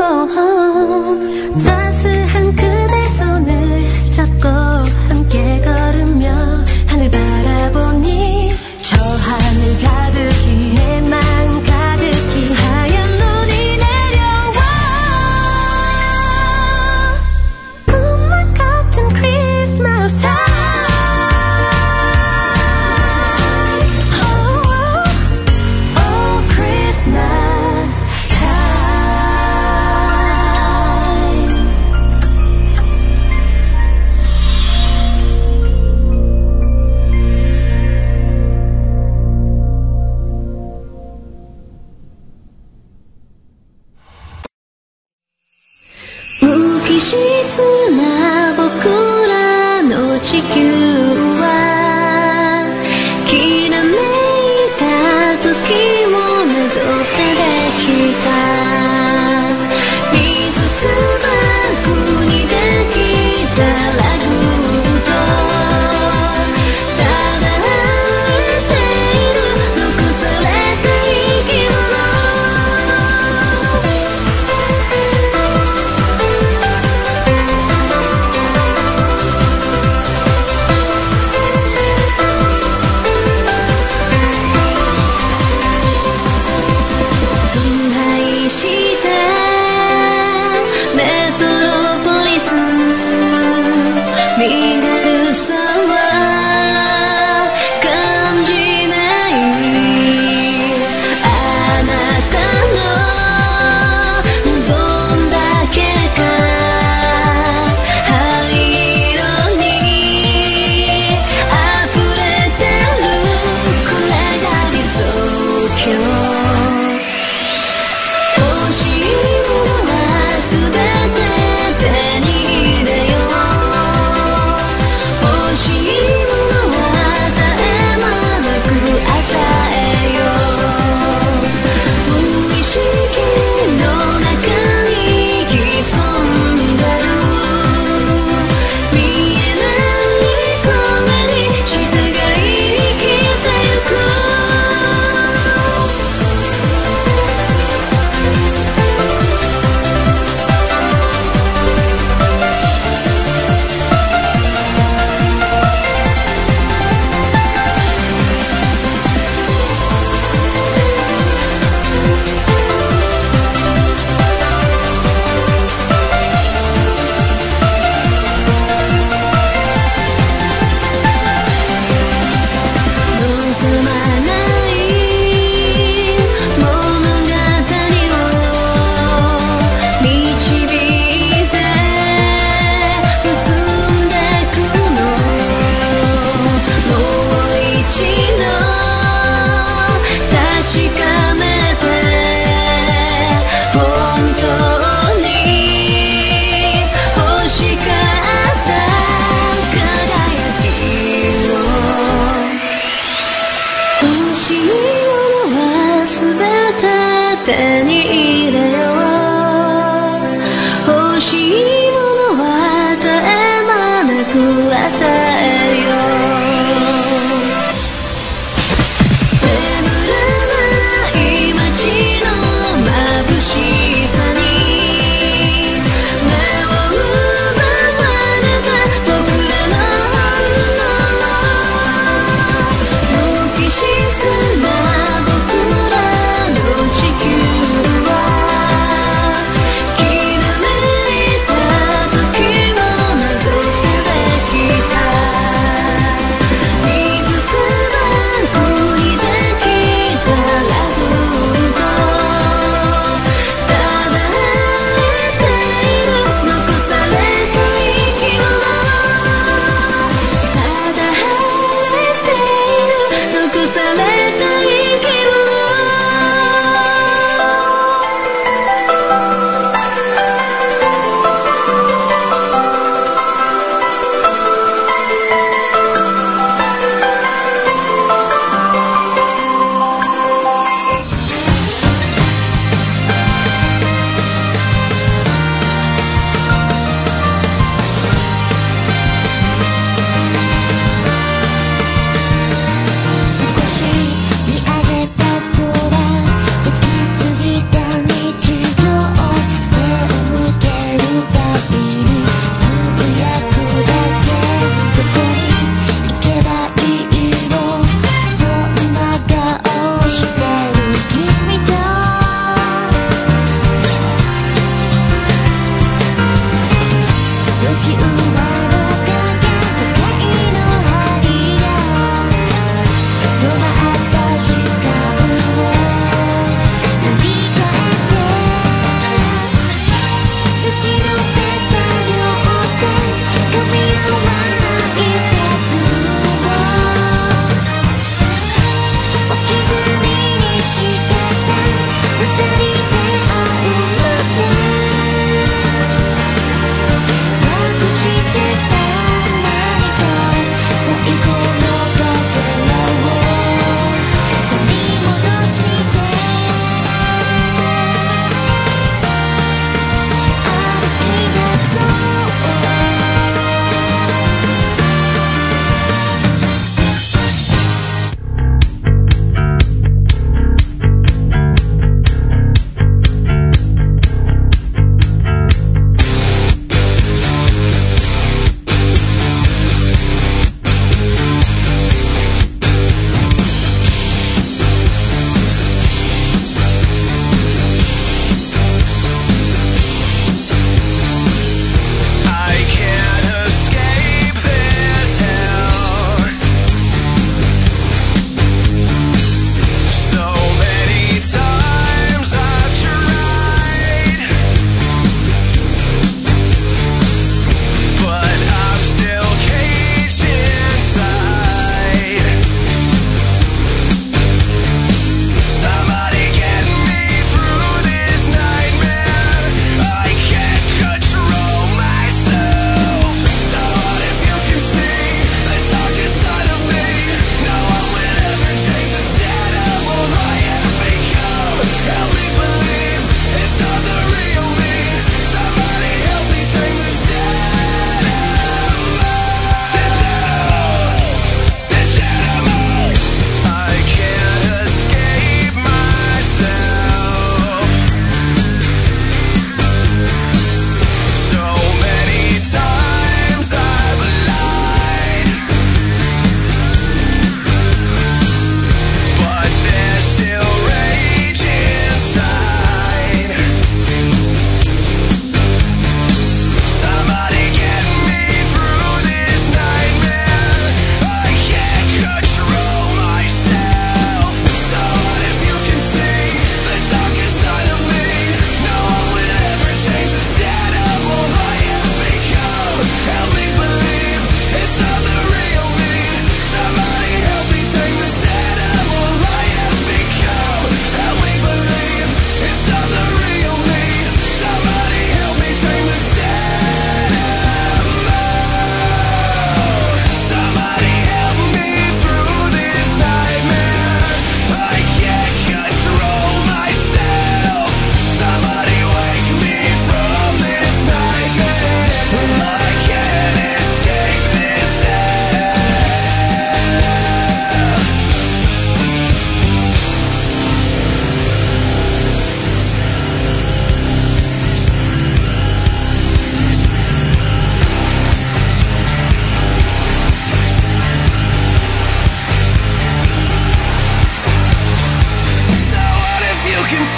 따스한 그대 손을 잡고 함께 걸으며 하늘 바라보니 저 하늘 가득히 내 마음 가득히 하얀 눈이 내려와 꿈만 같은 크리스마스 타임無機質な僕らの地球はきらめいた時をなぞってできた水すばくにできたラグとただれている残された生き物身軽さは感じないあなたの望んだ結果灰色に溢れてるこれが理想郷欲しいものは全て手に入れよう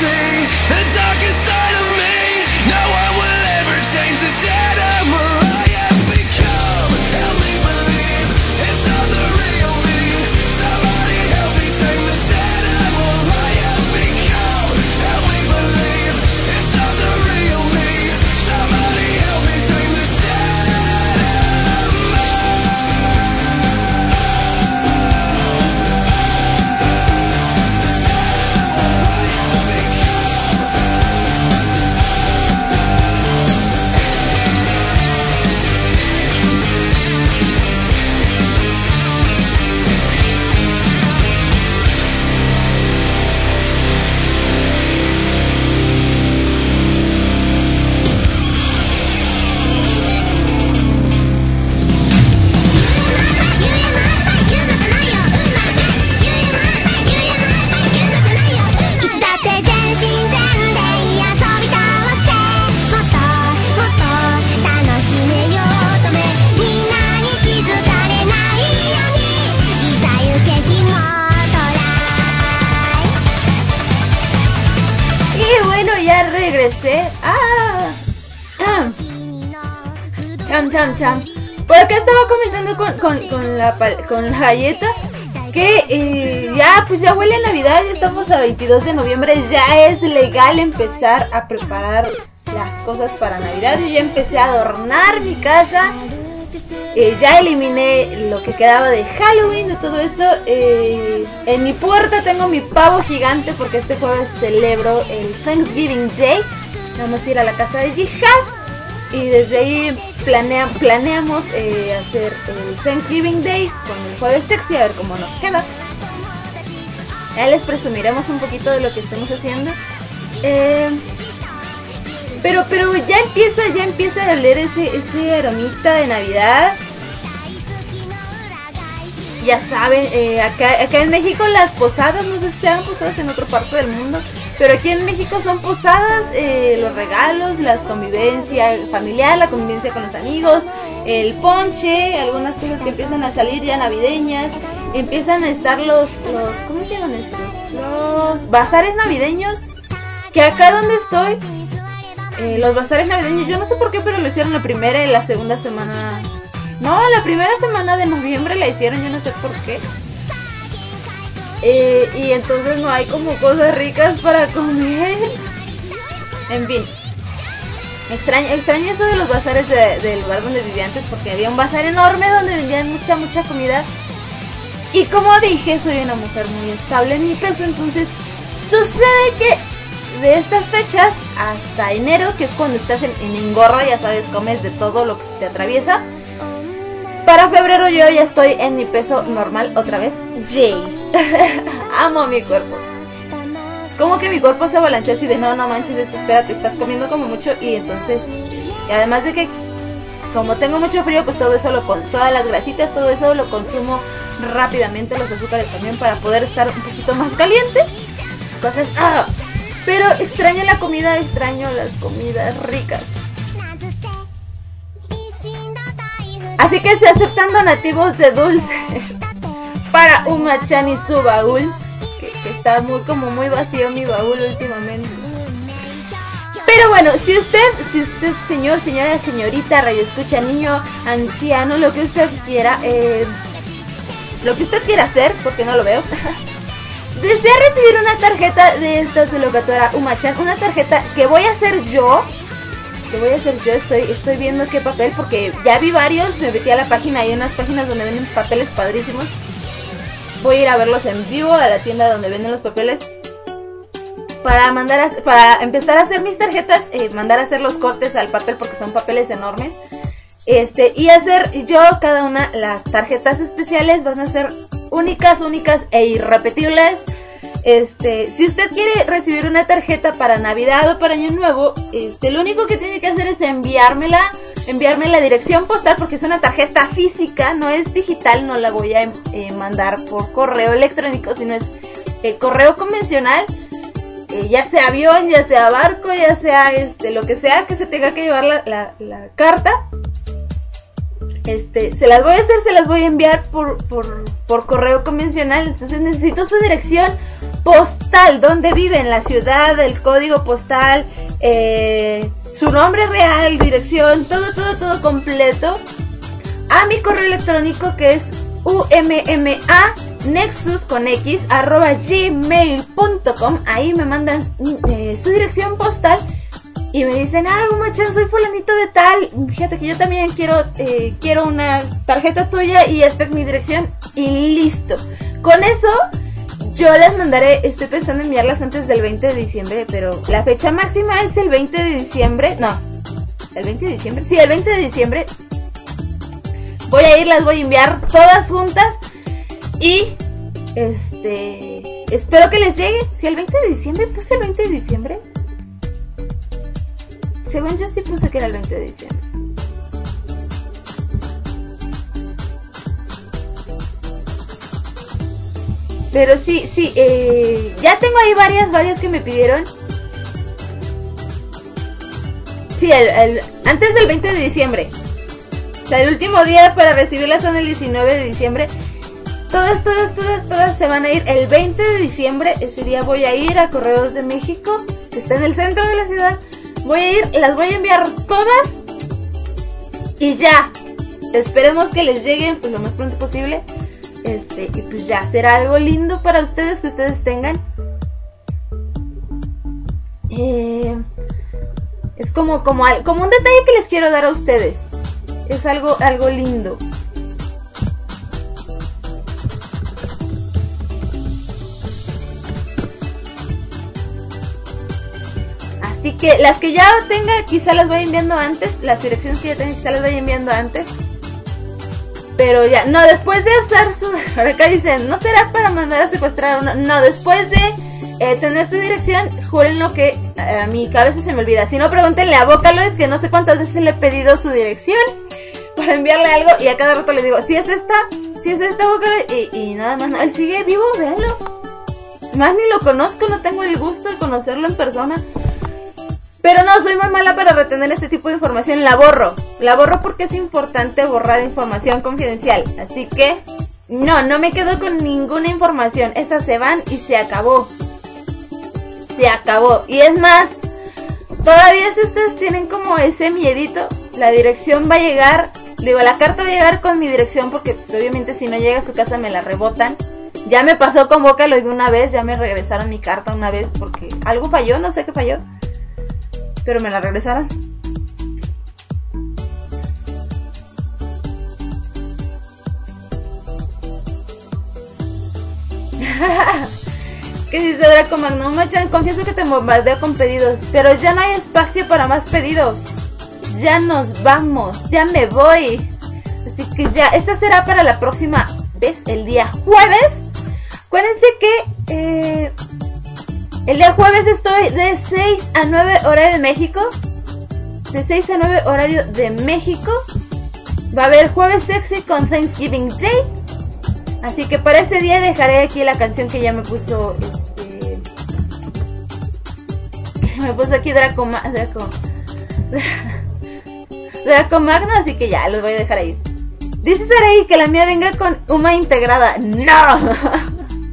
see the darkest side of me. No one will ever change the animal I have become. Help me believe it's not the real me. Somebody help me tame this animal I have become. Help me believe it's not the real me. Somebody help me tame this regresé. Ah, ah. Cham, cham, cham. Por acá estaba comentando con, con, con, la, con la galleta que eh, ya, pues ya huele a Navidad. Ya estamos a veintidós de noviembre. Ya es legal empezar a preparar las cosas para Navidad. Yo ya empecé a adornar mi casa. Eh, ya eliminé lo que quedaba de Halloween, de todo eso. Eh, en mi puerta tengo mi pavo gigante porque este jueves celebro el Thanksgiving Day. Vamos a ir a la casa de Jihad y desde ahí planea, planeamos eh, hacer el Thanksgiving Day con el jueves sexy, a ver cómo nos queda. Ya les presumiremos un poquito de lo que estamos haciendo. Eh... Pero, pero ya empieza, ya empieza a oler ese, ese aromita de Navidad. Ya saben, eh, acá, acá en México las posadas, no sé si sean posadas en otra parte del mundo, pero aquí en México son posadas, eh, los regalos, la convivencia familiar, la convivencia con los amigos, el ponche, algunas cosas que empiezan a salir ya navideñas, empiezan a estar los, los ¿cómo se llaman estos? Los bazares navideños, que acá donde estoy... Eh, los bazares navideños, yo no sé por qué, pero lo hicieron la primera y la segunda semana. No, la primera semana de noviembre la hicieron, yo no sé por qué. Eh, y entonces no hay como cosas ricas para comer. En fin. Extraño, extraño eso de los bazares de, del lugar donde vivía antes, porque había un bazar enorme donde vendían mucha, mucha comida. Y como dije, soy una mujer muy estable en mi peso, entonces sucede que de estas fechas hasta enero, que es cuando estás en, en engorda, ya sabes, comes de todo lo que se te atraviesa. Para febrero yo ya estoy en mi peso normal otra vez. Yay. Amo mi cuerpo. Es como que mi cuerpo se balancea así de no, no manches esto, espérate, estás comiendo como mucho. Y entonces, y además de que como tengo mucho frío, pues todo eso lo con todas las grasitas, todo eso lo consumo rápidamente, los azúcares también, para poder estar un poquito más caliente. Entonces, ah, pero extraño la comida, extraño las comidas ricas. Así que se aceptan donativos de dulce para Uma-chan y su baúl, que, que está muy como muy vacío mi baúl últimamente. Pero bueno, si usted, si usted, señor, señora, señorita, radioescucha, niño, anciano, lo que usted quiera, eh, lo que usted quiera hacer, porque no lo veo. Desea recibir una tarjeta de esta su locatora Uma-chan, una tarjeta que voy a hacer yo, que voy a hacer yo, estoy, estoy viendo qué papel, porque ya vi varios, me metí a la página, hay unas páginas donde venden papeles padrísimos, voy a ir a verlos en vivo a la tienda donde venden los papeles, para mandar a, para empezar a hacer mis tarjetas, eh, mandar a hacer los cortes al papel, porque son papeles enormes, este, y hacer yo cada una, las tarjetas especiales van a ser únicas, únicas e irrepetibles. Este, si usted quiere recibir una tarjeta para Navidad o para Año Nuevo, este, lo único que tiene que hacer es enviármela, enviarme la dirección postal, porque es una tarjeta física, no es digital, no la voy a eh, mandar por correo electrónico, sino es eh, correo convencional, eh, ya sea avión, ya sea barco, ya sea este, lo que sea que se tenga que llevar la, la, la carta. Este, se las voy a hacer, se las voy a enviar por, por, por correo convencional. Entonces necesito su dirección, postal, donde viven, la ciudad, el código postal, eh, su nombre real, dirección, todo, todo, todo completo, a mi correo electrónico que es umma nexus con x arroba gmail punto com. Ahí me mandan eh, su dirección postal y me dicen, ah, Uma-chan, soy fulanito de tal, fíjate que yo también quiero eh, quiero una tarjeta tuya y esta es mi dirección, y listo. Con eso yo les mandaré, estoy pensando en enviarlas antes del veinte de diciembre, pero la fecha máxima es el veinte de diciembre, no, el veinte de diciembre, sí, el veinte de diciembre. Voy a ir, las voy a enviar todas juntas y este espero que les llegue. Si el veinte de diciembre, puse el veinte de diciembre. Según yo sí puse que era el veinte de diciembre. Pero sí, sí, eh, ya tengo ahí varias, varias que me pidieron. Sí, el, el, antes del veinte de diciembre. O sea, el último día para recibirlas son el diecinueve de diciembre. Todas, todas, todas, todas se van a ir el veinte de diciembre. Ese día voy a ir a Correos de México, que está en el centro de la ciudad. Voy a ir, las voy a enviar todas y ya. Esperemos que les lleguen pues lo más pronto posible. Este, y pues ya será algo lindo para ustedes que ustedes tengan. Eh, es como, como, como un detalle que les quiero dar a ustedes. Es algo, algo lindo. Así que las que ya tenga, quizá las vaya enviando antes. Las direcciones que ya tenga, quizá las vaya enviando antes. Pero ya, no, después de usar su... Por acá dicen, ¿no será para mandar a secuestrar a uno? No, después de eh, tener su dirección, júrenlo que a mi cabeza se me olvida. Si no, pregúntenle a Vocaloid, que no sé cuántas veces le he pedido su dirección para enviarle algo. Y a cada rato le digo, si es esta, si es esta Vocaloid. Y, y nada más, no, él sigue vivo, véanlo. Más ni lo conozco, no tengo el gusto de conocerlo en persona. Pero no, soy muy mala para retener este tipo de información. La borro, la borro porque es importante borrar información confidencial. Así que, no, no me quedo con ninguna información. Esas se van y se acabó. Se acabó. Y es más, todavía si ustedes tienen como ese miedito, la dirección va a llegar, digo, la carta va a llegar con mi dirección, porque pues, obviamente si no llega a su casa me la rebotan. Ya me pasó con Vocaloid una vez, ya me regresaron mi carta una vez porque algo falló, no sé qué falló. Pero me la regresaron. ¿Qué dice Draco Magno? Machan, confieso que te bombardeo con pedidos, pero ya no hay espacio para más pedidos. Ya nos vamos, ya me voy. Así que ya, esta será para la próxima vez, el día jueves. Acuérdense que... Eh, el día jueves estoy de seis a nueve horario de México. De seis a nueve horario de México. Va a haber jueves sexy con Thanksgiving Day. Así que para ese día dejaré aquí la canción que ya me puso este... Me puso aquí Draco Magno. Draco... Draco Magno, así que ya, los voy a dejar ahí. Dice Sarai que la mía venga con Uma integrada. ¡No!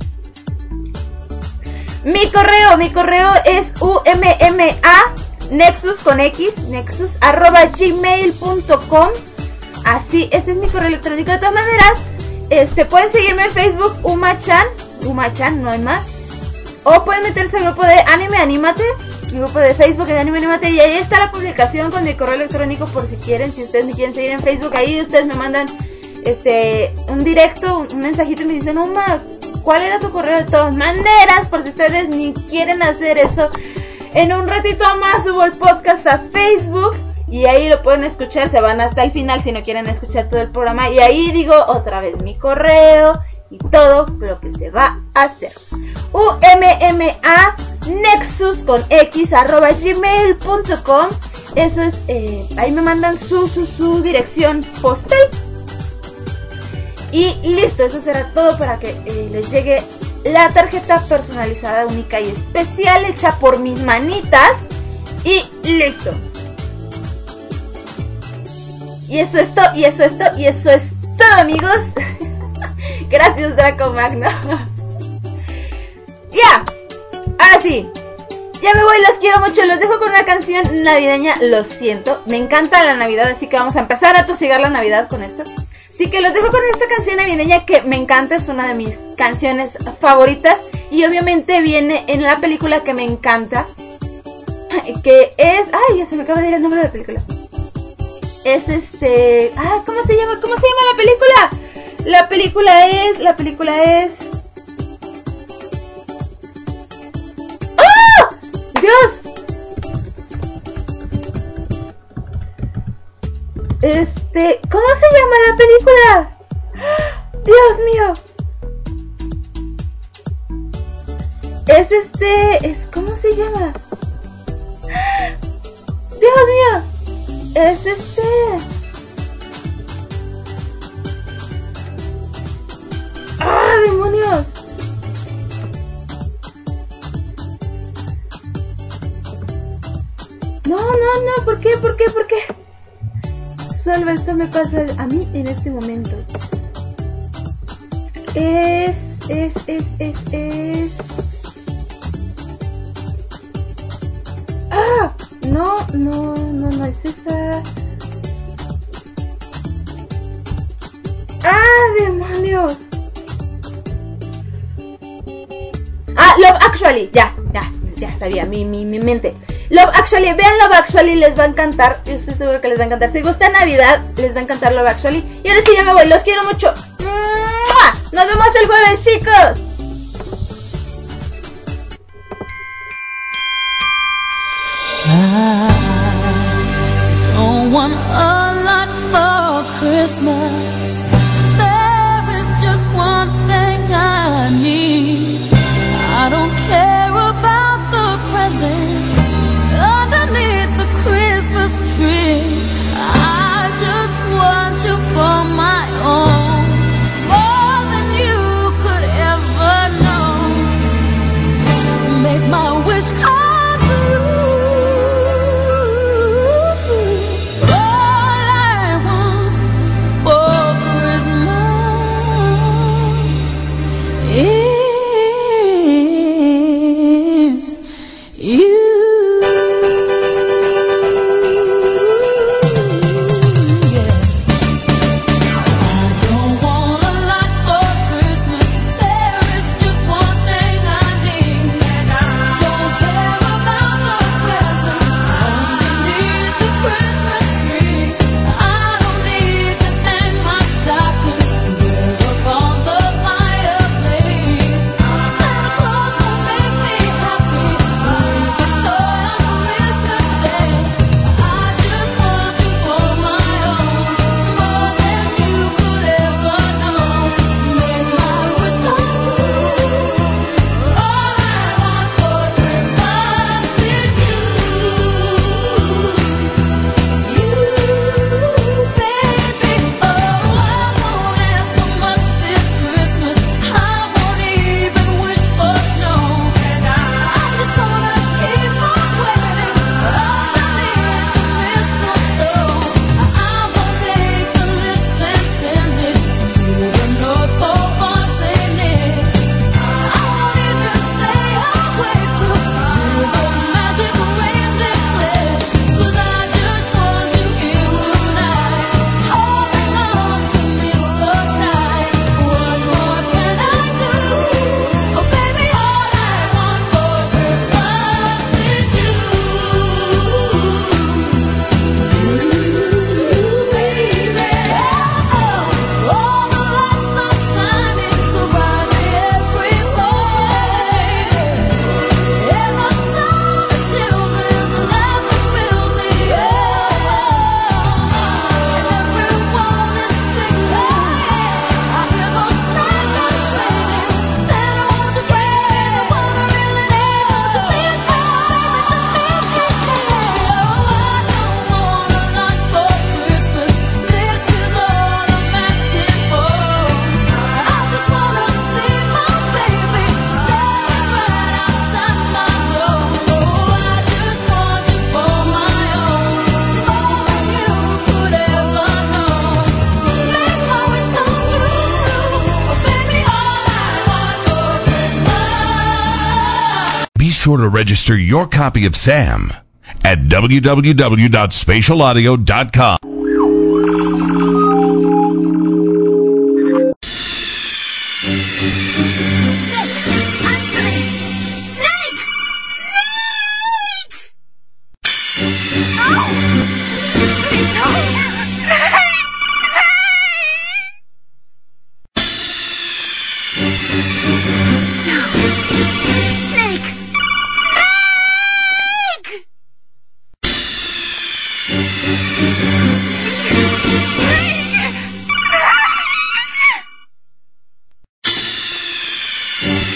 Mi correo, mi correo es umma nexus con x, nexus arroba gmail punto com. Así, ese es mi correo electrónico. De todas maneras, este, pueden seguirme en Facebook, Uma-chan, Uma-chan, no hay más. O pueden meterse al grupo de Anime Anímate, mi grupo de Facebook de Anime Anímate, y ahí está la publicación con mi correo electrónico por si quieren, si ustedes me quieren seguir en Facebook, ahí ustedes me mandan este un directo, un mensajito y me dicen, Uma, ¿cuál era tu correo? De todas maneras, por si ustedes ni quieren hacer eso, en un ratito más subo el podcast a Facebook y ahí lo pueden escuchar, se van hasta el final si no quieren escuchar todo el programa, y ahí digo otra vez mi correo y todo lo que se va a hacer. umma nexus con x arroba gmail punto com. Eso es, eh, ahí me mandan su, su, su dirección postal. Y listo, eso será todo para que eh, les llegue la tarjeta personalizada, única y especial, hecha por mis manitas. Y listo. Y eso es todo, y eso es todo, y eso es todo, amigos. Gracias, Draco Magno. Y Ya. Ahora sí. Ya me voy, los quiero mucho. Los dejo con una canción navideña. Lo siento. Me encanta la Navidad, así que vamos a empezar a tosigar la Navidad con esto. Así que los dejo con esta canción navideña que me encanta. Es una de mis canciones favoritas. Y obviamente viene en la película que me encanta. Que es... Ay, ya se me acaba de ir el nombre de la película. Es este... Ah, ¿cómo se llama? ¿Cómo se llama la película? La película es... La película es... ¡Oh! ¡Dios! Este... ¿Cómo se llama la película? ¡Dios mío! Es este... Es... ¿Cómo se llama? ¡Dios mío! Es este... ¡Ah, demonios! No, no, no, ¿por qué? ¿Por qué? ¿Por qué? Solo esto me pasa a mí en este momento. Es... Es... Es... Es... Es... ¡Ah! No, no, no, no es esa. ¡Ah, demonios! Ah, Love Actually, ya, ya, ya sabía, mi, mi, mi mente. Love Actually, vean Love Actually, les va a encantar. Yo estoy seguro que les va a encantar. Si gusta Navidad, les va a encantar Love Actually. Y ahora sí, ya me voy, los quiero mucho. ¡Mua! Nos vemos el jueves, chicos. I don't want a lot for Christmas. There is just one thing I need. I don't care about the presents underneath the Christmas tree. I just want you for my own, more than you could ever know. Make my wish come true. Toy sure to register your copy of Sam at w w w dot spatial audio dot com.